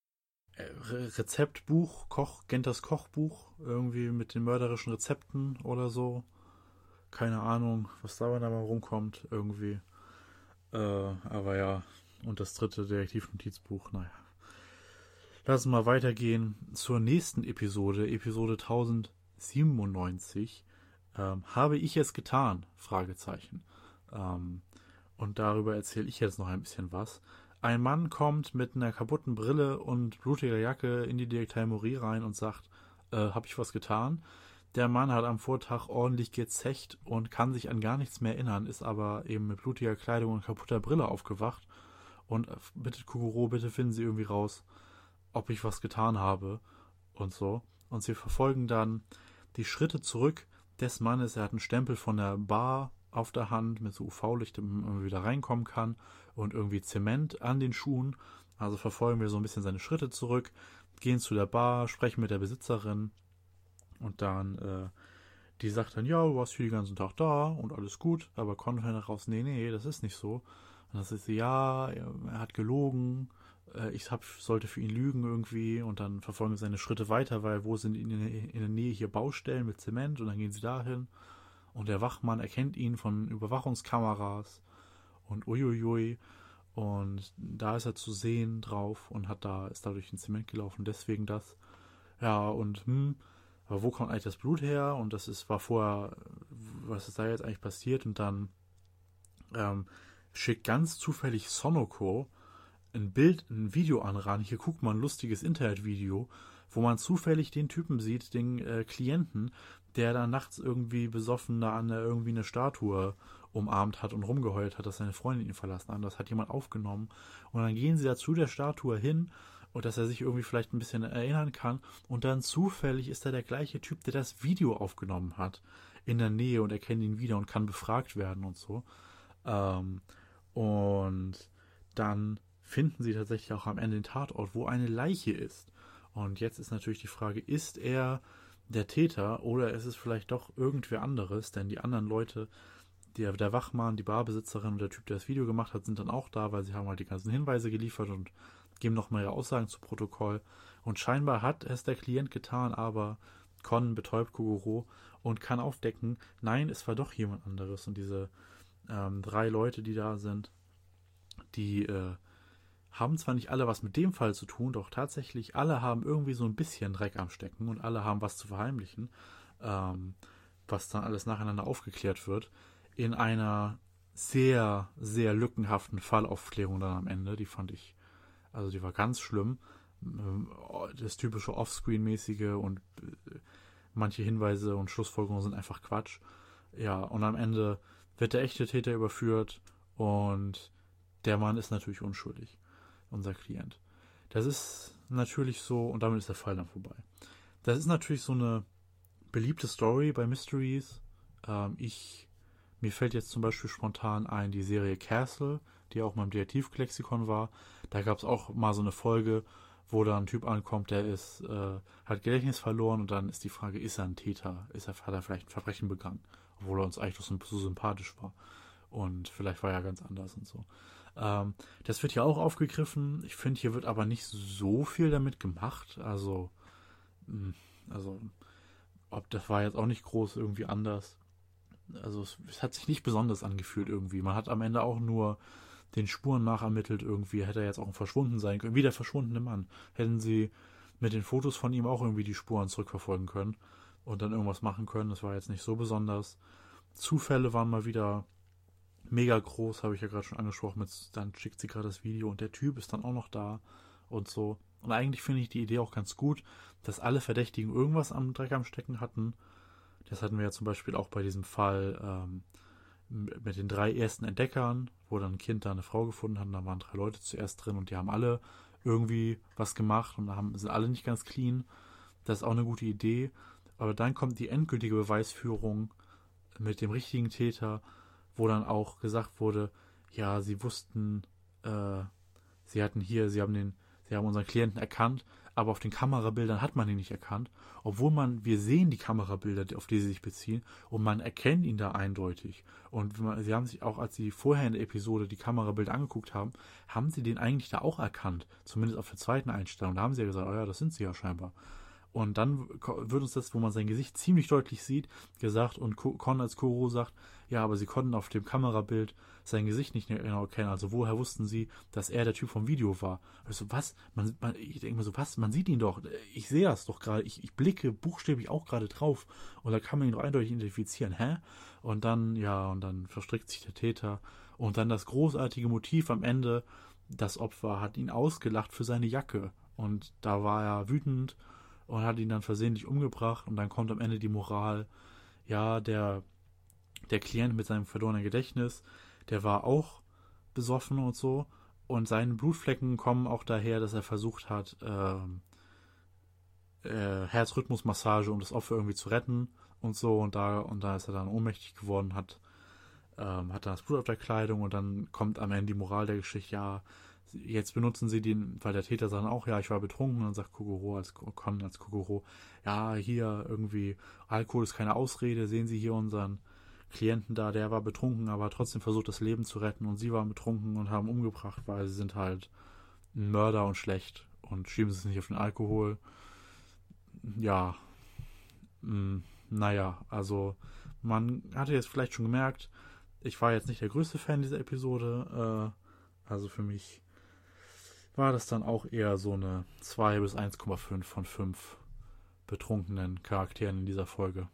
[SPEAKER 1] Re- Rezeptbuch, Koch, Gentas Kochbuch, irgendwie mit den mörderischen Rezepten oder so. Keine Ahnung, was da mal rumkommt, irgendwie. Äh, aber ja, und das dritte Detektivnotizbuch, naja. Lass uns mal weitergehen zur nächsten Episode, Episode tausendsiebenundneunzig. Ähm, habe ich es getan? Fragezeichen. Ähm, und darüber erzähle ich jetzt noch ein bisschen was. Ein Mann kommt mit einer kaputten Brille und blutiger Jacke in die Detektei Mori rein und sagt, äh, habe ich was getan? Der Mann hat am Vortag ordentlich gezecht und kann sich an gar nichts mehr erinnern, ist aber eben mit blutiger Kleidung und kaputter Brille aufgewacht und bittet Kuguro, bitte finden Sie irgendwie raus, ob ich was getan habe und so. Und sie verfolgen dann die Schritte zurück des Mannes. Er hat einen Stempel von der Bar auf der Hand mit so U V-Licht, damit man wieder reinkommen kann und irgendwie Zement an den Schuhen. Also verfolgen wir so ein bisschen seine Schritte zurück, gehen zu der Bar, sprechen mit der Besitzerin und dann, äh, die sagt dann, ja, du warst hier den ganzen Tag da und alles gut, aber kommt dann raus, nee, nee, das ist nicht so. Und das ist, ja, er hat gelogen, ich hab, sollte für ihn lügen irgendwie und dann verfolgen sie seine Schritte weiter, weil wo sind in, in der Nähe hier Baustellen mit Zement und dann gehen sie dahin und der Wachmann erkennt ihn von Überwachungskameras und uiuiui und da ist er zu sehen drauf und hat da, ist da durch den Zement gelaufen, deswegen das. Ja, und hm, aber wo kommt eigentlich das Blut her? Und das ist, war vorher, was ist da jetzt eigentlich passiert? Und dann ähm, schickt ganz zufällig Sonoko ein Bild, ein Video an ran. Hier guckt man ein lustiges Internetvideo, wo man zufällig den Typen sieht, den äh, Klienten, der da nachts irgendwie besoffen da an der, irgendwie eine Statue umarmt hat und rumgeheult hat, dass seine Freundin ihn verlassen hat. Das hat jemand aufgenommen. Und dann gehen sie da zu der Statue hin und dass er sich irgendwie vielleicht ein bisschen erinnern kann. Und dann zufällig ist da der gleiche Typ, der das Video aufgenommen hat, in der Nähe und erkennt ihn wieder und kann befragt werden und so. Ähm, und dann finden sie tatsächlich auch am Ende den Tatort, wo eine Leiche ist. Und jetzt ist natürlich die Frage, ist er der Täter oder ist es vielleicht doch irgendwer anderes? Denn die anderen Leute, der, der Wachmann, die Barbesitzerin und der Typ, der das Video gemacht hat, sind dann auch da, weil sie haben halt die ganzen Hinweise geliefert und geben nochmal ihre Aussagen zu Protokoll. Und scheinbar hat es der Klient getan, aber Con betäubt Kogoro und kann aufdecken, nein, es war doch jemand anderes. Und diese ähm, drei Leute, die da sind, die äh, haben zwar nicht alle was mit dem Fall zu tun, doch tatsächlich alle haben irgendwie so ein bisschen Dreck am Stecken und alle haben was zu verheimlichen, ähm, was dann alles nacheinander aufgeklärt wird, in einer sehr, sehr lückenhaften Fallaufklärung dann am Ende. Die fand ich, also die war ganz schlimm. Das typische Offscreen-mäßige und manche Hinweise und Schlussfolgerungen sind einfach Quatsch. Ja, und am Ende wird der echte Täter überführt und der Mann ist natürlich unschuldig, unser Klient. Das ist natürlich so, und damit ist der Fall dann vorbei. Das ist natürlich so eine beliebte Story bei Mysteries. Ähm, ich, mir fällt jetzt zum Beispiel spontan ein die Serie Castle, die auch mal im Detektivlexikon war. Da gab es auch mal so eine Folge, wo da ein Typ ankommt, der ist, äh, hat Gedächtnis verloren und dann ist die Frage, ist er ein Täter? Ist er, hat er vielleicht ein Verbrechen begangen? Obwohl er uns eigentlich so, so sympathisch war. Und vielleicht war er ganz anders und so. Ähm, das wird hier auch aufgegriffen. Ich finde, hier wird aber nicht so viel damit gemacht. Also, mh, also, ob das war jetzt auch nicht groß irgendwie anders. Also, es, es hat sich nicht besonders angefühlt irgendwie. Man hat am Ende auch nur den Spuren nachermittelt irgendwie. Hätte er jetzt auch verschwunden sein können. Wie der verschwundene Mann. Hätten sie mit den Fotos von ihm auch irgendwie die Spuren zurückverfolgen können und dann irgendwas machen können. Das war jetzt nicht so besonders. Zufälle waren mal wieder mega groß, habe ich ja gerade schon angesprochen. Mit, dann schickt sie gerade das Video und der Typ ist dann auch noch da und so. Und eigentlich finde ich die Idee auch ganz gut, dass alle Verdächtigen irgendwas am Dreck am Stecken hatten. Das hatten wir ja zum Beispiel auch bei diesem Fall ähm, mit den drei ersten Entdeckern, wo dann ein Kind da eine Frau gefunden hat. Und da waren drei Leute zuerst drin und die haben alle irgendwie was gemacht und haben, sind alle nicht ganz clean. Das ist auch eine gute Idee. Aber dann kommt die endgültige Beweisführung mit dem richtigen Täter, wo dann auch gesagt wurde, ja, sie wussten, äh, sie hatten hier, sie haben den, sie haben unseren Klienten erkannt, aber auf den Kamerabildern hat man ihn nicht erkannt, obwohl man, wir sehen die Kamerabilder, auf die sie sich beziehen, und man erkennt ihn da eindeutig. Und man, sie haben sich auch, als sie vorher in der Episode die Kamerabilder angeguckt haben, haben sie den eigentlich da auch erkannt, zumindest auf der zweiten Einstellung. Da haben sie ja gesagt, oh ja, das sind sie ja scheinbar. Und dann wird uns das, wo man sein Gesicht ziemlich deutlich sieht, gesagt, und Con als Kogoro sagt, ja, aber sie konnten auf dem Kamerabild sein Gesicht nicht genau erkennen. Also woher wussten sie, dass er der Typ vom Video war? Also was? Man, man, ich denke mir so, was? Man sieht ihn doch. Ich sehe das doch gerade. Ich, ich blicke buchstäblich auch gerade drauf. Und da kann man ihn doch eindeutig identifizieren. Hä? Und dann, ja, und dann verstrickt sich der Täter. Und dann das großartige Motiv am Ende, das Opfer hat ihn ausgelacht für seine Jacke. Und da war er wütend und hat ihn dann versehentlich umgebracht und dann kommt am Ende die Moral, ja, der, der Klient mit seinem verlorenen Gedächtnis, der war auch besoffen und so und seine Blutflecken kommen auch daher, dass er versucht hat, ähm, äh, Herzrhythmusmassage, um das Opfer irgendwie zu retten und so und da, und da ist er dann ohnmächtig geworden, hat, ähm, hat dann das Blut auf der Kleidung und dann kommt am Ende die Moral der Geschichte, ja, jetzt benutzen sie den, weil der Täter sagt auch, ja, ich war betrunken, und dann sagt Kogoro als Con als Kogoro, ja, hier irgendwie, Alkohol ist keine Ausrede, sehen Sie hier unseren Klienten da, der war betrunken, aber trotzdem versucht, das Leben zu retten und sie waren betrunken und haben umgebracht, weil sie sind halt ein Mörder und schlecht und schieben sie es nicht auf den Alkohol. Ja, mh, naja, also man hatte jetzt vielleicht schon gemerkt, ich war jetzt nicht der größte Fan dieser Episode, äh, also für mich war das dann auch eher so eine zwei bis eins Komma fünf von fünf betrunkenen Charakteren in dieser Folge.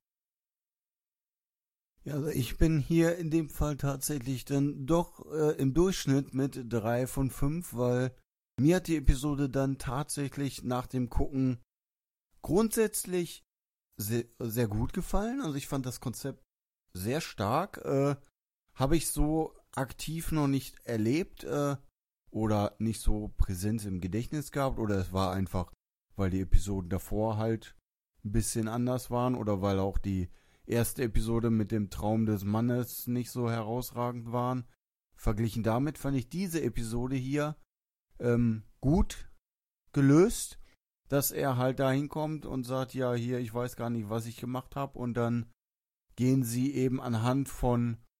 [SPEAKER 2] Ja, also ich bin hier in dem Fall tatsächlich dann doch äh, im Durchschnitt mit drei von fünf, weil mir hat die Episode dann tatsächlich nach dem Gucken grundsätzlich sehr, sehr gut gefallen. Also ich fand das Konzept sehr stark. Äh, habe ich so aktiv noch nicht erlebt, äh, oder nicht so präsent im Gedächtnis gehabt, oder es war einfach, weil die Episoden davor halt ein bisschen anders waren, oder weil auch die erste Episode mit dem Traum des Mannes nicht so herausragend waren. Verglichen damit fand ich diese Episode hier ähm, gut gelöst, dass er halt da hinkommt und sagt, ja, hier, ich weiß gar nicht, was ich gemacht habe, und dann gehen sie eben anhand von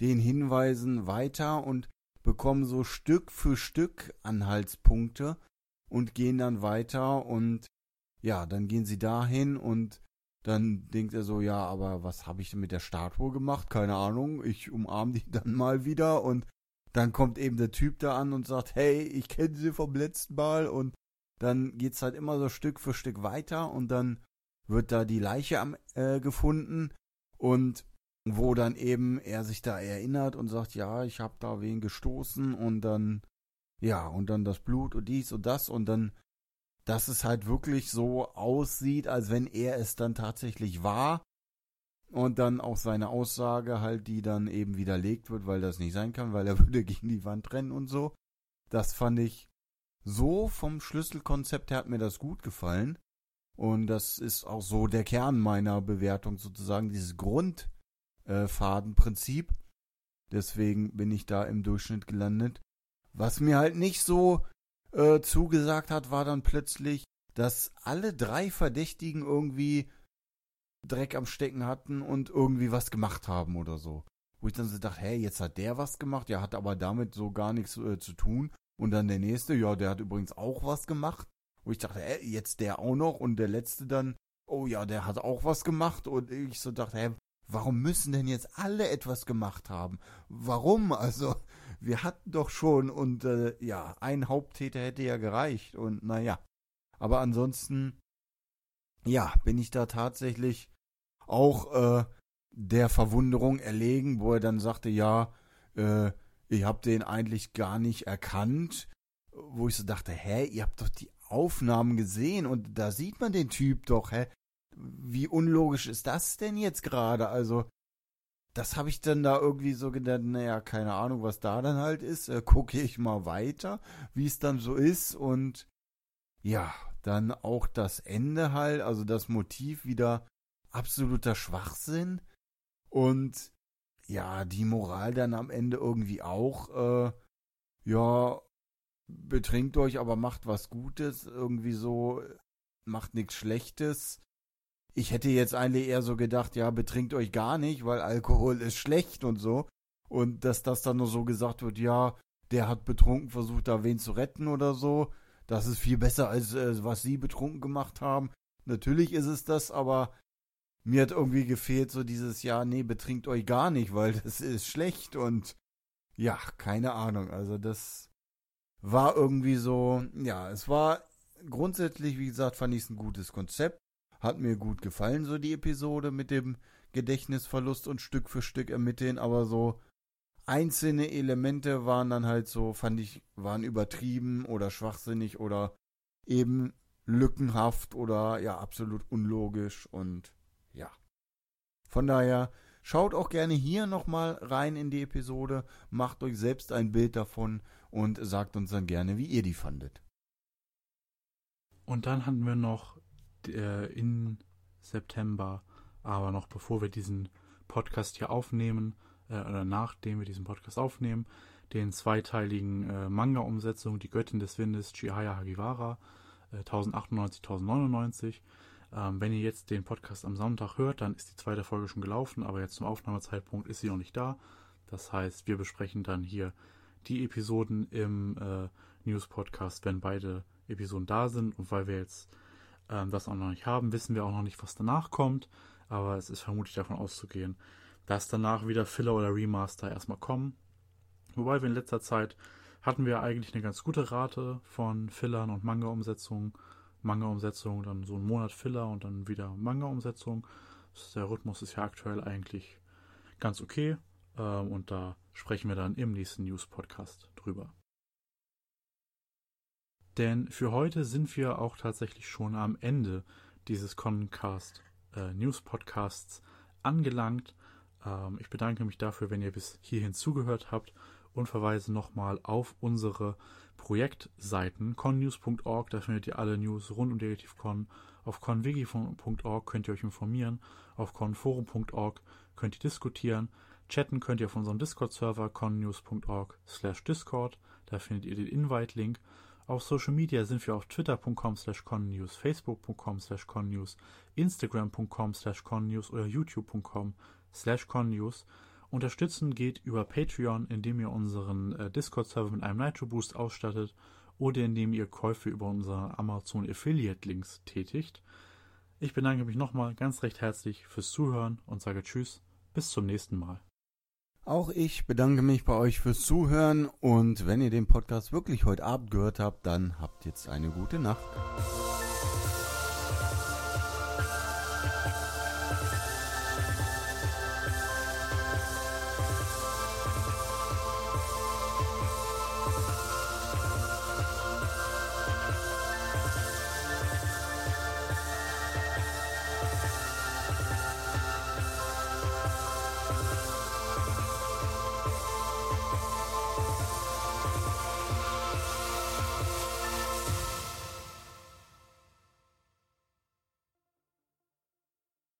[SPEAKER 2] den Hinweisen weiter und bekommen so Stück für Stück Anhaltspunkte und gehen dann weiter und ja, dann gehen sie dahin und dann denkt er so, ja, aber was habe ich denn mit der Statue gemacht? Keine Ahnung, ich umarme die dann mal wieder und dann kommt eben der Typ da an und sagt, hey, ich kenne sie vom letzten Mal und dann geht's halt immer so Stück für Stück weiter und dann wird da die Leiche am, äh, gefunden und wo dann eben er sich da erinnert und sagt, ja, ich habe da wen gestoßen und dann, ja, und dann das Blut und dies und das und dann, dass es halt wirklich so aussieht, als wenn er es dann tatsächlich war und dann auch seine Aussage halt, die dann eben widerlegt wird, weil das nicht sein kann, weil er würde gegen die Wand rennen und so. Das fand ich so vom Schlüsselkonzept her, hat mir das gut gefallen und das ist auch so der Kern meiner Bewertung sozusagen, dieses Grundfadenprinzip. Äh, Deswegen bin ich da im Durchschnitt gelandet. Was mir halt nicht so äh, zugesagt hat, war dann plötzlich, dass alle drei Verdächtigen irgendwie Dreck am Stecken hatten und irgendwie was gemacht haben oder so. Wo ich dann so dachte, hey, jetzt hat der was gemacht, ja, hat aber damit so gar nichts äh, zu tun. Und dann der nächste, ja, der hat übrigens auch was gemacht. Wo ich dachte, hey, jetzt der auch noch. Und der letzte dann, oh ja, der hat auch was gemacht. Und ich so dachte, hey, warum müssen denn jetzt alle etwas gemacht haben? Warum? Also, wir hatten doch schon und äh, ja, ein Haupttäter hätte ja gereicht und naja. Aber ansonsten, ja, bin ich da tatsächlich auch äh, der Verwunderung erlegen, wo er dann sagte, ja, äh, ich hab den eigentlich gar nicht erkannt. Wo ich so dachte, hä, ihr habt doch die Aufnahmen gesehen und da sieht man den Typ doch, hä? Wie unlogisch ist das denn jetzt gerade? Also, das habe ich dann da irgendwie so gedacht, naja, keine Ahnung, was da dann halt ist. Äh, gucke ich mal weiter, wie es dann so ist. Und ja, dann auch das Ende halt, also das Motiv wieder absoluter Schwachsinn. Und ja, die Moral dann am Ende irgendwie auch, äh, ja, betrinkt euch, aber macht was Gutes. Irgendwie so, macht nichts Schlechtes. Ich hätte jetzt eigentlich eher so gedacht, ja, betrinkt euch gar nicht, weil Alkohol ist schlecht und so. Und dass das dann nur so gesagt wird, ja, der hat betrunken versucht, da wen zu retten oder so. Das ist viel besser, als äh, was sie betrunken gemacht haben. Natürlich ist es das, aber mir hat irgendwie gefehlt so dieses, ja, nee, betrinkt euch gar nicht, weil das ist schlecht. Und ja, keine Ahnung. Also das war irgendwie so, ja, es war grundsätzlich, wie gesagt, fand ich es ein gutes Konzept. Hat mir gut gefallen, so die Episode mit dem Gedächtnisverlust und Stück für Stück ermitteln, aber so einzelne Elemente waren dann halt so, fand ich, waren übertrieben oder schwachsinnig oder eben lückenhaft oder ja, absolut unlogisch und ja. Von daher, schaut auch gerne hier nochmal rein in die Episode, macht euch selbst ein Bild davon und sagt uns dann gerne, wie ihr die fandet.
[SPEAKER 1] Und dann hatten wir noch in September, aber noch bevor wir diesen Podcast hier aufnehmen, äh, oder nachdem wir diesen Podcast aufnehmen, den zweiteiligen äh, Manga-Umsetzung Die Göttin des Windes, Chihaya Hagiwara, äh, tausendachthundertneunzig, tausendneunundneunzig. Ähm, wenn ihr jetzt den Podcast am Sonntag hört, dann ist die zweite Folge schon gelaufen, aber jetzt zum Aufnahmezeitpunkt ist sie noch nicht da. Das heißt, wir besprechen dann hier die Episoden im äh, News-Podcast, wenn beide Episoden da sind. Und weil wir jetzt das auch noch nicht haben, wissen wir auch noch nicht, was danach kommt, aber es ist vermutlich davon auszugehen, dass danach wieder Filler oder Remaster erstmal kommen. Wobei wir in letzter Zeit hatten wir eigentlich eine ganz gute Rate von Fillern und Manga-Umsetzungen. Manga-Umsetzung, dann so einen Monat Filler und dann wieder Manga-Umsetzung. Der Rhythmus ist ja aktuell eigentlich ganz okay und da sprechen wir dann im nächsten News-Podcast drüber. Denn für heute sind wir auch tatsächlich schon am Ende dieses Concast äh, News Podcasts angelangt. Ähm, ich bedanke mich dafür, wenn ihr bis hierhin zugehört habt und verweise nochmal auf unsere Projektseiten connews punkt org. Da findet ihr alle News rund um DetectiveCon. Auf conwigi punkt org könnt ihr euch informieren. Auf conforum punkt org könnt ihr diskutieren. Chatten könnt ihr auf unserem Discord-Server connews punkt org slash discord. Da findet ihr den Invite-Link. Auf Social Media sind wir auf twitter punkt com slash connews, facebook punkt com slash connews, instagram punkt com slash connews oder youtube punkt com slash connews. Unterstützen geht über Patreon, indem ihr unseren äh, Discord-Server mit einem Nitro Boost ausstattet oder indem ihr Käufe über unsere Amazon Affiliate Links tätigt. Ich bedanke mich nochmal ganz recht herzlich fürs Zuhören und sage Tschüss, bis zum nächsten Mal.
[SPEAKER 2] Auch ich bedanke mich bei euch fürs Zuhören und wenn ihr den Podcast wirklich heute Abend gehört habt, dann habt jetzt eine gute Nacht.